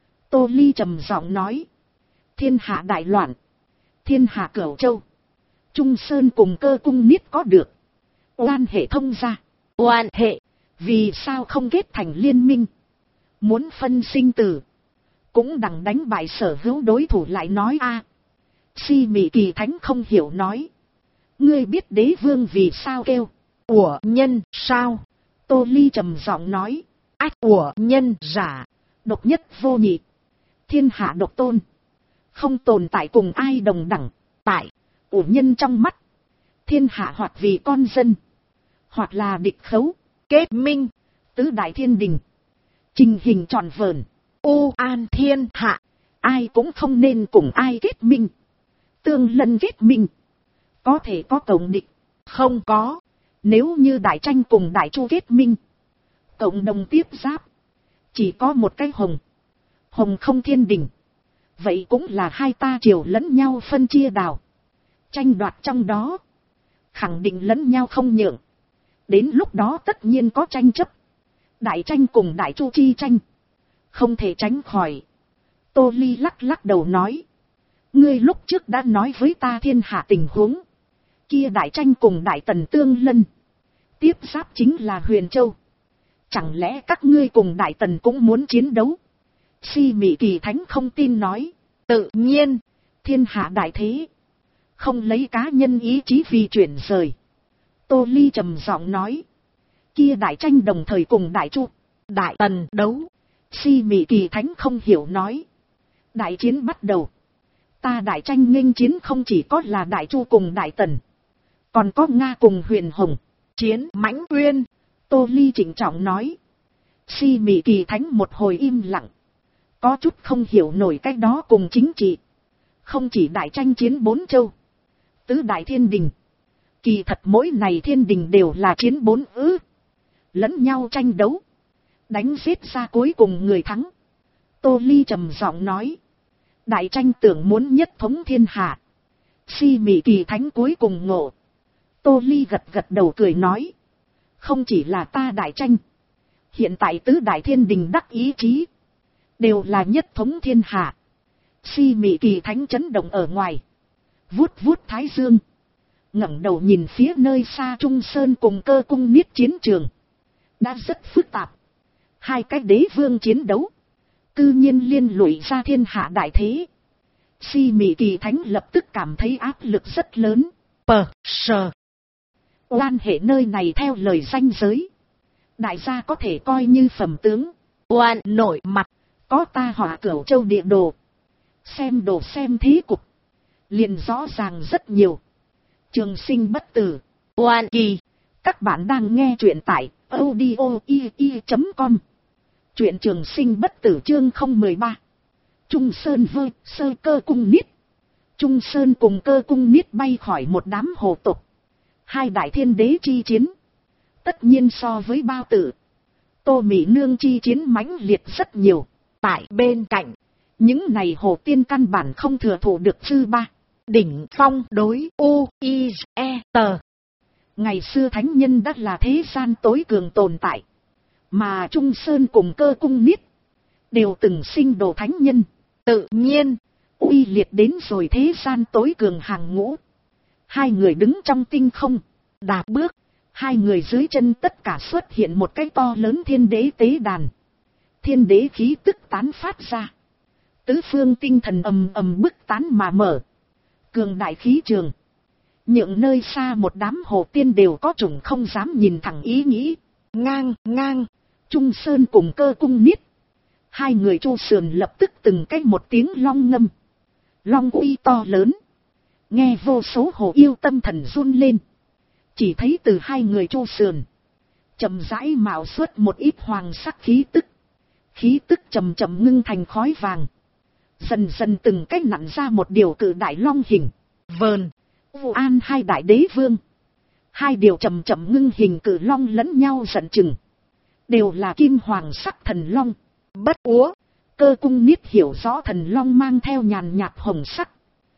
Tô Ly trầm giọng nói. Thiên hạ đại loạn. Thiên hạ Cửu Châu. Trung Sơn cùng Cơ Cung Niết có được. Oan hệ thông ra. Oan hệ. Vì sao không kết thành liên minh? Muốn phân sinh tử. Cũng đằng đánh bại sở hữu đối thủ lại nói a. Si Mị Kỳ Thánh không hiểu nói. Ngươi biết đế vương vì sao kêu. Của nhân sao? Tô Ly trầm giọng nói. Ách của nhân giả. Độc nhất vô nhị. Thiên hạ độc tôn. Không tồn tại cùng ai đồng đẳng. Tại ủ nhân trong mắt. Thiên hạ hoặc vì con dân. Hoặc là địch khấu. Kết minh. Tứ đại thiên đình. Trình hình tròn vờn. U an thiên hạ. Ai cũng không nên cùng ai kết minh. Tương lân kết minh. Có thể có cộng địch. Không có. Nếu như Đại Tranh cùng Đại Chu kết minh. Cộng đồng tiếp giáp. Chỉ có một cái hồng. Hồng không thiên đình. Vậy cũng là hai ta triều lẫn nhau phân chia đào. Tranh đoạt trong đó. Khẳng định lẫn nhau không nhượng. Đến lúc đó tất nhiên có tranh chấp. Đại Tranh cùng Đại Chu chi tranh. Không thể tránh khỏi. Tô Ly lắc lắc đầu nói. Ngươi lúc trước đã nói với ta thiên hạ tình huống. Kia Đại Tranh cùng Đại Tần tương lân. Tiếp giáp chính là Huyền Châu. Chẳng lẽ các ngươi cùng Đại Tần cũng muốn chiến đấu? Si Mị Kỳ Thánh không tin nói. Tự nhiên. Thiên hạ đại thế. Không lấy cá nhân ý chí vì chuyển rời. Tô Ly trầm giọng nói. Kia Đại Tranh đồng thời cùng Đại Chu, Đại Tần đấu. Si Mị Kỳ Thánh không hiểu nói. Đại chiến bắt đầu. Ta Đại Tranh nghênh chiến không chỉ có là Đại Chu cùng Đại Tần. Còn có Nga cùng Huyền Hồng. Chiến mãnh uyên. Tô Ly trịnh trọng nói. Si Mị Kỳ Thánh một hồi im lặng. Có chút không hiểu nổi cái đó cùng chính trị. Không chỉ Đại Tranh chiến 4 châu. Tứ đại thiên đình. Kỳ thật mỗi này thiên đình đều là chiến 4 ư. Lẫn nhau tranh đấu. Đánh giết ra cuối cùng người thắng. Tô Ly trầm giọng nói. Đại Tranh tưởng muốn nhất thống thiên hạ. Si Mị Kỳ Thánh cuối cùng ngộ. Tô Ly gật gật đầu cười nói. Không chỉ là ta Đại Tranh. Hiện tại tứ đại thiên đình đắc ý chí. Đều là nhất thống thiên hạ. Si Mị Kỳ Thánh chấn động ở ngoài. Vuốt vuốt thái dương. Ngẩng đầu nhìn phía nơi xa Trung Sơn cùng Cơ Cung Niết chiến trường. Đã rất phức tạp. Hai cái đế vương chiến đấu. Cư nhiên liên lụy ra thiên hạ đại thế. Si Mị Kỳ Thánh lập tức cảm thấy áp lực rất lớn. Sờ. Oan hệ nơi này theo lời danh giới. Đại gia có thể coi như phẩm tướng. Oan nổi mặt. Có ta họa Cửu Châu địa đồ. Xem đồ xem thế cục. Liền rõ ràng rất nhiều. Trường Sinh bất tử. Oan kỳ. Các bạn đang nghe truyện tại audio.com. Truyện Trường Sinh bất tử chương 013. Trung Sơn vơ sơ Cơ Cung Niết. Trung Sơn cùng Cơ Cung Niết bay khỏi một đám hồ tục. Hai đại thiên đế chi chiến. Tất nhiên so với Bao Tử, Tô Mỹ Nương chi chiến mãnh liệt rất nhiều. Tại bên cạnh. Những này hồ tiên căn bản không thừa thụ được dư ba. Đỉnh phong đối U-I-E-T. Ngày xưa thánh nhân đã là thế gian tối cường tồn tại. Mà Trung Sơn cùng Cơ Cung Niết. Đều từng sinh đồ thánh nhân. Tự nhiên. Uy liệt đến rồi thế gian tối cường hàng ngũ. Hai người đứng trong tinh không. Đạp bước. Hai người dưới chân tất cả xuất hiện một cái to lớn thiên đế tế đàn. Thiên đế khí tức tán phát ra. Tứ phương tinh thần ầm ầm bức tán mà mở. Cường đại khí trường. Những nơi xa một đám hồ tiên đều có chủng không dám nhìn thẳng ý nghĩ. Ngang. Trung Sơn cùng Cơ Cung Niết. Hai người chu sườn lập tức từng cách một tiếng long ngâm. Long uy to lớn. Nghe vô số hồ yêu tâm thần run lên. Chỉ thấy từ hai người chu sườn. Chậm rãi mạo xuất một ít hoàng sắc khí tức. khí tức chậm chậm ngưng thành khói vàng. Dần dần từng cách nặn ra một điều cự đại long hình. Vờn, Vu An hai đại đế vương. Hai điều chậm chậm ngưng hình cự long lẫn nhau giận chừng. Đều là kim hoàng sắc thần long. bất úa, Cơ Cung Niết hiểu rõ thần long mang theo nhàn nhạt hồng sắc.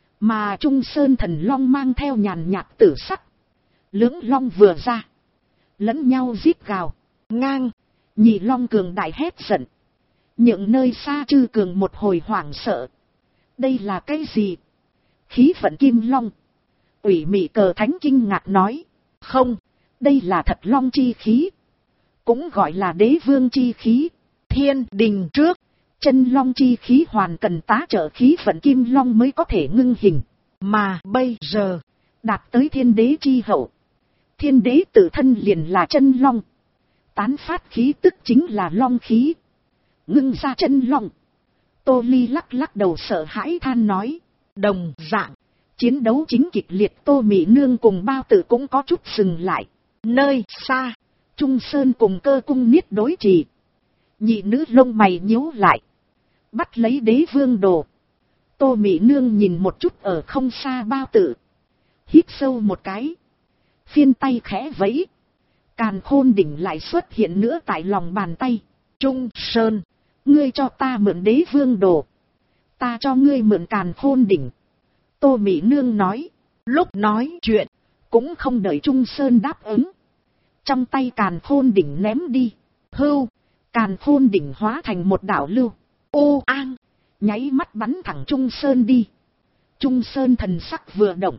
Mà Trung Sơn thần long mang theo nhàn nhạt tử sắc. Lưỡng long vừa ra. Lẫn nhau rít gào. ngang, Nhị long cường đại hét giận. Những nơi xa chư cường một hồi hoảng sợ. Đây là cái gì? Khí vận kim long. Ủy mị Cờ Thánh kinh ngạc nói. không, Đây là thật long chi khí. Cũng gọi là đế vương chi khí. thiên đình trước, Chân long chi khí hoàn cần tá trợ khí vận kim long mới có thể ngưng hình. mà bây giờ, Đạt tới thiên đế chi hậu. Thiên đế tự thân liền là chân long. Tán phát khí tức chính là long khí. Ngưng ra chân long. Tô Ly lắc lắc đầu sợ hãi than nói. đồng dạng, Chiến đấu chính kịch liệt, Tô Mỹ Nương cùng Bao Tử cũng có chút dừng lại. nơi xa, Trung Sơn cùng Cơ Cung Niết đối trì. Nhị nữ lông mày nhíu lại. Bắt lấy đế vương đồ. Tô Mỹ Nương nhìn một chút ở không xa Bao Tử. Hít sâu một cái. Phiên tay khẽ vẫy. Càn Khôn đỉnh lại xuất hiện nữa tại lòng bàn tay. Trung Sơn, Ngươi cho ta mượn đế vương đồ. Ta cho ngươi mượn Càn Khôn đỉnh. Tô Mỹ Nương nói. lúc nói chuyện, Cũng không đợi Trung Sơn đáp ứng. Trong tay Càn Khôn đỉnh ném đi. hưu, Càn Khôn đỉnh hóa thành một đảo lưu. u an, Nháy mắt bắn thẳng Trung Sơn đi. Trung Sơn thần sắc vừa động.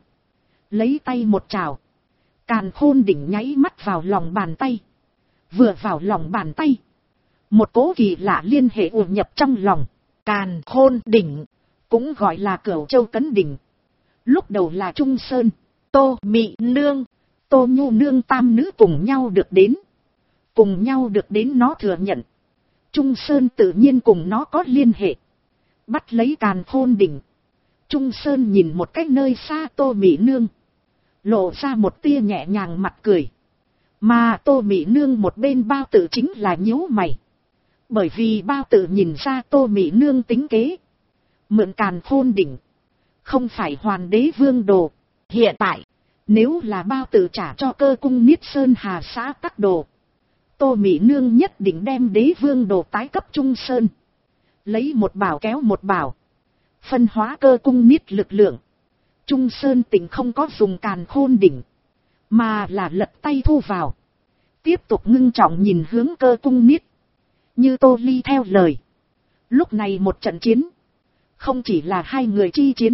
Lấy tay một trào. Càn Khôn đỉnh nháy mắt vào lòng bàn tay. Vừa vào lòng bàn tay. Một cỗ kỳ lạ liên hệ ùa nhập trong lòng. Càn Khôn đỉnh, Cũng gọi là Cửu Châu Cấn Đỉnh. Lúc đầu là Trung Sơn, Tô Mị Nương, Tô Nhu Nương tam nữ cùng nhau được đến. Cùng nhau được đến nó thừa nhận. Trung Sơn tự nhiên cùng nó có liên hệ. Bắt lấy Càn Khôn đỉnh. Trung Sơn nhìn một cách nơi xa Tô Mỹ Nương. Lộ ra một tia nhẹ nhàng mặt cười. Mà Tô Mỹ Nương một bên Bao Tử chính là nhíu mày. Bởi vì Bao Tử nhìn ra Tô Mỹ Nương tính kế. Mượn Càn Khôn đỉnh. Không phải hoàn đế vương đồ. hiện tại, Nếu là Bao Tử trả cho Cơ Cung Niết Sơn Hà xã tắc đồ. Tô Mỹ Nương nhất định đem đế vương đồ tái cấp Trung Sơn. Lấy một bảo kéo một bảo. Phân hóa Cơ Cung Niết lực lượng. Trung Sơn tỉnh không có dùng Càn Khôn đỉnh. Mà là lật tay thu vào. Tiếp tục ngưng trọng nhìn hướng Cơ Cung Niết. Như Tô Ly theo lời. Lúc này một trận chiến. Không chỉ là hai người chi chiến.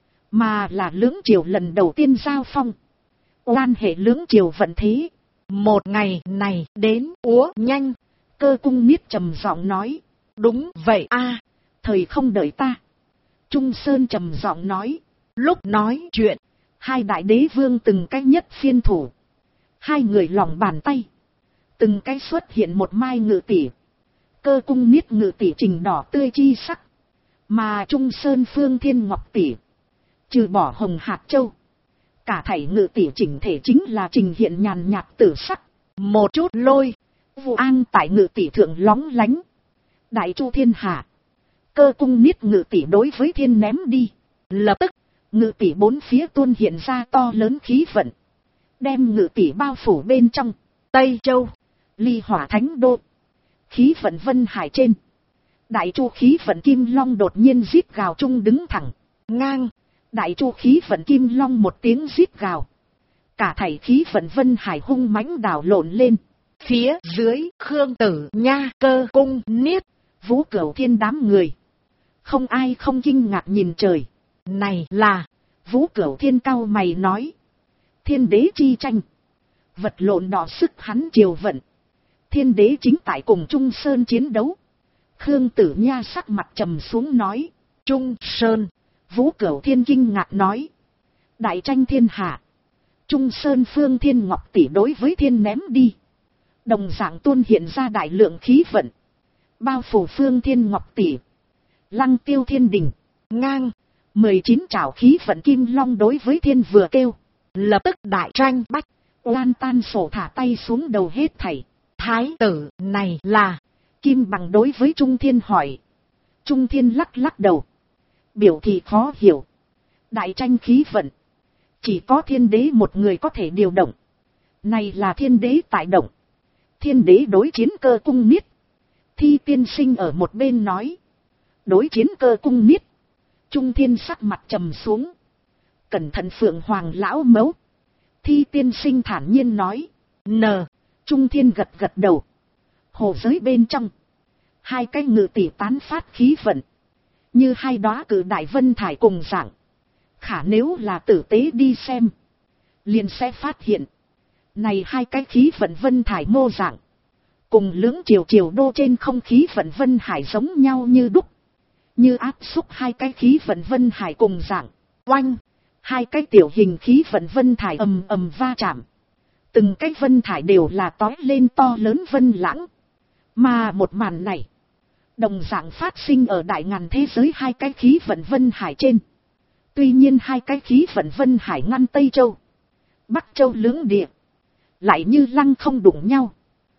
Mà là lưỡng triều lần đầu tiên giao phong. Quan hệ lưỡng triều vận thế. một ngày này đến úa nhanh, Cơ Cung Niết trầm giọng nói. đúng vậy a, Thời không đợi ta. Trung Sơn trầm giọng nói. lúc nói chuyện, Hai đại đế vương từng cách nhất phiên thủ. Hai người lòng bàn tay. Từng cách xuất hiện một mai ngự tỷ. Cơ Cung Niết ngự tỷ trình đỏ tươi chi sắc. Mà Trung Sơn Phương Thiên Ngọc tỷ. Trừ bỏ hồng hạt châu. Cả thảy ngự tỷ chỉnh thể chính là trình hiện nhàn nhạt tử sắc. một chút lôi, Vu An tại ngự tỷ thượng lóng lánh. Đại Chu Thiên Hạ. Cơ Cung Niết ngự tỷ đối với thiên ném đi. lập tức, Ngự tỷ bốn phía tuôn hiện ra to lớn khí vận. Đem ngự tỷ bao phủ bên trong. Tây Châu, Ly Hỏa Thánh Đô. Khí vận Vân Hải trên. Đại Chu khí vận Kim Long đột nhiên rít gào trung đứng thẳng. ngang, Đại Chu khí vận Kim Long một tiếng rít gào. Cả thảy khí vận Vân Hải hung mãnh đảo lộn lên. phía dưới Khương Tử Nha, Cơ Cung Niết, Vũ Cửu Thiên đám người. Không ai không kinh ngạc nhìn trời. này là, Vũ Cửu Thiên cao mày nói. Thiên đế chi tranh. Vật lộn đỏ sức hắn triều vận. Thiên đế chính tại cùng Trung Sơn chiến đấu. Khương Tử Nha sắc mặt trầm xuống nói. Trung Sơn, Vũ Cửu Thiên kinh ngạc nói. Đại tranh thiên hạ. Trung Sơn Phương Thiên Ngọc tỷ đối với thiên ném đi. Đồng dạng tuôn hiện ra đại lượng khí vận. Bao phủ Phương Thiên Ngọc tỷ. Lăng tiêu thiên đình. ngang, 19 trảo khí vận Kim Long đối với thiên vừa kêu. lập tức đại tranh bách, Oan tan sổ thả tay xuống đầu hết thảy. thái tử này là, Kim Bằng đối với Trung Thiên hỏi. Trung Thiên lắc lắc đầu. Biểu thị khó hiểu. Đại tranh khí vận. Chỉ có thiên đế một người có thể điều động. Này là thiên đế tại động. Thiên đế đối chiến Cơ Cung Niết. Thi tiên sinh ở một bên nói. Đối chiến Cơ Cung Niết. Trung Thiên sắc mặt trầm xuống. Cẩn thận Phượng Hoàng lão mẫu. Thi tiên sinh thản nhiên nói. Trung Thiên gật gật đầu. Hồ giới bên trong. Hai cái ngự tỷ tán phát khí vận. Như hai đóa cử đại vân thải cùng dạng. Khả nếu là tử tế đi xem. Liền sẽ phát hiện. Này hai cái khí vận vân thải mô dạng. Cùng lưỡng triều triều đô trên không khí vận vân hải giống nhau như đúc. Như áp xúc hai cái khí vận vân hải cùng dạng. Oanh. Hai cái tiểu hình khí vận vân thải ầm ầm va chạm. Từng cái vân thải đều là tói lên to lớn vân lãng. Mà một màn này. Đồng dạng phát sinh ở đại ngàn thế giới hai cái khí vận vân hải trên. Tuy nhiên hai cái khí vận vân hải ngăn Tây Châu. Bắc Châu lưỡng địa. Lại như lăng không đụng nhau.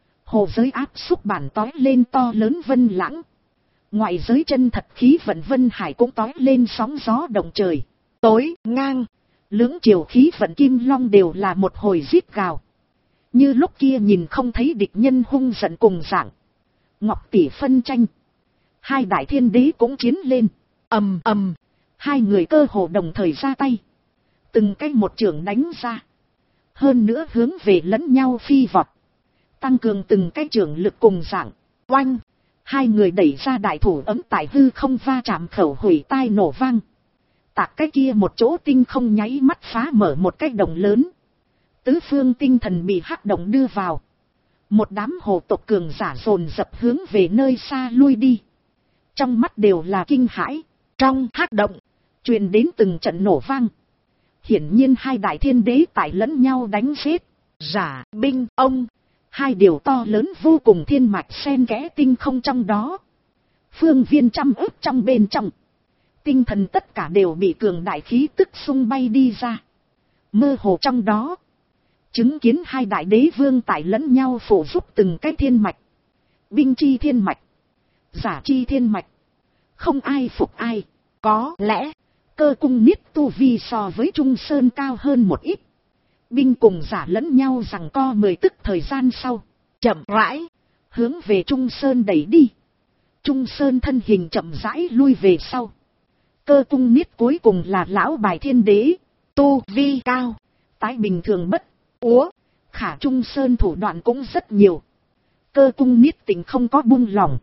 Hồ giới áp xúc bản tói lên to lớn vân lãng. Ngoại giới chân thật khí vận vân hải cũng tói lên sóng gió động trời. Tối ngang. Lưỡng triều khí vận kim long đều là một hồi rít gào. Như lúc kia nhìn không thấy địch nhân hung giận cùng dạng. Ngọc tỷ phân tranh. Hai đại thiên đế cũng chiến lên. Ầm ầm. Hai người cơ hồ đồng thời ra tay. Từng cái một chưởng đánh ra. Hơn nữa hướng về lẫn nhau phi vọt. Tăng cường từng cái chưởng lực cùng dạng. Oanh. Hai người đẩy ra đại thủ ấm tại hư không va chạm khẩu hủy tai nổ vang. Tạc cái kia một chỗ tinh không nháy mắt phá mở một cái đồng lớn. Tứ phương tinh thần bị hắc động đưa vào. Một đám hồ tộc cường giả dồn dập hướng về nơi xa lui đi. Trong mắt đều là kinh hãi. Trong hắc động. Truyền đến từng trận nổ vang. Hiển nhiên hai đại thiên đế tại lẫn nhau đánh giết. Giả binh ông. Hai điều to lớn vô cùng thiên mạch xen kẽ tinh không trong đó. Phương viên trăm ức trong bên trong. Tinh thần tất cả đều bị cường đại khí tức xung bay đi ra. Mơ hồ trong đó. Chứng kiến hai đại đế vương tại lẫn nhau phụ giúp từng cái thiên mạch. Binh chi thiên mạch. Giả chi thiên mạch. Không ai phục ai. Có lẽ. Cơ Cung Niết tu vi so với Trung Sơn cao hơn một ít. Binh cùng giả lẫn nhau rằng co 10 tức thời gian sau. Chậm rãi. Hướng về Trung Sơn đẩy đi. Trung Sơn thân hình chậm rãi lui về sau. Cơ Cung Niết cuối cùng là lão bài thiên đế. Tu vi cao. Tái bình thường bất. Úa. Khả Trung Sơn thủ đoạn cũng rất nhiều. Cơ Cung Niết tình không có buông lòng.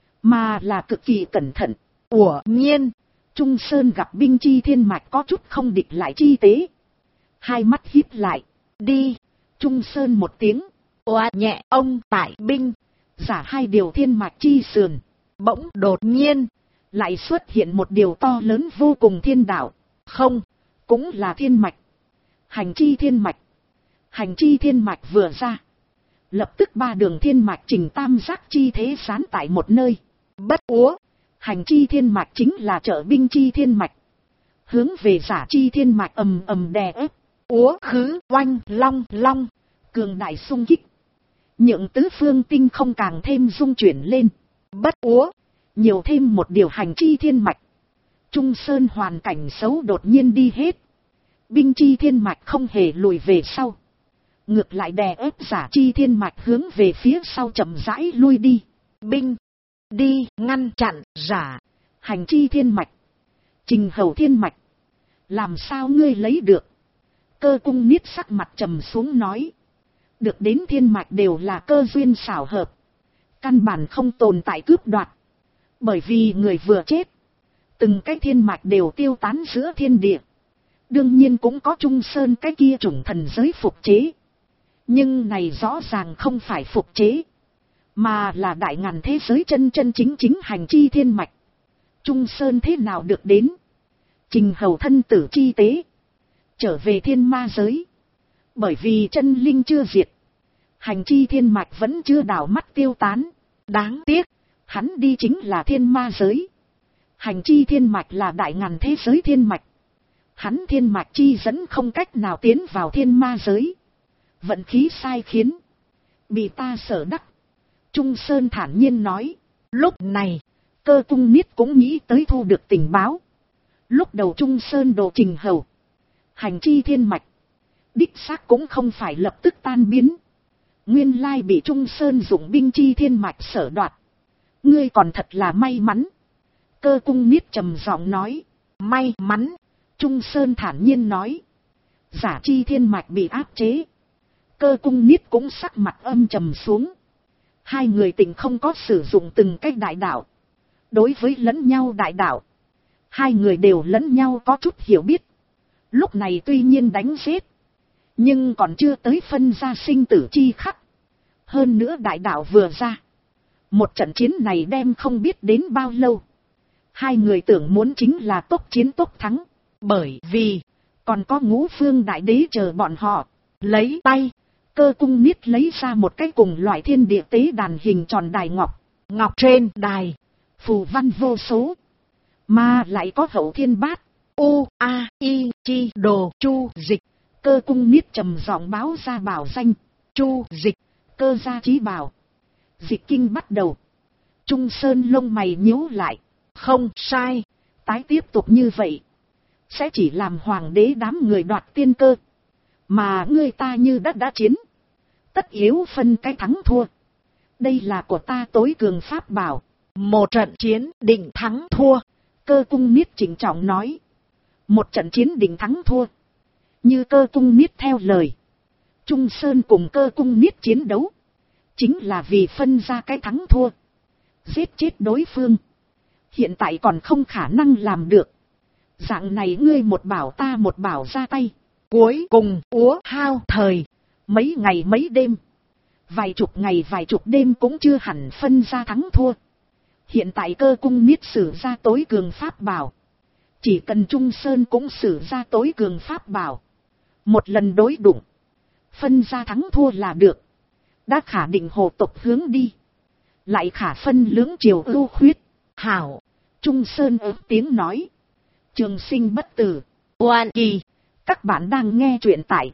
Mà là cực kỳ cẩn thận. Nhiên. Trung Sơn gặp binh chi thiên mạch có chút không địch lại chi tế. Hai mắt híp lại. Đi. Trung Sơn một tiếng. Oa nhẹ ông tại binh. Giả hai điều thiên mạch chi sườn. Bỗng đột nhiên. Lại xuất hiện một điều to lớn vô cùng thiên đạo. Không. Cũng là thiên mạch. Hành chi thiên mạch. Hành chi thiên mạch vừa ra. Lập tức ba đường thiên mạch trình tam giác chi thế sán tại một nơi. Bất úa. Hành chi thiên mạch chính là trợ binh chi thiên mạch. Hướng về giả chi thiên mạch ầm ầm đè ép. Úa khứ oanh long long. Cường đại xung kích. Nhượng tứ phương tinh không càng thêm rung chuyển lên. Bất úa. Nhiều thêm một điều hành chi thiên mạch. Trung Sơn hoàn cảnh xấu đột nhiên đi hết. Binh chi thiên mạch không hề lùi về sau. Ngược lại đè ép giả chi thiên mạch hướng về phía sau chậm rãi lui đi. Binh. Đi ngăn chặn giả. Hành chi thiên mạch. Trình hầu thiên mạch. Làm sao ngươi lấy được? Cơ Cung Niết sắc mặt trầm xuống nói. Được đến thiên mạch đều là cơ duyên xảo hợp. Căn bản không tồn tại cướp đoạt. Bởi vì người vừa chết. Từng cái thiên mạch đều tiêu tán giữa thiên địa. Đương nhiên cũng có Trung Sơn cái kia chủng thần giới phục chế. Nhưng này rõ ràng không phải phục chế. Mà là đại ngàn thế giới chân chân chính chính hành chi thiên mạch. Trung Sơn thế nào được đến? Trình hầu thân tử chi tế. Trở về thiên ma giới. Bởi vì chân linh chưa diệt. Hành chi thiên mạch vẫn chưa đảo mắt tiêu tán. Đáng tiếc. Hắn đi chính là thiên ma giới. Hành chi thiên mạch là đại ngàn thế giới thiên mạch. Hắn thiên mạch chi dẫn không cách nào tiến vào thiên ma giới. Vận khí sai khiến. Bị ta sở đắc. Trung Sơn thản nhiên nói. Lúc này, Cơ Cung Niết cũng nghĩ tới thu được tình báo. Lúc đầu Trung Sơn đồ trình hầu, hành chi thiên mạch, đích xác cũng không phải lập tức tan biến. Nguyên lai bị Trung Sơn dụng binh chi thiên mạch sở đoạt. Ngươi còn thật là may mắn. Cơ Cung Niết trầm giọng nói. may mắn. Trung Sơn thản nhiên nói. Giả chi thiên mạch bị áp chế. Cơ Cung Niết cũng sắc mặt âm trầm xuống. Hai người tỉnh không có sử dụng từng cách đại đạo. Đối với lẫn nhau đại đạo, hai người đều lẫn nhau có chút hiểu biết. Lúc này tuy nhiên đánh giết, nhưng còn chưa tới phân ra sinh tử chi khắc. Hơn nữa đại đạo vừa ra, một trận chiến này đem không biết đến bao lâu. Hai người tưởng muốn chính là tốc chiến tốc thắng. Bởi vì, còn có Ngũ Phương Đại Đế chờ bọn họ. lấy tay, Cơ Cung Niết lấy ra một cái cùng loại thiên địa tế đàn hình tròn đài ngọc. ngọc trên đài, Phù văn vô số, mà lại có hậu thiên bát. U, A, I, Chi, Đồ, Chu, Dịch. Cơ Cung Niết trầm giọng báo ra bảo danh. Chu, Dịch. Cơ gia chí bảo. Dịch kinh bắt đầu. Trung Sơn lông mày nhíu lại. Không sai. Tái tiếp tục như vậy, sẽ chỉ làm hoàng đế đám người đoạt tiên cơ. Mà ngươi ta như đã chiến, tất yếu phân cái thắng thua. Đây là của ta tối cường pháp bảo. Một trận chiến định thắng thua. Cơ Cung Niết chỉnh trọng nói. Một trận chiến định thắng thua. Như Cơ Cung Niết theo lời, Trung Sơn cùng Cơ Cung Niết chiến đấu, chính là vì phân ra cái thắng thua. Giết chết đối phương, hiện tại còn không khả năng làm được. Dạng này ngươi một bảo ta một bảo ra tay. Cuối cùng úa hao thời. Mấy ngày mấy đêm, vài chục ngày vài chục đêm cũng chưa hẳn phân ra thắng thua. Hiện tại Cơ Cung Niết sử ra tối cường pháp bảo, chỉ cần Trung Sơn cũng sử ra tối cường pháp bảo, một lần đối đụng, phân ra thắng thua là được. Đã khả định hồ tộc hướng đi, lại khả phân lưỡng triều ưu khuyết. Hảo. Trung Sơn ớt tiếng nói. Trường sinh bất tử. Oan kỳ. Các bạn đang nghe truyện tại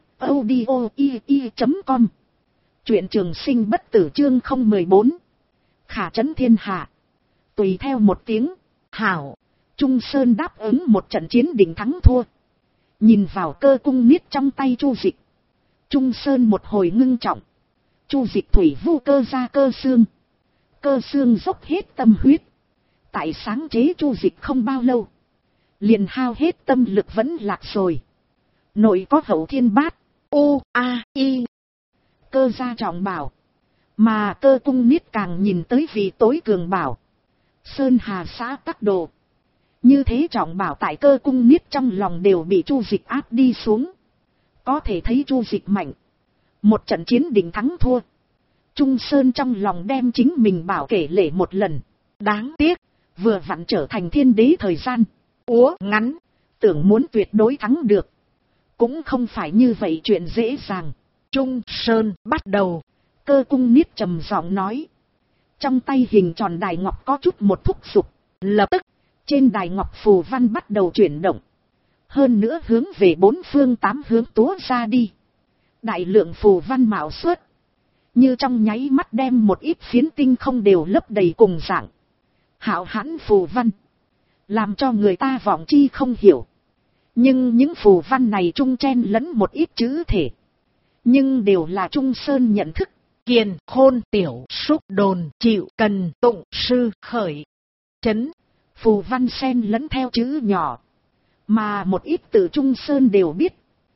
audio.com. Truyện Trường Sinh Bất Tử chương 014. Khả trấn thiên hạ. Tùy theo một tiếng. Hảo. Trung Sơn đáp ứng một trận chiến định thắng thua. Nhìn vào Cơ Cung Niết trong tay Chu Dịch, Trung Sơn một hồi ngưng trọng. Chu Dịch thủy vu cơ ra cơ xương. Cơ xương dốc hết tâm huyết. Tại sáng chế Chu Dịch không bao lâu, liền hao hết tâm lực vẫn lạc rồi. Nội có hậu thiên bát. U, A, I. Cơ gia trọng bảo. Mà Cơ Cung Niết càng nhìn tới vì tối cường bảo. Sơn Hà xã tắc đồ. Như thế trọng bảo tại Cơ Cung Niết trong lòng đều bị Chu Dịch áp đi xuống. Có thể thấy Chu Dịch mạnh. Một trận chiến định thắng thua. Trung Sơn trong lòng đem chính mình bảo kể lể một lần. Đáng tiếc, vừa vặn trở thành thiên đế thời gian úa ngắn, tưởng muốn tuyệt đối thắng được, cũng không phải như vậy chuyện dễ dàng. Trung Sơn bắt đầu. Cơ Cung Niết trầm giọng nói. Trong tay hình tròn đài ngọc có chút một thúc giục. Lập tức, trên đài ngọc phù văn bắt đầu chuyển động. Hơn nữa hướng về bốn phương tám hướng túa ra đi. Đại lượng phù văn mạo xuất, như trong nháy mắt đem một ít phiến tinh không đều lấp đầy cùng dạng. Hạo hãn phù văn, làm cho người ta vọng chi không hiểu. Nhưng những phù văn này trung chen lẫn một ít chữ thể, nhưng đều là Trung Sơn nhận thức. Kiền, khôn, tiểu, xúc, đồn, chịu, cần, tụng, sư, khởi, chấn. Phù văn xen lẫn theo chữ nhỏ, mà một ít từ Trung Sơn đều biết.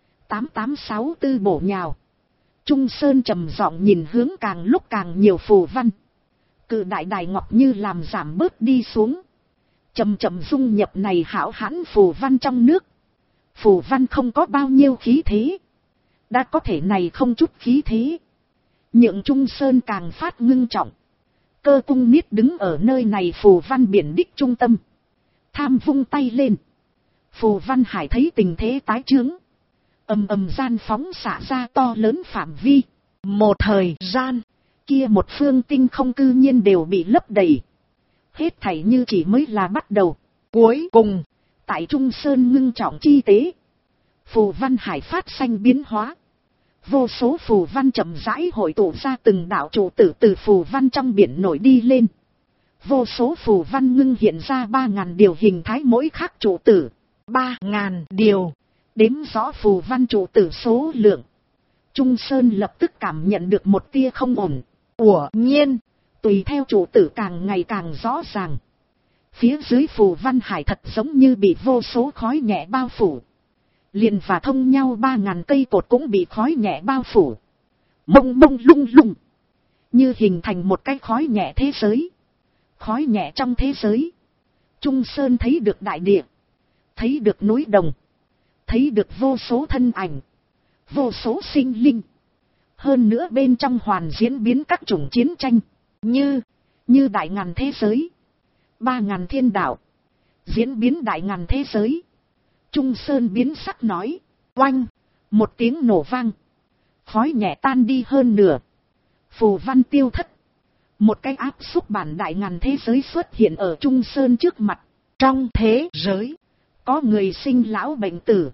8864 bổ nhào. Trung Sơn trầm giọng nhìn hướng càng lúc càng nhiều phù văn. Cự đại đài ngọc như làm giảm bớt đi xuống. Chậm chậm dung nhập này hảo hãn phù văn trong nước. Phù văn không có bao nhiêu khí thế, đã có thể này không chút khí thế, nhượng Trung Sơn càng phát ngưng trọng. Cơ Cung Niết đứng ở nơi này phù văn biển đích trung tâm, tham vung tay lên. Phù văn hải thấy tình thế tái chướng, ầm ầm gian phóng xạ ra to lớn phạm vi. Một thời gian, kia một phương tinh không cư nhiên đều bị lấp đầy. Hết thảy như chỉ mới là bắt đầu. Cuối cùng, tại Trung Sơn ngưng trọng chi tế, phù văn hải phát sinh biến hóa. Vô số phù văn chậm rãi hội tụ ra từng đạo trụ tử từ phù văn trong biển nổi đi lên. Vô số phù văn ngưng hiện ra 3.000 điều hình thái mỗi khác trụ tử. 3.000 điều. Đếm rõ phù văn trụ tử số lượng. Trung Sơn lập tức cảm nhận được một tia không ổn. Ủa nhiên, tùy theo trụ tử càng ngày càng rõ ràng. Phía dưới phù văn hải thật giống như bị vô số khói nhẹ bao phủ. Liền và thông nhau 3.000 cây cột cũng bị khói nhẹ bao phủ. Mông mông lung lung. Như hình thành một cái khói nhẹ thế giới. Khói nhẹ trong thế giới. Trung Sơn thấy được đại địa. Thấy được núi đồng. Thấy được vô số thân ảnh. Vô số sinh linh. Hơn nữa bên trong hoàn diễn biến các chủng chiến tranh. Như đại ngàn thế giới. 3.000 thiên đạo. Diễn biến đại ngàn thế giới. Trung Sơn biến sắc nói. Oanh. Một tiếng nổ vang. Khói nhẹ tan đi hơn nửa. Phù văn tiêu thất. Một cái áp xúc bản đại ngàn thế giới xuất hiện ở Trung Sơn trước mặt. Trong thế giới, có người sinh lão bệnh tử.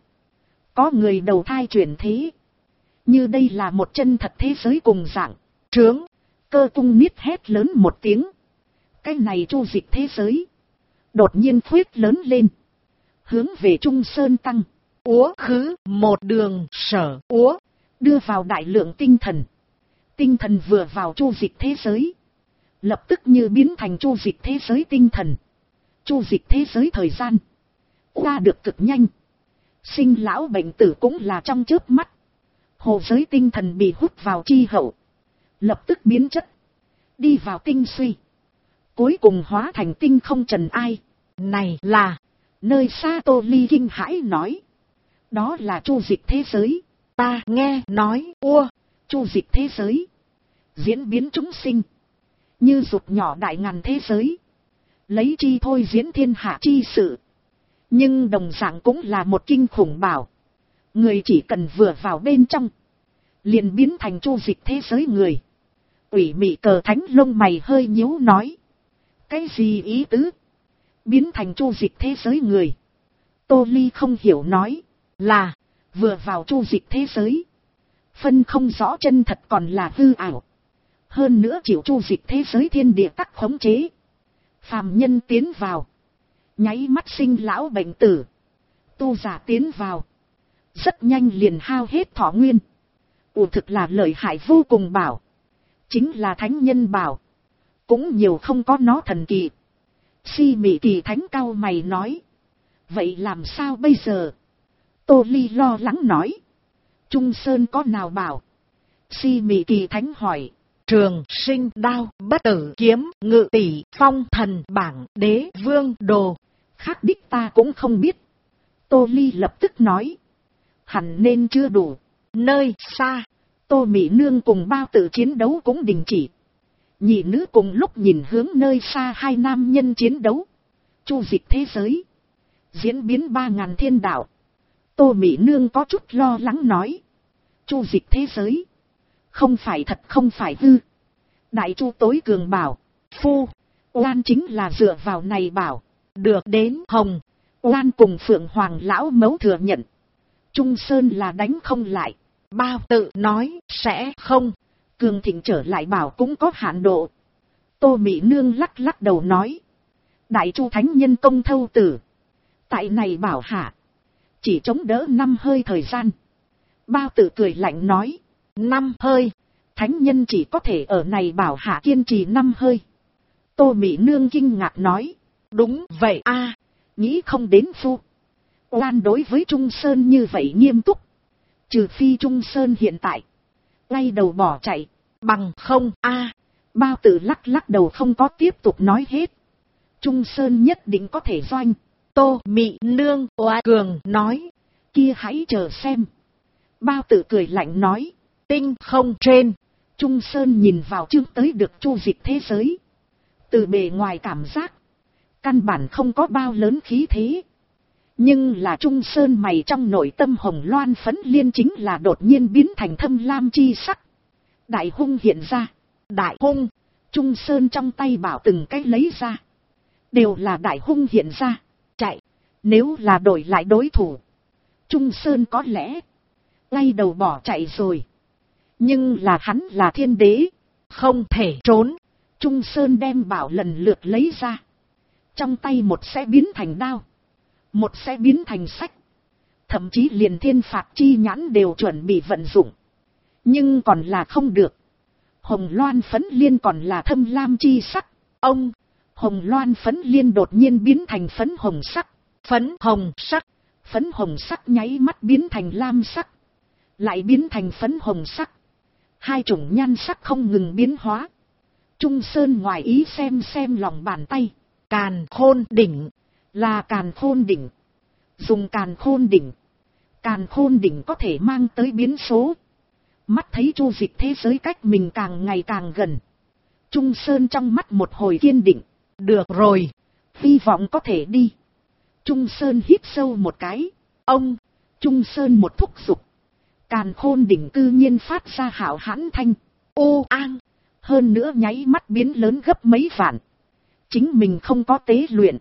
Có người đầu thai chuyển thế. Như đây là một chân thật thế giới cùng dạng. Trướng. Cơ cung niết hét lớn một tiếng. Cái này chu dịch thế giới. Đột nhiên khuyết lớn lên. Hướng về Trung Sơn tăng. Úa khứ một đường sở úa. Đưa vào đại lượng tinh thần. Tinh thần vừa vào chu dịch thế giới. Lập tức như biến thành chu dịch thế giới tinh thần. Chu dịch thế giới thời gian. Qua được cực nhanh. Sinh lão bệnh tử cũng là trong chớp mắt. Hồ giới tinh thần bị hút vào chi hậu. Lập tức biến chất. Đi vào tinh suy. Cuối cùng hóa thành tinh không trần ai. Này là. Nơi xa Tô Ly kinh hãi nói. Đó là chu dịch thế giới. Ta nghe nói. Ua. Chu dịch thế giới. Diễn biến chúng sinh. Như rụt nhỏ đại ngàn thế giới. Lấy chi thôi diễn thiên hạ chi sự. Nhưng đồng dạng cũng là một kinh khủng bảo. Người chỉ cần vừa vào bên trong. Liền biến thành chu dịch thế giới người. Ủy mị cờ thánh lông mày hơi nhíu nói. Cái gì ý tứ? Biến thành chu dịch thế giới người. Tô Ly không hiểu nói. Là, vừa vào chu dịch thế giới. Phân không rõ chân thật còn là hư ảo. Hơn nữa chịu chu dịch thế giới thiên địa tắc khống chế. Phàm nhân tiến vào. Nháy mắt sinh lão bệnh tử. Tu giả tiến vào. Rất nhanh liền hao hết thọ nguyên. Thực là lợi hại vô cùng bảo. Chính là thánh nhân bảo. Cũng nhiều không có nó thần kỳ. Si Mị Kỳ Thánh cau mày nói. Vậy làm sao bây giờ? Tô Ly lo lắng nói. Trung Sơn có nào bảo? Si Mị Kỳ Thánh hỏi. Trường sinh đao, bất tử kiếm, ngự tỷ, phong thần bảng, đế vương đồ. Khác đích ta cũng không biết. Tô Ly lập tức nói. Hẳn nên chưa đủ. Nơi xa, Tô Mị Nương cùng Bao Tử chiến đấu cũng đình chỉ. Nhị nữ cùng lúc nhìn hướng nơi xa hai nam nhân chiến đấu. Chu dịch thế giới. Diễn biến 3.000 thiên đạo. Tô Mị Nương có chút lo lắng nói. Chu dịch thế giới. Không phải thật không phải hư. Đại chu tối cường bảo. Phu. Oan chính là dựa vào này bảo. Được đến Hồng. Oan cùng Phượng Hoàng lão mấu thừa nhận. Trung Sơn là đánh không lại. Bao Tự nói sẽ không. Cường thịnh trở lại bảo cũng có hạn độ. Tô Mị Nương lắc lắc đầu nói. Đại chu thánh nhân công thâu tử. Tại này bảo hạ. Chỉ chống đỡ 5 hơi thời gian. Bao Tự cười lạnh nói. 5 hơi. Thánh nhân chỉ có thể ở này bảo hạ kiên trì 5 hơi. Tô Mị Nương kinh ngạc nói. Đúng vậy a. Nghĩ không đến phu. Oan đối với Trung Sơn như vậy nghiêm túc. Trừ phi Trung Sơn hiện tại. Ngay đầu bỏ chạy. Bằng không a. Bao Tử lắc lắc đầu không có tiếp tục nói hết. Trung Sơn nhất định có thể doanh. Tô Mị Nương oa cường nói. Kia hãy chờ xem. Bao Tử cười lạnh nói. Tinh không trên. Trung Sơn nhìn vào chương tới được chu dịch thế giới. Từ bề ngoài cảm giác. Căn bản không có bao lớn khí thế. Nhưng là Trung Sơn mày trong nội tâm hồng loan phấn liên chính là đột nhiên biến thành thâm lam chi sắc. Đại hung hiện ra. Đại hung. Trung Sơn trong tay bảo từng cái lấy ra. Đều là đại hung hiện ra. Chạy. Nếu là đổi lại đối thủ. Trung Sơn có lẽ. Ngay đầu bỏ chạy rồi. Nhưng là hắn là thiên đế, không thể trốn. Trung Sơn đem bảo lần lượt lấy ra. Trong tay một sẽ biến thành đao, một sẽ biến thành sách. Thậm chí liền thiên phạt chi nhãn đều chuẩn bị vận dụng. Nhưng còn là không được. Hồng loan phấn liên còn là thâm lam chi sắc. Ông, hồng loan phấn liên đột nhiên biến thành phấn hồng sắc. Phấn hồng sắc. Phấn hồng sắc nháy mắt biến thành lam sắc. Lại biến thành phấn hồng sắc. Hai chủng nhan sắc không ngừng biến hóa. Trung Sơn ngoài ý xem lòng bàn tay. Càn khôn đỉnh. Là càn khôn đỉnh. Dùng càn khôn đỉnh. Càn khôn đỉnh có thể mang tới biến số. Mắt thấy chu dịch thế giới cách mình càng ngày càng gần. Trung Sơn trong mắt một hồi kiên định. Được rồi. Hy vọng có thể đi. Trung Sơn hít sâu một cái. Ông, Trung Sơn một thúc giục. Càn khôn đỉnh cư nhiên phát ra hảo hãn thanh. Ô an. Hơn nữa nháy mắt biến lớn gấp mấy vạn. Chính mình không có tế luyện.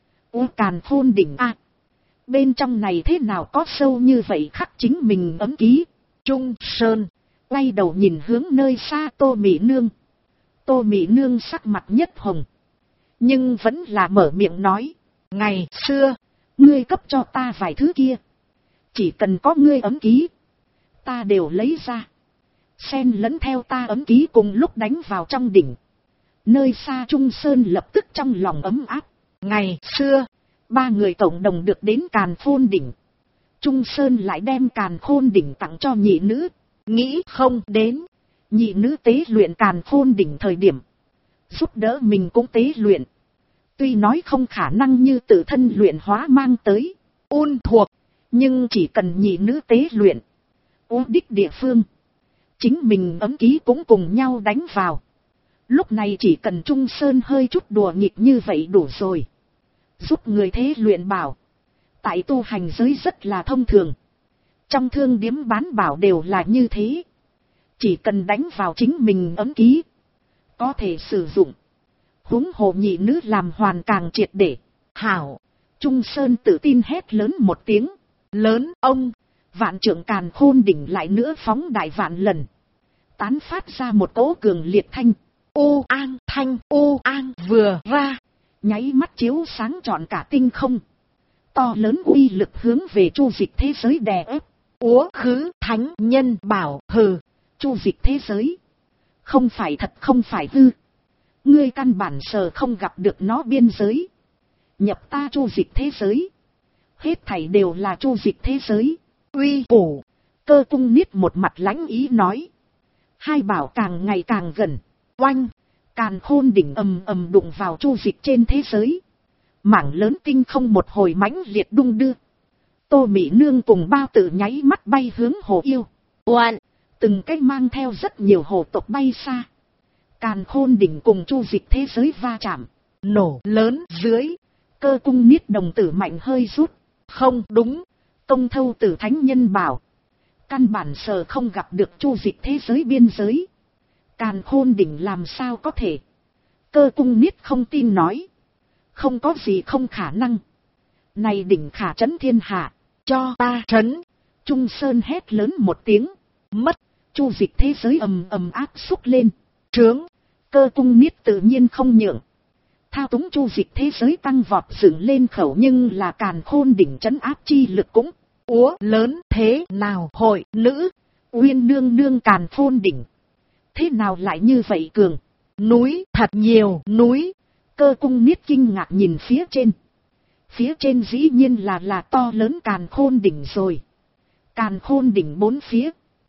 Ô càn khôn đỉnh a. Bên trong này thế nào có sâu như vậy khắc chính mình ấm ký. Trung Sơn quay đầu nhìn hướng nơi xa Tô Mị Nương. Tô Mị Nương sắc mặt nhất hồng. Nhưng vẫn là mở miệng nói. Ngày xưa, ngươi cấp cho ta vài thứ kia. Chỉ cần có ngươi ấm ký, ta đều lấy ra. Xen lẫn theo ta ấm ký cùng lúc đánh vào trong đỉnh. Nơi xa Trung Sơn lập tức trong lòng ấm áp. Ngày xưa, ba người cộng đồng được đến càn khôn đỉnh. Trung Sơn lại đem càn khôn đỉnh tặng cho nhị nữ. Nghĩ không đến, nhị nữ tế luyện càn khôn đỉnh thời điểm. Giúp đỡ mình cũng tế luyện. Tuy nói không khả năng như tự thân luyện hóa mang tới. ôn thuộc, nhưng chỉ cần nhị nữ tế luyện. Ô đích địa phương. Chính mình ấm ký cũng cùng nhau đánh vào. Lúc này chỉ cần Trung Sơn hơi chút đùa nghịch như vậy đủ rồi. Giúp người thế luyện bảo. Tại tu hành giới rất là thông thường. Trong thương điếm bán bảo đều là như thế. Chỉ cần đánh vào chính mình ấm ký. Có thể sử dụng. Huống hồ nhị nữ làm hoàn càng triệt để. Hảo. Trung Sơn tự tin hét lớn một tiếng. Lớn ông. Vạn trượng càn khôn đỉnh lại nữa phóng đại vạn lần. Tán phát ra một cỗ cường liệt thanh. Ô an thanh ô an vừa ra. Nháy mắt chiếu sáng trọn cả tinh không. To lớn uy lực hướng về chu dịch thế giới đè ép. Úa khứ thánh nhân bảo hừ. Chu dịch thế giới. Không phải thật không phải hư. Ngươi căn bản sờ không gặp được nó biên giới. Nhập ta chu dịch thế giới. Hết thảy đều là chu dịch thế giới. Uy củ. Cơ cung niết một mặt lãnh ý nói. Hai bảo càng ngày càng gần. Oanh. Càn khôn đỉnh ầm ầm đụng vào chu dịch trên thế giới. Mảng lớn tinh không một hồi mãnh liệt đung đưa. Tô Mị Nương cùng Bao Tử nháy mắt bay hướng hồ yêu. Oan. Từng cái mang theo rất nhiều hồ tộc bay xa. Càn khôn đỉnh cùng chu dịch thế giới va chạm. Nổ lớn dưới. Cơ cung niết đồng tử mạnh hơi rút. Không đúng. Công thâu tử thánh nhân bảo. Căn bản sờ không gặp được chu dịch thế giới biên giới. Càn khôn đỉnh làm sao có thể. Cơ cung niết không tin nói. Không có gì không khả năng. Này đỉnh khả trấn thiên hạ. Cho ta trấn. Trung Sơn hét lớn một tiếng. Mất. Chu dịch thế giới ầm ầm áp xúc lên. Trướng. Cơ cung niết tự nhiên không nhượng. Thao túng chu dịch thế giới tăng vọt dựng lên khẩu nhưng là càn khôn đỉnh trấn áp chi lực cũng. Úa lớn thế nào hội nữ. Uyên nương nương càn khôn đỉnh. Thế nào lại như vậy cường. Núi thật nhiều núi. Cơ cung niết kinh ngạc nhìn phía trên. Phía trên dĩ nhiên là to lớn càn khôn đỉnh rồi. Càn khôn đỉnh bốn phía.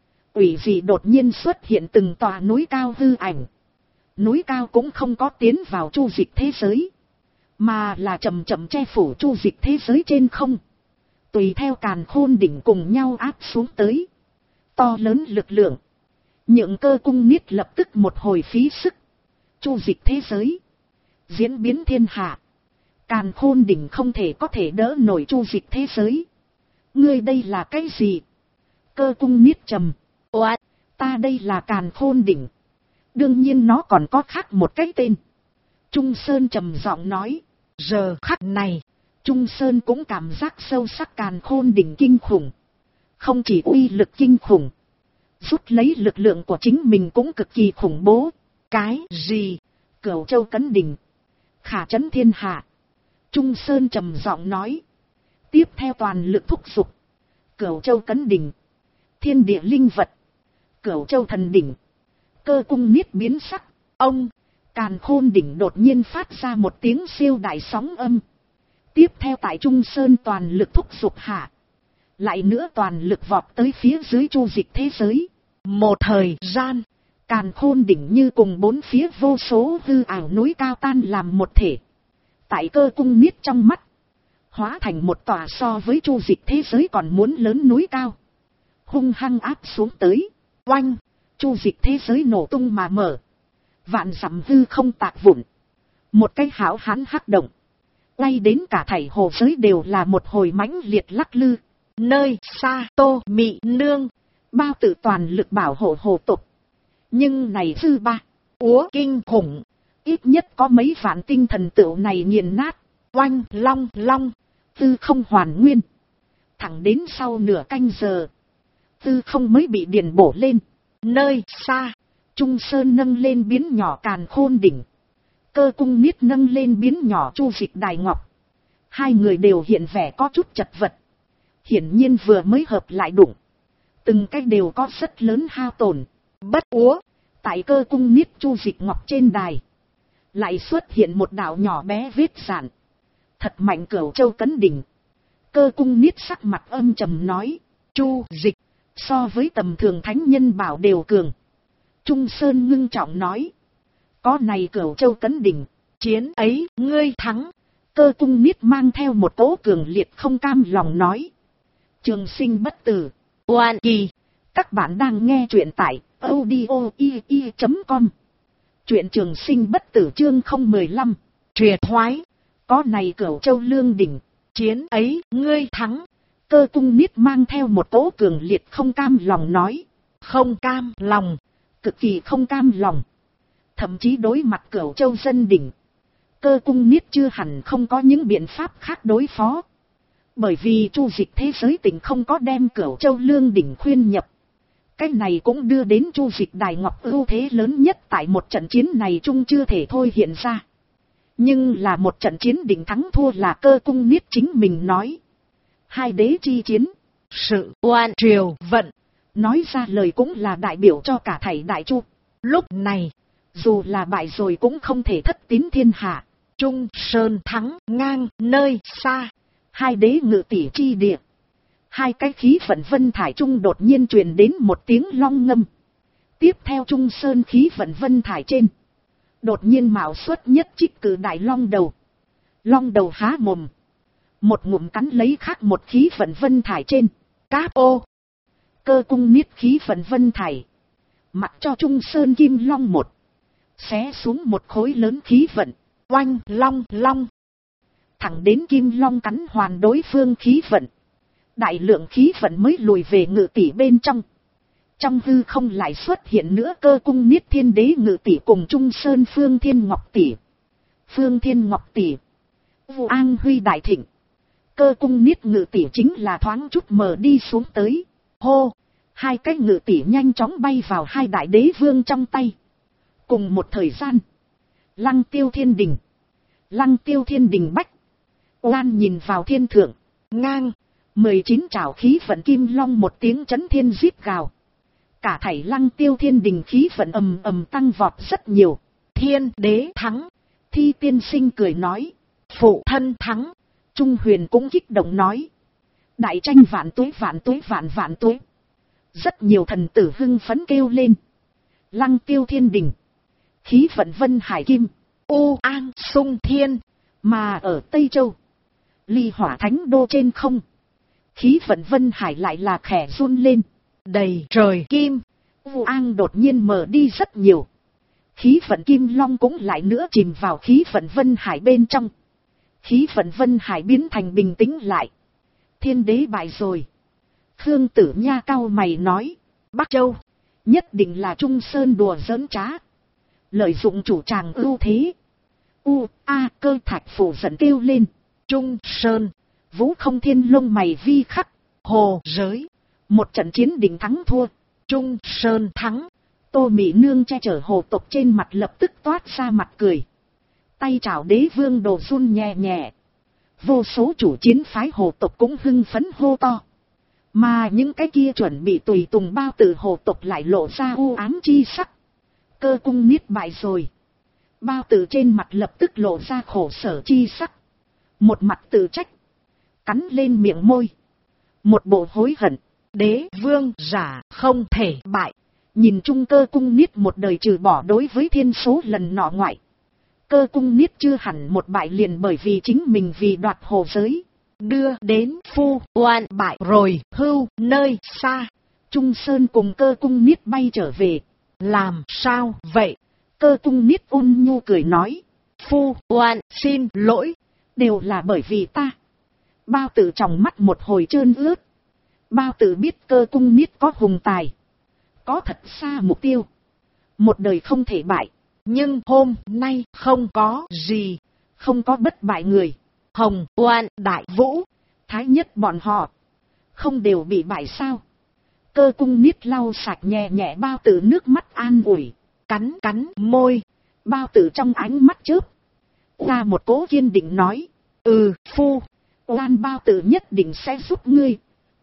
Ủy dị đột nhiên xuất hiện từng tòa núi cao hư ảnh. Núi cao cũng không có tiến vào chu dịch thế giới. Mà là chậm chậm che phủ chu dịch thế giới trên không. Tùy theo càn khôn đỉnh cùng nhau áp xuống tới. To lớn lực lượng. Nhượng cơ cung niết lập tức một hồi phí sức. Chu dịch thế giới. Diễn biến thiên hạ. Càn khôn đỉnh không thể có thể đỡ nổi chu dịch thế giới. Ngươi đây là cái gì? Cơ cung niết trầm. Oát, ta đây là càn khôn đỉnh. Đương nhiên nó còn có khác một cái tên. Trung Sơn trầm giọng nói. Giờ khắc này, Trung Sơn cũng cảm giác sâu sắc càn khôn đỉnh kinh khủng. Không chỉ uy lực kinh khủng. rút lấy lực lượng của chính mình cũng cực kỳ khủng bố. Cái gì? Cửu Châu Cấn Đỉnh, khả trấn thiên hạ. Trung Sơn trầm giọng nói. Tiếp theo toàn lực thúc giục. Cửu Châu Cấn Đỉnh, thiên địa linh vật, Cửu Châu Thần Đỉnh, cơ cung niết biến sắc. Ông, Càn Khôn Đỉnh đột nhiên phát ra một tiếng siêu đại sóng âm. Tiếp theo tại Trung Sơn toàn lực thúc giục hạ, lại nữa toàn lực vọt tới phía dưới chu dịch thế giới. Một thời gian, Càn Khôn Đỉnh như cùng bốn phía vô số hư ảo núi cao tan làm một thể. Tại cơ cung niết trong mắt, hóa thành một tòa so với chu dịch thế giới còn muốn lớn núi cao. Hung hăng áp xuống tới. Oanh, chu dịch thế giới nổ tung mà mở. Vạn dặm hư không tạc vụn. Một cái hão hán hắc động. Ngay đến cả thảy hồ giới đều là một hồi mãnh liệt lắc lư. nơi xa Tô Mị Nương, Bao Tử toàn lực bảo hộ hồ tục. Nhưng này dư ba, úa kinh khủng. ít nhất có mấy vạn tinh thần tựu này nghiền nát. Oanh long long, Tư không hoàn nguyên. Thẳng đến sau nửa canh giờ, tư không mới bị điền bổ lên. Nơi xa, Trung Sơn nâng lên biến nhỏ Càn Khôn Đỉnh, cơ cung niết nâng lên biến nhỏ chu dịch đài ngọc. Hai người đều hiện vẻ có chút chật vật. Hiển nhiên vừa mới hợp lại đụng. Từng cái đều có rất lớn hao tổn. bất úa, Tại cơ cung niết chu dịch ngọc trên đài, lại xuất hiện một đạo nhỏ bé vết rạn. Thật mạnh. Cửu Châu Cấn Đỉnh. Cơ cung niết sắc mặt âm trầm nói. chu dịch, So với tầm thường thánh nhân bảo đều cường. Trung Sơn ngưng trọng nói. Có này Cửu Châu Cấn Đỉnh, chiến ấy ngươi thắng. cơ cung niết mang theo một cỗ cường liệt không cam lòng nói. Trường sinh bất tử. Oan kỳ. Các bạn đang nghe truyện tại audio.com. Truyện Trường Sinh Bất Tử chương 015. Triệt thoái. Có này Cửu Châu Lương Đỉnh, Chiến ấy ngươi thắng. cơ cung niết mang theo một cỗ cường liệt không cam lòng nói. Không cam lòng. Cực kỳ không cam lòng. Thậm chí đối mặt Cửu Châu Dân Đỉnh, cơ cung niết chưa hẳn không có những biện pháp khác đối phó. Bởi vì chu dịch thế giới tỉnh không có đem Cửu Châu Lương Đỉnh khuyên nhập. Cái này cũng đưa đến chu dịch đài ngọc ưu thế lớn nhất tại một trận chiến này chung chưa thể thôi hiện ra. Nhưng là một trận chiến đỉnh thắng thua là cơ cung niết chính mình nói. Hai đế chi chiến, Sự oan triều vận. nói ra lời cũng là đại biểu cho cả thảy đại chu. Lúc này, Dù là bại rồi cũng không thể thất tín thiên hạ. Trung Sơn thắng ngang nơi xa. Hai đế ngự tỷ chi địa. Hai cái khí vận vân thải trung đột nhiên truyền đến một tiếng long ngâm. Tiếp theo Trung Sơn khí vận vân thải trên, đột nhiên mạo xuất nhất trích cử đại long đầu. Long đầu há mồm, một ngụm cắn lấy khác một khí vận vân thải trên. Cáp ô. Cơ cung niết khí vận vân thải, mặc cho Trung Sơn kim long một, xé xuống một khối lớn khí vận. Oanh long long, Thẳng đến kim long cắn hoàn đối phương khí vận. Đại lượng khí vận mới lùi về ngự tỷ bên trong. Trong hư không lại xuất hiện nữa cơ cung niết thiên đế ngự tỷ cùng Trung Sơn Phương Thiên Ngọc tỷ. Phương Thiên Ngọc tỷ, Vũ An Huy đại thịnh. Cơ cung niết ngự tỷ chính là thoáng chút mờ đi xuống tới. Hô, hai cái ngự tỷ nhanh chóng bay vào hai đại đế vương trong tay. Cùng một thời gian, Lăng Tiêu Thiên Đình, Lăng Tiêu Thiên Đình bách oan nhìn vào thiên thượng. Ngang 19 trảo khí vận kim long một tiếng chấn thiên rít gào. Cả thảy Lăng Tiêu Thiên Đình khí vận ầm ầm tăng vọt rất nhiều. thiên đế thắng. Thi tiên sinh cười nói. Phụ thân thắng. Trung Huyền cũng kích động nói. Đại tranh vạn tuế vạn tuế vạn vạn tuế. Rất nhiều thần tử hưng phấn kêu lên. Lăng Tiêu Thiên Đình, khí vận vân hải kim, U An Sung Thiên. Mà ở Tây Châu, Ly Hỏa Thánh Đô trên không, khí vận vân hải lại là khẽ run lên. Đầy trời kim. Vũ An đột nhiên mở đi rất nhiều. Khí vận kim long cũng lại nữa chìm vào khí vận vân hải bên trong. Khí vận vân hải biến thành bình tĩnh lại. Thiên đế bại rồi. Khương Tử Nha cau mày nói. Bắc Châu, nhất định là Trung Sơn đùa giỡn trá. Lợi dụng chủ tràng ưu thế. Cơ thạch phủ giận kêu lên. Trung Sơn, Vũ Không Thiên lông mày vi khắc. hồ giới. Một trận chiến đỉnh thắng thua, Trung Sơn thắng. Tô Mị Nương che chở hồ tộc trên mặt lập tức toát ra mặt cười. Tay chảo đế vương đồ run nhẹ nhẹ. Vô số chủ chiến phái hồ tộc cũng hưng phấn hô to. Mà những cái kia chuẩn bị tùy tùng bao tử hồ tộc lại lộ ra u ám chi sắc. Cơ cung niết bại rồi. Bao tử trên mặt lập tức lộ ra khổ sở chi sắc. Một mặt tự trách. Cắn lên miệng môi. Một bộ hối hận. Đế vương giả không thể bại. Nhìn chung cơ cung niết một đời trừ bỏ đối với thiên số lần nọ ngoại. Cơ cung niết chưa hẳn một bại liền bởi vì chính mình vì đoạt hồ giới. Đưa đến phu oan bại rồi hưu nơi xa. Trung Sơn cùng cơ cung niết bay trở về. Làm sao vậy? Cơ cung niết ôn nhu cười nói. Phu oan xin lỗi. Đều là bởi vì ta. Bao tử trong mắt một hồi trơn ướt. Bao tử biết cơ cung niết có hùng tài. Có thật xa mục tiêu. Một đời không thể bại. Nhưng hôm nay không có gì. Không có bất bại người. Hồng Oan Đại Vũ. Thái nhất bọn họ. Không đều bị bại sao. Cơ cung niết lau sạch nhẹ nhẹ bao tử nước mắt an ủi. Cắn môi. Bao tử trong ánh mắt chớp. Ra một cố kiên định nói. Phu oan bao tử nhất định sẽ giúp ngươi.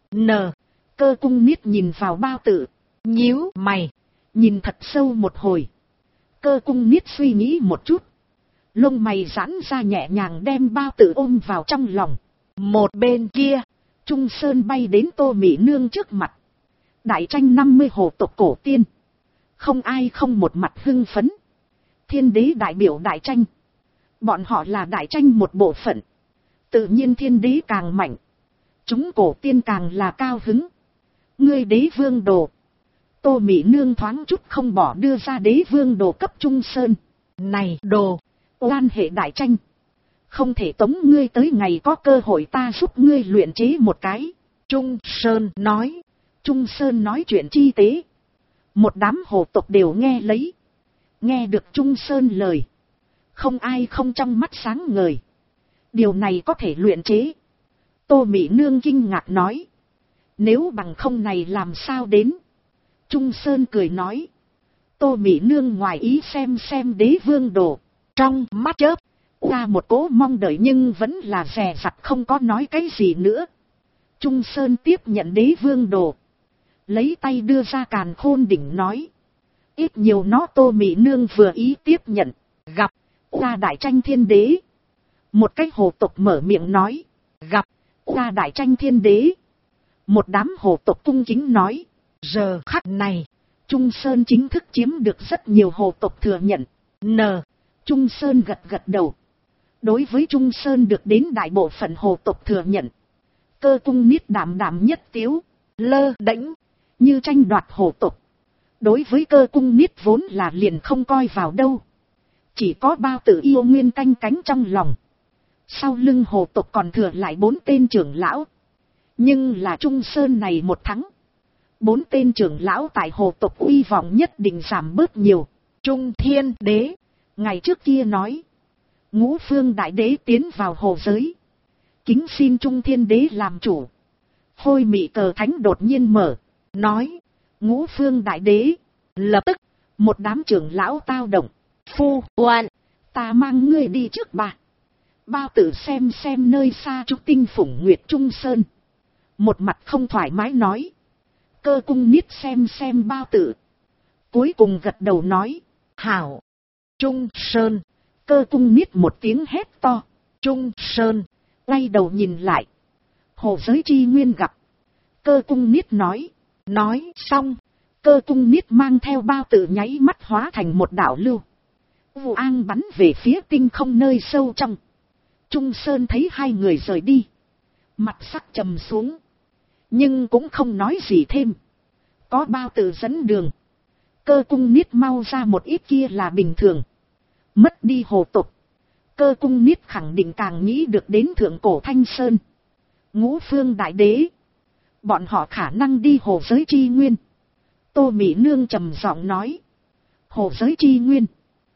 Cơ cung niết nhìn vào bao tử. Nhíu mày. Nhìn thật sâu một hồi. Cơ cung niết suy nghĩ một chút. Lông mày giãn ra nhẹ nhàng đem bao tử ôm vào trong lòng. Một bên kia. Trung Sơn bay đến Tô Mị Nương trước mặt. Đại tranh 50 hồ tộc cổ tiên. Không ai không một mặt hưng phấn. Thiên đế đại biểu đại tranh. Bọn họ là đại tranh một bộ phận. Tự nhiên thiên đế càng mạnh. Chúng cổ tiên càng là cao hứng. Ngươi đế vương đồ. Tô Mị Nương thoáng chút không bỏ đưa ra đế vương đồ cấp Trung Sơn. Này đồ. Oan hệ đại tranh. Không thể tống ngươi tới ngày có cơ hội ta giúp ngươi luyện chế một cái. Trung Sơn nói. Trung Sơn nói chuyện chi tế. Một đám hồ tộc đều nghe lấy. Nghe được Trung Sơn lời. Không ai không trong mắt sáng ngời. Điều này có thể luyện chế. Tô Mị Nương kinh ngạc nói. Nếu bằng không này làm sao đến. Trung Sơn cười nói. Tô Mị Nương ngoài ý xem đế vương đồ. Trong mắt chớp. Ra một cố mong đợi nhưng vẫn là dè dặt không có nói cái gì nữa. Trung Sơn tiếp nhận đế vương đồ. Lấy tay đưa ra càn khôn đỉnh nói. Ít nhiều nó Tô Mị Nương vừa ý tiếp nhận. Gặp. Ra đại tranh thiên đế. Một cái hồ tộc mở miệng nói. Gặp. Ra đại tranh thiên đế. Một đám hồ tộc cung kính nói. Giờ khắc này. Trung Sơn chính thức chiếm được rất nhiều hồ tộc thừa nhận. Trung Sơn gật đầu. Đối với Trung Sơn được đến đại bộ phận hồ tộc thừa nhận. Cơ cung niết đảm nhất tiếu. Lơ đễnh. Như tranh đoạt hồ tộc. Đối với cơ cung niết vốn là liền không coi vào đâu. Chỉ có bao tử yêu nguyên canh cánh trong lòng. Sau lưng hồ tộc còn thừa lại 4 tên trưởng lão. Nhưng là Trung Sơn này một thắng. 4 tên trưởng lão tại hồ tộc uy vọng nhất định giảm bớt nhiều. Trung Thiên Đế. Ngày trước kia nói. Ngũ Phương Đại Đế tiến vào hồ giới. Kính xin Trung Thiên Đế làm chủ. Hôi mị cờ thánh đột nhiên mở. Nói. Ngũ Phương Đại Đế. Lập tức. Một đám trưởng lão tao động. Phu oan. Ta mang ngươi đi trước bà. Bao tử xem nơi xa trúc tinh phủng nguyệt Trung Sơn. Một mặt không thoải mái nói. Cơ cung niết xem bao tử. Cuối cùng gật đầu nói. Hảo. Trung Sơn. Cơ cung niết một tiếng hét to. Trung Sơn. Quay đầu nhìn lại. Hồ giới chi nguyên gặp. Cơ cung niết nói. Nói xong. Cơ cung niết mang theo bao tử nháy mắt hóa thành một đảo lưu. Vụ an bắn về phía tinh không nơi sâu trong. Trung Sơn thấy hai người rời đi. Mặt sắc trầm xuống. Nhưng cũng không nói gì thêm. Có bao tử dẫn đường. Cơ cung niết mau ra một ít kia là bình thường. Mất đi hồ tộc. Cơ cung niết khẳng định càng nghĩ được đến thượng cổ Thanh Sơn. Ngũ Phương Đại Đế. Bọn họ khả năng đi hồ giới chi nguyên. Tô Mị Nương trầm giọng nói. Hồ giới chi nguyên.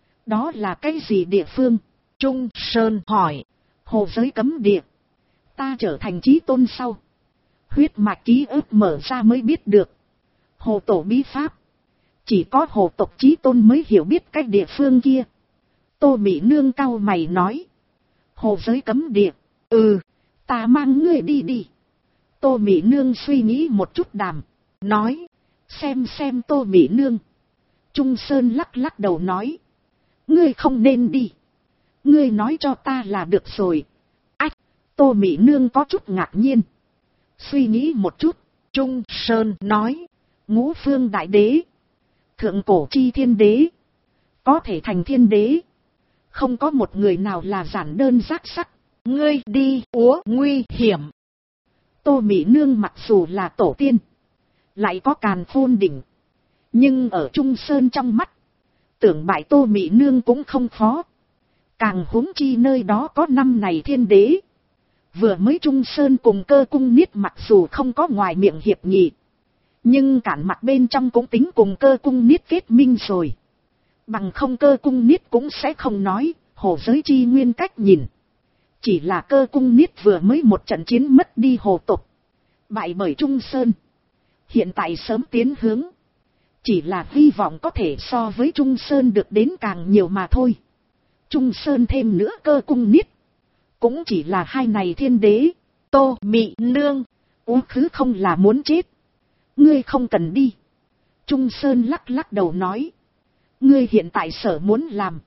Đó là cái gì địa phương? Trung Sơn hỏi. Hồ giới cấm địa. Ta trở thành chí tôn sau. Huyết mạch ký ức mở ra mới biết được. Hồ tổ bí pháp. Chỉ có hồ tộc chí tôn mới hiểu biết cái địa phương kia. Tô Mị Nương cau mày nói. Hồ giới cấm địa. Ta mang ngươi đi đi. Tô Mị Nương suy nghĩ một chút đàm. Nói. Xem Tô Mị Nương. Trung Sơn lắc lắc đầu nói. Ngươi không nên đi. Ngươi nói cho ta là được rồi. Ách. Tô Mị Nương có chút ngạc nhiên. Suy nghĩ một chút. Trung Sơn nói. Ngũ phương đại đế. Thượng cổ chi thiên đế. Có thể thành thiên đế. Không có một người nào là giản đơn giác sắc. Ngươi đi úa nguy hiểm. Tô Mị Nương mặc dù là tổ tiên. Lại có càn khôn đỉnh. Nhưng ở Trung Sơn trong mắt. Tưởng bại Tô Mị Nương cũng không khó. Càng huống chi nơi đó có năm này thiên đế. Vừa mới Trung Sơn cùng Cơ Cung Niết mặc dù không có ngoài miệng hiệp nghị. Nhưng cản mặt bên trong cũng tính cùng Cơ Cung Niết kết minh rồi. Bằng không Cơ Cung Niết cũng sẽ không nói, hồ giới chi nguyên cách nhìn. Chỉ là Cơ Cung Niết vừa mới một trận chiến mất đi hồ tộc. Bại bởi Trung Sơn. Hiện tại sớm tiến hướng. Chỉ là hy vọng có thể so với Trung Sơn được đến càng nhiều mà thôi. Trung Sơn thêm nữa Cơ Cung Niết. Cũng chỉ là hai này thiên đế. Tô Mị Nương. Úa khứ không là muốn chết. Ngươi không cần đi. Trung Sơn lắc lắc đầu nói. Ngươi hiện tại sở muốn làm.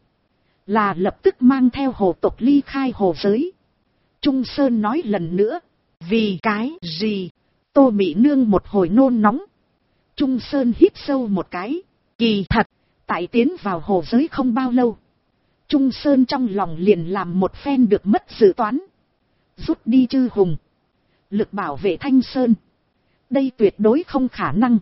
Là lập tức mang theo hồ tộc ly khai hồ giới. Trung Sơn nói lần nữa. Vì cái gì? Tô Mị Nương một hồi nôn nóng. Trung Sơn hít sâu một cái. Kỳ thật. Tại tiến vào hồ giới không bao lâu. Trung Sơn trong lòng liền làm một phen được mất dự toán. Rút đi chư hùng. Lực bảo vệ Thanh Sơn. Đây tuyệt đối không khả năng.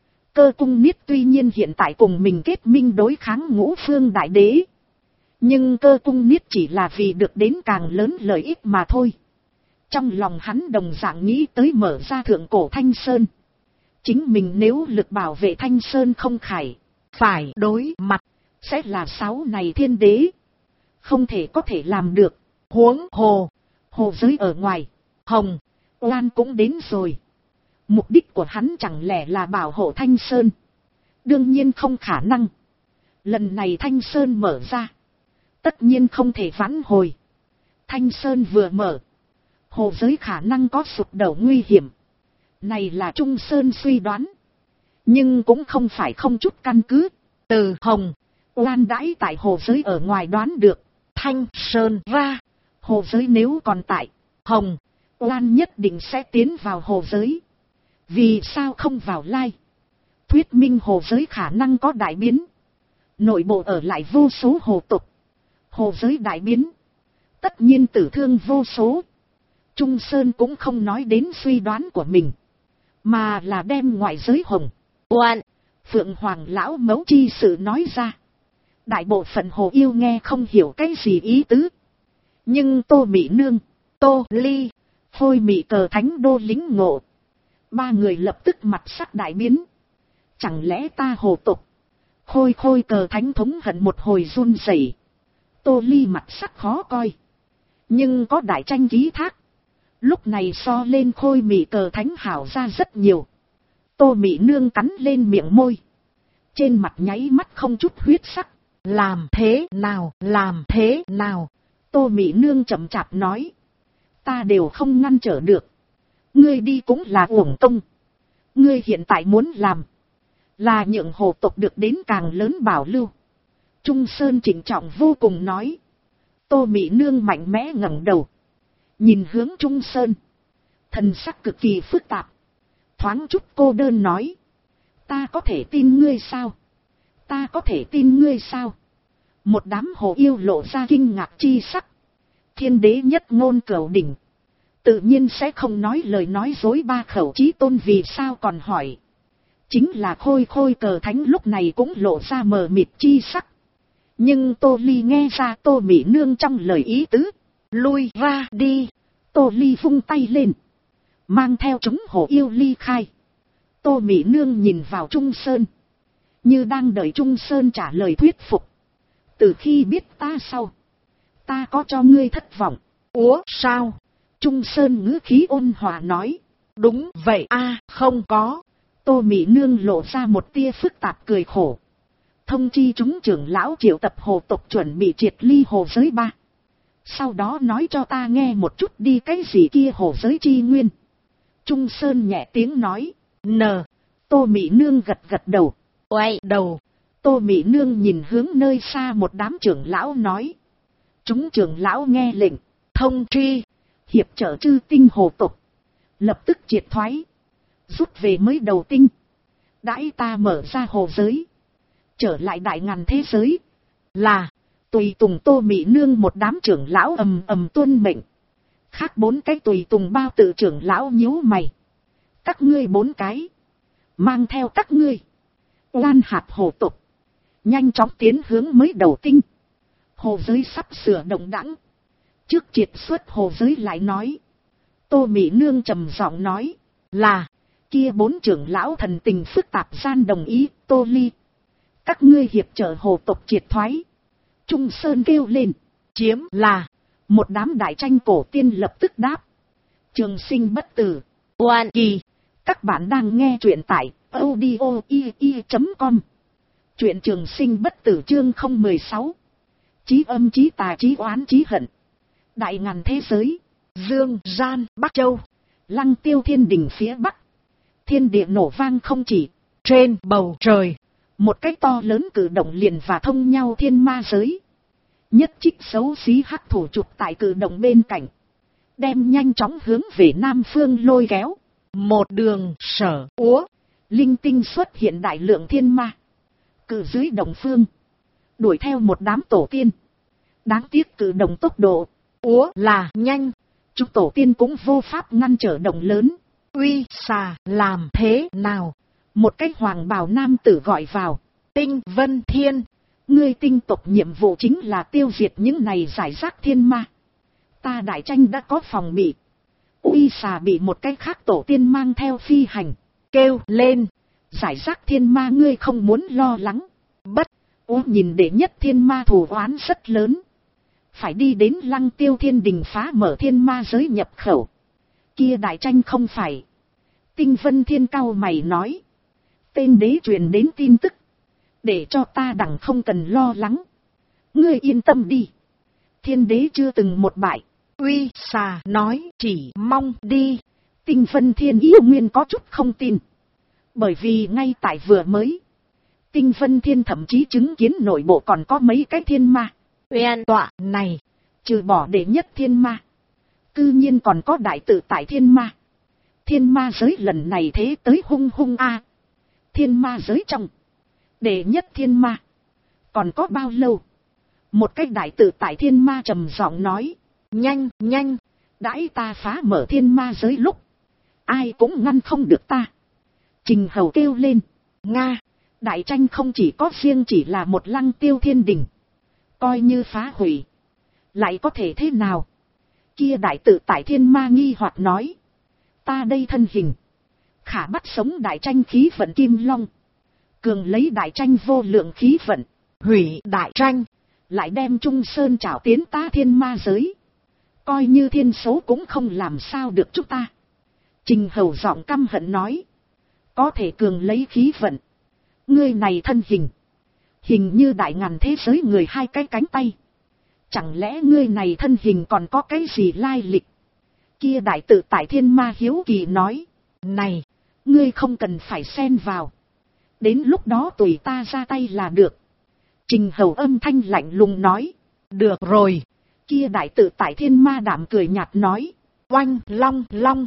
Cơ Cung Niết tuy nhiên hiện tại cùng mình kết minh đối kháng Ngũ Phương Đại Đế. Nhưng Cơ Cung Niết chỉ là vì được đến càng lớn lợi ích mà thôi. Trong lòng hắn đồng dạng nghĩ tới mở ra thượng cổ Thanh Sơn. Chính mình nếu lực bảo vệ Thanh Sơn không khải. Phải đối mặt. Sẽ là 6 này thiên đế. Không thể có thể làm được. Huống hồ. Hồ giới ở ngoài. Hồng. Oan cũng đến rồi. Mục đích của hắn chẳng lẽ là bảo hộ Thanh Sơn. Đương nhiên không khả năng. Lần này Thanh Sơn mở ra. Tất nhiên không thể vãn hồi. Thanh Sơn vừa mở. Hồ giới khả năng có sụp đổ nguy hiểm. Này là Trung Sơn suy đoán. Nhưng cũng không phải không chút căn cứ. Từ Hồng. Oan đãi tại hồ giới ở ngoài đoán được. Thanh Sơn ra. Hồ giới nếu còn tại. Hồng. Oan nhất định sẽ tiến vào hồ giới. Vì sao không vào lai? Thuyết minh hồ giới khả năng có đại biến. Nội bộ ở lại vô số hồ tục. Hồ giới đại biến. Tất nhiên tử thương vô số. Trung Sơn cũng không nói đến suy đoán của mình. Mà là đem ngoại giới Hồng. Oan. Phượng Hoàng lão mấu chi sự nói ra. Đại bộ phận hồ yêu nghe không hiểu cái gì ý tứ. Nhưng Tô Mị Nương, Tô Ly, Phôi Mị Cờ Thánh Đô lính ngộ. 3 người lập tức mặt sắc đại biến. Chẳng lẽ ta hồ tục? Khôi Cờ Thánh thống hận một hồi run rẩy. Tô Ly mặt sắc khó coi. Nhưng có đại tranh ký thác. Lúc này so lên Khôi Mị Cờ Thánh hảo ra rất nhiều. Tô Mị Nương cắn lên miệng môi. Trên mặt nháy mắt không chút huyết sắc. Làm thế nào? Tô Mị Nương chậm chạp nói. Ta đều không ngăn trở được. Ngươi đi cũng là uổng công. Ngươi hiện tại muốn làm. Là nhượng hồ tộc được đến càng lớn bảo lưu. Trung Sơn trịnh trọng vô cùng nói. Tô Mị Nương mạnh mẽ ngẩng đầu. Nhìn hướng Trung Sơn. Thần sắc cực kỳ phức tạp. Thoáng chút cô đơn nói. Ta có thể tin ngươi sao? Ta có thể tin ngươi sao? Một đám hồ yêu lộ ra kinh ngạc chi sắc. Thiên đế nhất ngôn cửu đỉnh. Tự nhiên sẽ không nói lời nói dối 3 khẩu chí tôn vì sao còn hỏi. Chính là Khôi Cờ Thánh lúc này cũng lộ ra mờ mịt chi sắc. Nhưng Tô Ly nghe ra Tô Mị Nương trong lời ý tứ. Lui ra đi. Tô Ly vung tay lên. Mang theo chúng hồ yêu ly khai. Tô Mị Nương nhìn vào Trung Sơn. Như đang đợi Trung Sơn trả lời thuyết phục. Từ khi biết ta sau. Ta có cho ngươi thất vọng. Ủa sao? Trung Sơn ngữ khí ôn hòa nói. Đúng vậy a, không có. Tô Mị Nương lộ ra một tia phức tạp cười khổ. Thông chi chúng trưởng lão triệu tập hồ tộc chuẩn bị triệt ly hồ giới 3. Sau đó nói cho ta nghe một chút đi cái gì kia hồ giới chi nguyên. Trung Sơn nhẹ tiếng nói. Tô Mị Nương gật gật đầu. Quay đầu. Tô Mị Nương nhìn hướng nơi xa một đám trưởng lão nói. Chúng trưởng lão nghe lệnh. Thông tri. Hiệp trợ chư tinh hồ tộc. Lập tức triệt thoái. Rút về mới đầu tinh. Đãi ta mở ra hồ giới. Trở lại đại ngàn thế giới. Là. Tùy tùng Tô Mị Nương một đám trưởng lão ầm ầm tuân mệnh. Khác 4 cái tùy tùng bao tự trưởng lão nhíu mày. Các ngươi 4 cái. Mang theo các ngươi. Oan hạt hồ tộc. Nhanh chóng tiến hướng mới đầu tinh. Hồ giới sắp sửa động đẳng. Trước triệt xuất hồ giới lại nói. Tô Mị Nương trầm giọng nói. Là. Kia 4 trưởng lão thần tình phức tạp gian đồng ý. Tô Ly. Các ngươi hiệp trợ hồ tộc triệt thoái. Trung Sơn kêu lên. Chiếm là. Một đám đại tranh cổ tiên lập tức đáp. Trường sinh bất tử. Oan kỳ. Các bạn đang nghe truyện tại audio.com. Truyện trường sinh bất tử chương 016. Chí âm chí tà chí oán chí hận. Đại ngàn thế giới. Dương gian Bắc Châu. Lăng Tiêu Thiên Đình phía Bắc. Thiên địa nổ vang không chỉ. Trên bầu trời. Một cái to lớn cử động liền và thông nhau thiên ma giới. Nhất trích xấu xí hắc thủ chụp tại cử động bên cạnh. Đem nhanh chóng hướng về Nam Phương lôi kéo. Một đường sở úa. Linh tinh xuất hiện đại lượng thiên ma. Cử dưới đồng phương. Đuổi theo một đám tổ tiên. Đáng tiếc cử động tốc độ. Úa là nhanh. Chúng tổ tiên cũng vô pháp ngăn trở động lớn. Uy xà làm thế nào? Một cái hoàng bào nam tử gọi vào. Tinh Vân Thiên. Ngươi tinh tộc nhiệm vụ chính là tiêu diệt những này giải rác thiên ma. Ta đại tranh đã có phòng bị. Uy xà bị một cái khác tổ tiên mang theo phi hành. Kêu lên. Giải rác thiên ma ngươi không muốn lo lắng. Bất. Nhìn đệ nhất thiên ma thù oán rất lớn. Phải đi đến Lăng Tiêu Thiên Đình phá mở thiên ma giới nhập khẩu. Kia đại tranh không phải. Tinh Vân Thiên cao mày nói. Tên đế truyền đến tin tức. Để cho ta đẳng không cần lo lắng. Ngươi yên tâm đi. Thiên đế chưa từng một bại. Uy xà nói chỉ mong đi. Tinh Vân Thiên yêu nguyên có chút không tin. Bởi vì ngay tại vừa mới. Tinh Vân Thiên thậm chí chứng kiến nội bộ còn có mấy cái thiên ma. Uyên tọa này. Trừ bỏ đệ nhất thiên ma. Cư nhiên còn có đại tự tại thiên ma. Thiên ma giới lần này thế tới hung hung a. Thiên ma giới trong. Đệ nhất thiên ma. Còn có bao lâu? Một cái đại tự tại thiên ma trầm giọng nói. Nhanh, nhanh. Đãi ta phá mở thiên ma giới lúc. Ai cũng ngăn không được ta. Trình Hầu kêu lên. Nga. Đại tranh không chỉ có riêng chỉ là một Lăng Tiêu Thiên Đình. Coi như phá hủy. Lại có thể thế nào? Kia đại tự tại thiên ma nghi hoặc nói. Ta đây thân hình. Khả bắt sống đại tranh khí vận kim long. Cường lấy đại tranh vô lượng khí vận. Hủy đại tranh. Lại đem Trung Sơn trảo tiến ta thiên ma giới. Coi như thiên số cũng không làm sao được chúng ta. Trình Hầu giọng căm hận nói. Có thể cường lấy khí vận. Ngươi này thân hình. Hình như đại ngàn thế giới người 2 cái cánh tay. Chẳng lẽ ngươi này thân hình còn có cái gì lai lịch? Kia đại tự tại thiên ma hiếu kỳ nói. Này, ngươi không cần phải xen vào. Đến lúc đó tùy ta ra tay là được. Trình Hầu âm thanh lạnh lùng nói. Được rồi. Kia đại tự tại thiên ma đảm cười nhạt nói. Oanh long long.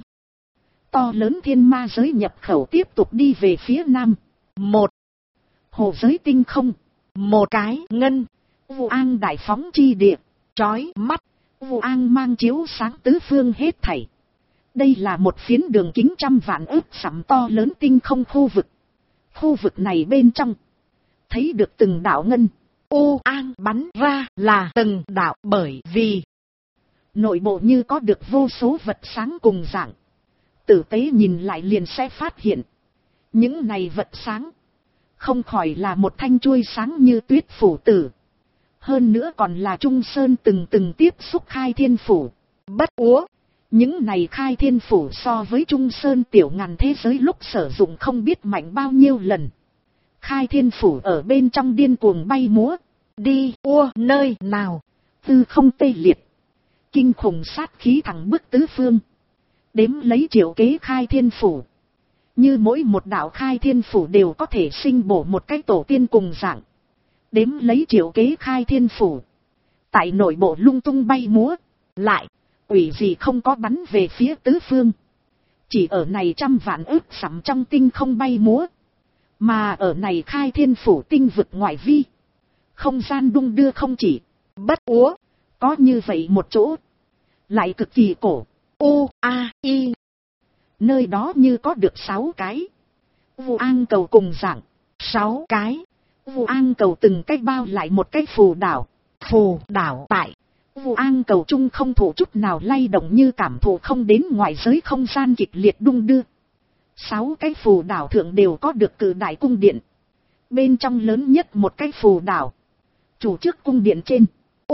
To lớn thiên ma giới nhập khẩu tiếp tục đi về phía nam. Một. Hồ giới tinh không. Một cái ngân. Vu An đại phóng chi địa. Chói mắt. Vu An mang chiếu sáng tứ phương hết thảy. Đây là một phiến đường kính 100 vạn ức sắm to lớn tinh không khu vực. Khu vực này bên trong. Thấy được từng đạo ngân. U An bắn ra là từng đạo bởi vì. Nội bộ như có được vô số vật sáng cùng dạng. Tử tế nhìn lại liền sẽ phát hiện. Những này vật sáng. Không khỏi là một thanh chuôi sáng như tuyết phủ tử. Hơn nữa còn là Trung Sơn từng tiếp xúc khai thiên phủ. Bất úa. Những này khai thiên phủ so với Trung Sơn tiểu ngàn thế giới lúc sử dụng không biết mạnh bao nhiêu lần. Khai thiên phủ ở bên trong điên cuồng bay múa, đi nơi nào, tư không tê liệt. Kinh khủng sát khí thẳng bức tứ phương. Đếm lấy triệu kế khai thiên phủ. Như mỗi một đạo khai thiên phủ đều có thể sinh bổ một cái tổ tiên cùng dạng. Đếm lấy triệu kế khai thiên phủ. Tại nội bộ lung tung bay múa, lại, quỷ gì không có bắn về phía tứ phương. Chỉ ở này trăm vạn ức sắm trong tinh không bay múa. Mà ở này khai thiên phủ tinh vực ngoại vi. Không gian đung đưa không chỉ, bất úa, có như vậy một chỗ. Lại cực kỳ cổ, U-A-I. Nơi đó như có được 6 cái. Vu An cầu cùng dạng, 6 cái. Vu An cầu từng cách bao lại một cái phù đảo. Phù đảo tại Vu An cầu chung không thủ chút nào lay động, như cảm thụ không đến ngoại giới không gian kịch liệt đung đưa. 6 cái phù đảo thượng đều có được cự đại cung điện. Bên trong lớn nhất một cái phù đảo, chủ trước cung điện trên,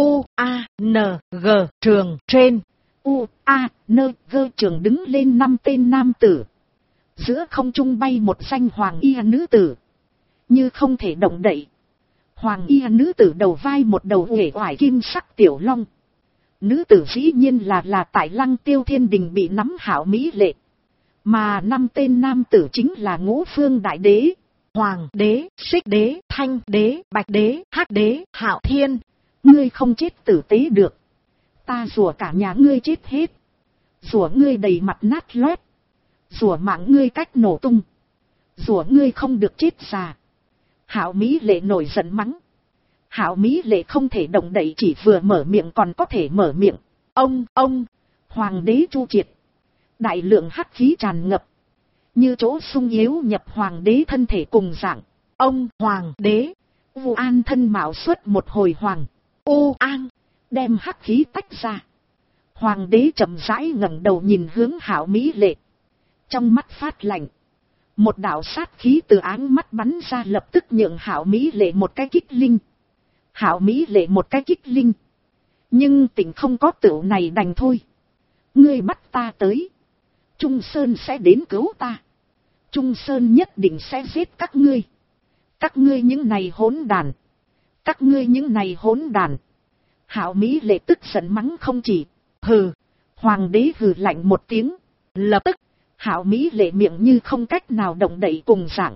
U-A-N-G trường trên. U-A-N-G trường đứng lên 5 tên nam tử. Giữa không trung bay một danh hoàng y nữ tử. Như không thể động đậy. Hoàng y nữ tử đầu vai một đầu uể oải kim sắc tiểu long. Nữ tử dĩ nhiên là tại Lăng Tiêu Thiên Đình bị nắm hảo mỹ lệ. Mà 5 tên nam tử chính là Ngũ Phương Đại Đế, Hoàng Đế, Xích Đế, Thanh Đế, Bạch Đế, Hắc Đế, Hạo Thiên. Ngươi không chết tử tế được. Ta rủa cả nhà ngươi chết hết. Rủa ngươi đầy mặt nát loét. Rủa mạng ngươi cách nổ tung. Rủa ngươi không được chết già. Hạo Mỹ Lệ nổi giận mắng. Hạo Mỹ Lệ không thể động đậy, chỉ vừa mở miệng còn có thể mở miệng. Ông, Hoàng Đế chu triệt. Đại lượng hắc khí tràn ngập. Như chỗ sung yếu nhập Hoàng Đế thân thể cùng dạng. Ông Hoàng Đế. Vu An thân mạo xuất một hồi hoàng. An. Đem hắc khí tách ra. Hoàng Đế chậm rãi ngẩng đầu nhìn hướng Hạo Mỹ Lệ. Trong mắt phát lạnh. Một đạo sát khí từ áng mắt bắn ra, lập tức nhượng Hạo Mỹ Lệ một cái kích linh. Hạo Mỹ Lệ một cái kích linh. Nhưng tình không có tựu này đành thôi. Ngươi bắt ta tới. Trung Sơn sẽ đến cứu ta. Trung Sơn nhất định sẽ giết các ngươi. Các ngươi những này hỗn đàn. Các ngươi những này hỗn đàn. Hạo Mỹ Lệ tức giận mắng không chỉ. Hừ. Hoàng Đế hừ lạnh một tiếng. Lập tức. Hạo Mỹ Lệ miệng như không cách nào động đậy cùng dạng.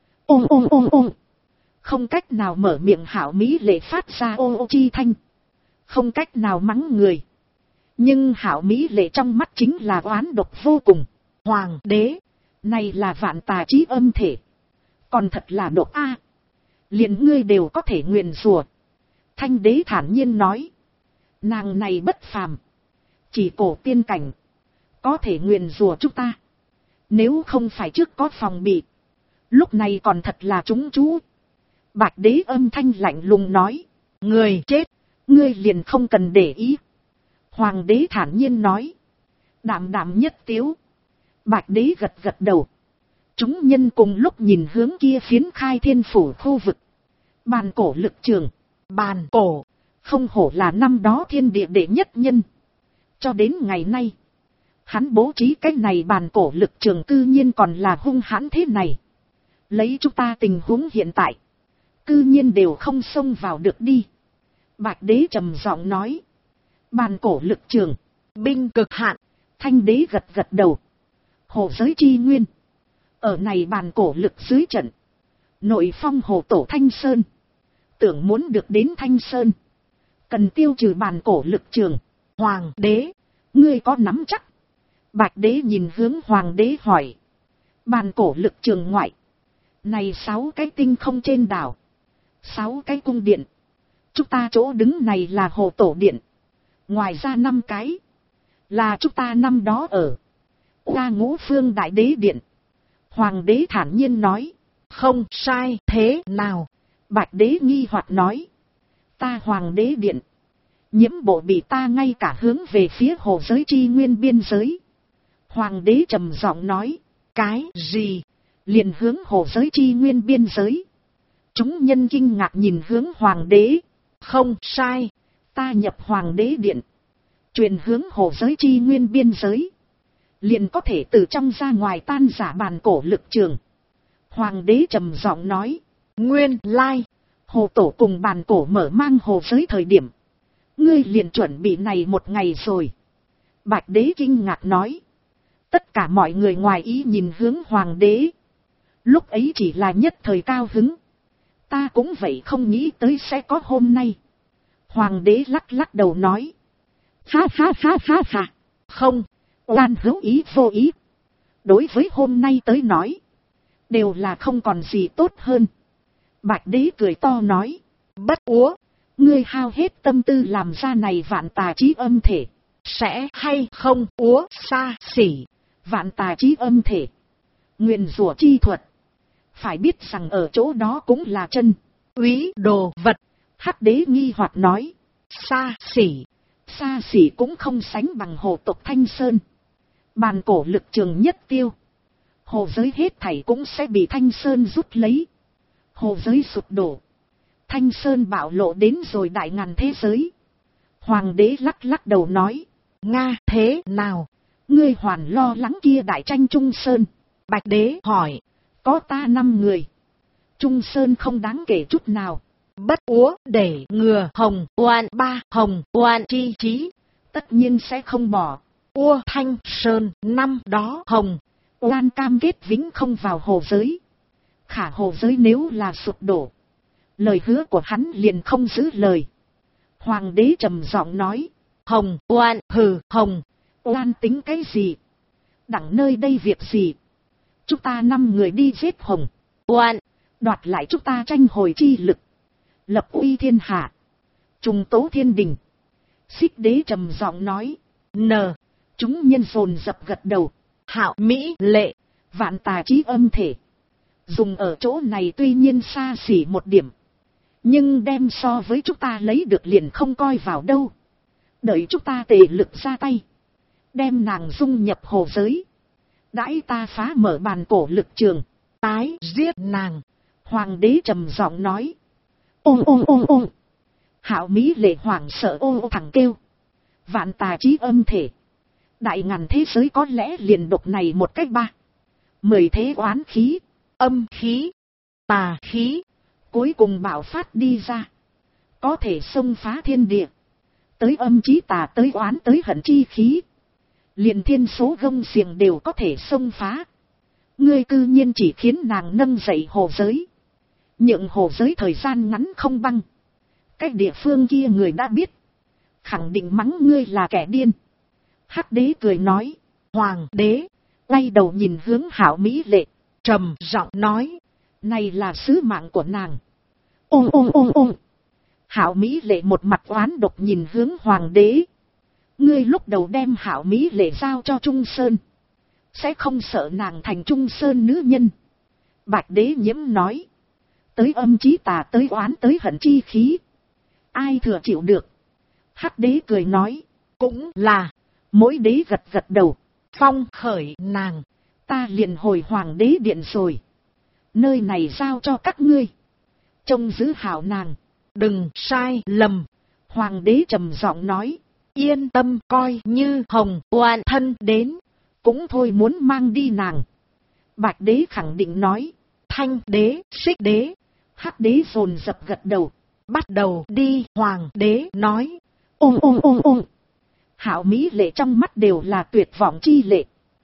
Ôm. Không cách nào mở miệng, Hạo Mỹ Lệ phát ra ô chi thanh. Không cách nào mắng người. Nhưng Hạo Mỹ Lệ trong mắt chính là oán độc vô cùng. Hoàng Đế. Này là vạn tà chí âm thể. Còn thật là độc a. Liền ngươi đều có thể nguyền rủa. Thanh Đế thản nhiên nói. Nàng này bất phàm. Chỉ cổ tiên cảnh. Có thể nguyền rủa chúng ta. Nếu không phải trước có phòng bị. Lúc này còn thật là trúng chú. Bạch Đế âm thanh lạnh lùng nói. Người chết. Ngươi liền không cần để ý. Hoàng Đế thản nhiên nói. Đạm đạm nhất tiếu. Bạch Đế gật gật đầu. Chúng nhân cùng lúc nhìn hướng kia phiến khai thiên phủ khu vực. Bàn cổ lực trường. Bàn cổ. Không hổ là năm đó thiên địa đệ nhất nhân. Cho đến ngày nay. Hắn bố trí cái này bàn cổ lực trường cư nhiên còn là hung hãn thế này. Lấy chúng ta tình huống hiện tại. Cư nhiên đều không xông vào được đi. Bạch Đế trầm giọng nói. Bàn cổ lực trường. Binh cực hạn. Thanh Đế gật gật đầu. Hồ giới chi nguyên. Ở này bàn cổ lực dưới trận. Nội phong hồ tổ Thanh Sơn. Tưởng muốn được đến Thanh Sơn. Cần tiêu trừ bàn cổ lực trường. Hoàng Đế. Ngươi có nắm chắc? Bạch Đế nhìn hướng Hoàng Đế hỏi. Bàn cổ lực trường ngoại. Này 6 cái tinh không trên đảo. 6 cái cung điện. Chúng ta chỗ đứng này là hồ tổ điện. Ngoài ra 5 cái. Là chúng ta năm đó ở. Qua Ngũ Phương Đại Đế điện. Hoàng Đế thản nhiên nói. Không sai thế nào. Bạch Đế nghi hoặc nói. Ta Hoàng Đế điện. Nhiễm bộ bị ta ngay cả hướng về phía hồ giới chi nguyên biên giới. Hoàng Đế trầm giọng nói. Cái gì? Liền hướng hồ giới chi nguyên biên giới. Chúng nhân kinh ngạc nhìn hướng Hoàng Đế. Không sai. Ta nhập Hoàng Đế điện. truyền hướng hồ giới chi nguyên biên giới, liền có thể từ trong ra ngoài tan rã bàn cổ lực trường. Hoàng đế trầm giọng nói, nguyên lai, hồ tổ cùng bàn cổ mở mang hồ giới thời điểm, ngươi liền chuẩn bị này một ngày rồi. Bạch đế kinh ngạc nói, tất cả mọi người ngoài ý nhìn hướng hoàng đế. Lúc ấy chỉ là nhất thời cao hứng, ta cũng vậy không nghĩ tới sẽ có hôm nay. Hoàng đế lắc lắc đầu nói, ha ha ha ha ha, không, oan hữu ý vô ý. Đối với hôm nay tới nói, đều là không còn gì tốt hơn. Bạch đế cười to nói, bất úa, ngươi hao hết tâm tư làm ra này vạn tà chí âm thể, sẽ hay không úa xa xỉ. Vạn tà chí âm thể, nguyền rủa chi thuật, phải biết rằng ở chỗ đó cũng là chân úy đồ vật. Hắc đế nghi hoặc nói, xa xỉ, xa xỉ cũng không sánh bằng hồ tộc Thanh Sơn. Bàn cổ lực trường nhất tiêu, hồ giới hết thảy cũng sẽ bị Thanh Sơn rút lấy. Hồ giới sụp đổ, Thanh Sơn bạo lộ đến rồi đại ngàn thế giới. Hoàng đế lắc lắc đầu nói, Nga thế nào? Ngươi hoàn lo lắng kia đại tranh Trung Sơn. Bạch đế hỏi, có ta 5 người. Trung Sơn không đáng kể chút nào. Bất úa để ngừa hồng oan ba hồng oan chi chí, tất nhiên sẽ không bỏ. Ua Thanh Sơn năm đó hồng oan cam kết vĩnh không vào hồ giới. Khả hồ giới nếu là sụp đổ, lời hứa của hắn liền không giữ lời. Hoàng đế trầm giọng nói, hồng oan hừ hồng oan tính cái gì? Đặng nơi đây việc gì? Chúng ta 5 người đi giết hồng oan, đoạt lại chúng ta tranh hồi chi lực, lập uy thiên hạ, trùng tố thiên đình. Xích đế trầm giọng nói, chúng nhân dồn dập gật đầu. Hạo mỹ lệ, vạn tà chí âm thể, dùng ở chỗ này tuy nhiên xa xỉ một điểm, nhưng đem so với chúng ta lấy được liền không coi vào đâu. Đợi chúng ta tề lực ra tay, đem nàng dung nhập hồ giới, đãi ta phá mở bàn cổ lực trường, tái giết nàng. Hoàng đế trầm giọng nói, ôm ôm ôm ôm. Hạo mỹ lệ hoảng sợ ô ô thẳng kêu, vạn tà chí âm thể, đại ngàn thế giới có lẽ liền độc này một cách 3, 10 thế oán khí, âm khí, tà khí, cuối cùng bạo phát đi ra, có thể xông phá thiên địa, tới âm chí tà, tới oán, tới hận chi khí, liền thiên số gông xiềng đều có thể xông phá. Ngươi cư nhiên chỉ khiến nàng nâng dậy hồ giới, nhượng hồ giới thời gian ngắn không băng. Cái địa phương kia người đã biết, khẳng định mắng ngươi là kẻ điên. Hắc đế cười nói, hoàng đế quay đầu nhìn hướng Hạo mỹ lệ, trầm giọng nói, này là sứ mạng của nàng. Ôm ôm ôm ôm. Hạo mỹ lệ một mặt oán độc nhìn hướng hoàng đế, ngươi lúc đầu đem Hạo mỹ lệ giao cho Trung Sơn, sẽ không sợ nàng thành Trung Sơn nữ nhân. Bạch đế nhiễm nói, tới âm chí tà, tới oán, tới hận chi khí, ai thừa chịu được. Hắc đế cười nói, cũng là. Mỗi đế gật gật đầu, phong khởi nàng, ta liền hồi hoàng đế điện rồi. Nơi này giao cho các ngươi, trông giữ hảo nàng, đừng sai lầm. Hoàng đế trầm giọng nói, yên tâm, coi như hồng oan thân đến, cũng thôi muốn mang đi nàng. Bạch đế khẳng định nói, Thanh đế, Xích đế. Hắc đế dồn dập gật đầu, bắt đầu đi. Hoàng đế nói, ôm ôm ôm ôm. Hạo mỹ lệ trong mắt đều là tuyệt vọng chi lệ.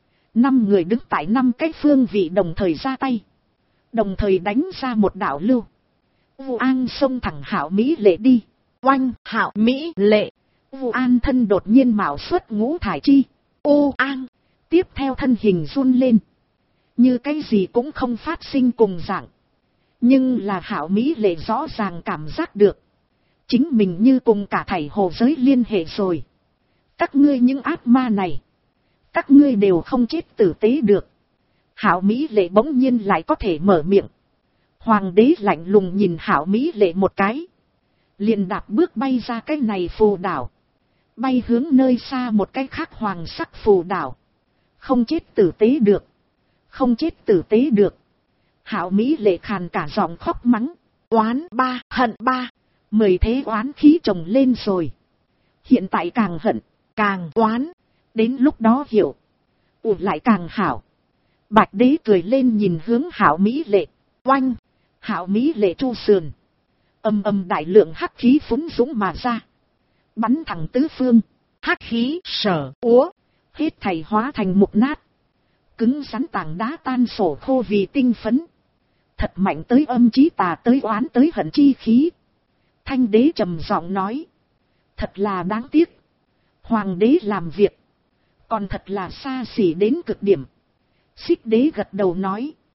5 người đứng tại 5 cái phương vị đồng thời ra tay, đồng thời đánh ra một đạo lưu. Vu An xông thẳng Hạo mỹ lệ đi. Oanh. Hạo mỹ lệ, Vu An thân đột nhiên mạo xuất ngũ thải chi. U An. Tiếp theo thân hình run lên, như cái gì cũng không phát sinh cùng dạng. Nhưng là Hạo mỹ lệ rõ ràng cảm giác được, chính mình như cùng cả thảy hồ giới liên hệ rồi. Các ngươi những ác ma này, các ngươi đều không chết tử tế được. Hạo mỹ lệ bỗng nhiên lại có thể mở miệng. Hoàng đế lạnh lùng nhìn Hạo mỹ lệ một cái, liền đạp bước bay ra cái này phù đảo, bay hướng nơi xa một cái khác hoàng sắc phù đảo. Không chết tử tế được, không chết tử tế được. Hạo mỹ lệ khàn cả giọng khóc mắng, oán 3, hận 3, 10 thế oán khí chồng lên rồi. Hiện tại càng hận, càng oán. Đến lúc đó hiểu. Lại càng hảo. Bạch đế cười lên nhìn hướng Hạo Mỹ Lệ. Oanh. Hạo Mỹ Lệ chu sườn. Âm âm đại lượng hắc khí phúng dũng mà ra. Bắn thẳng tứ phương. Hắc khí sở úa. Hết thảy hóa thành mục nát. Cứng rắn tảng đá tan sổ khô vì tinh phấn. Thật mạnh tới âm chí tà tới oán tới hận chi khí. Thanh đế trầm giọng nói. Thật là đáng tiếc. Hoàng đế làm việc. Còn thật là xa xỉ đến cực điểm. Xích đế gật đầu nói.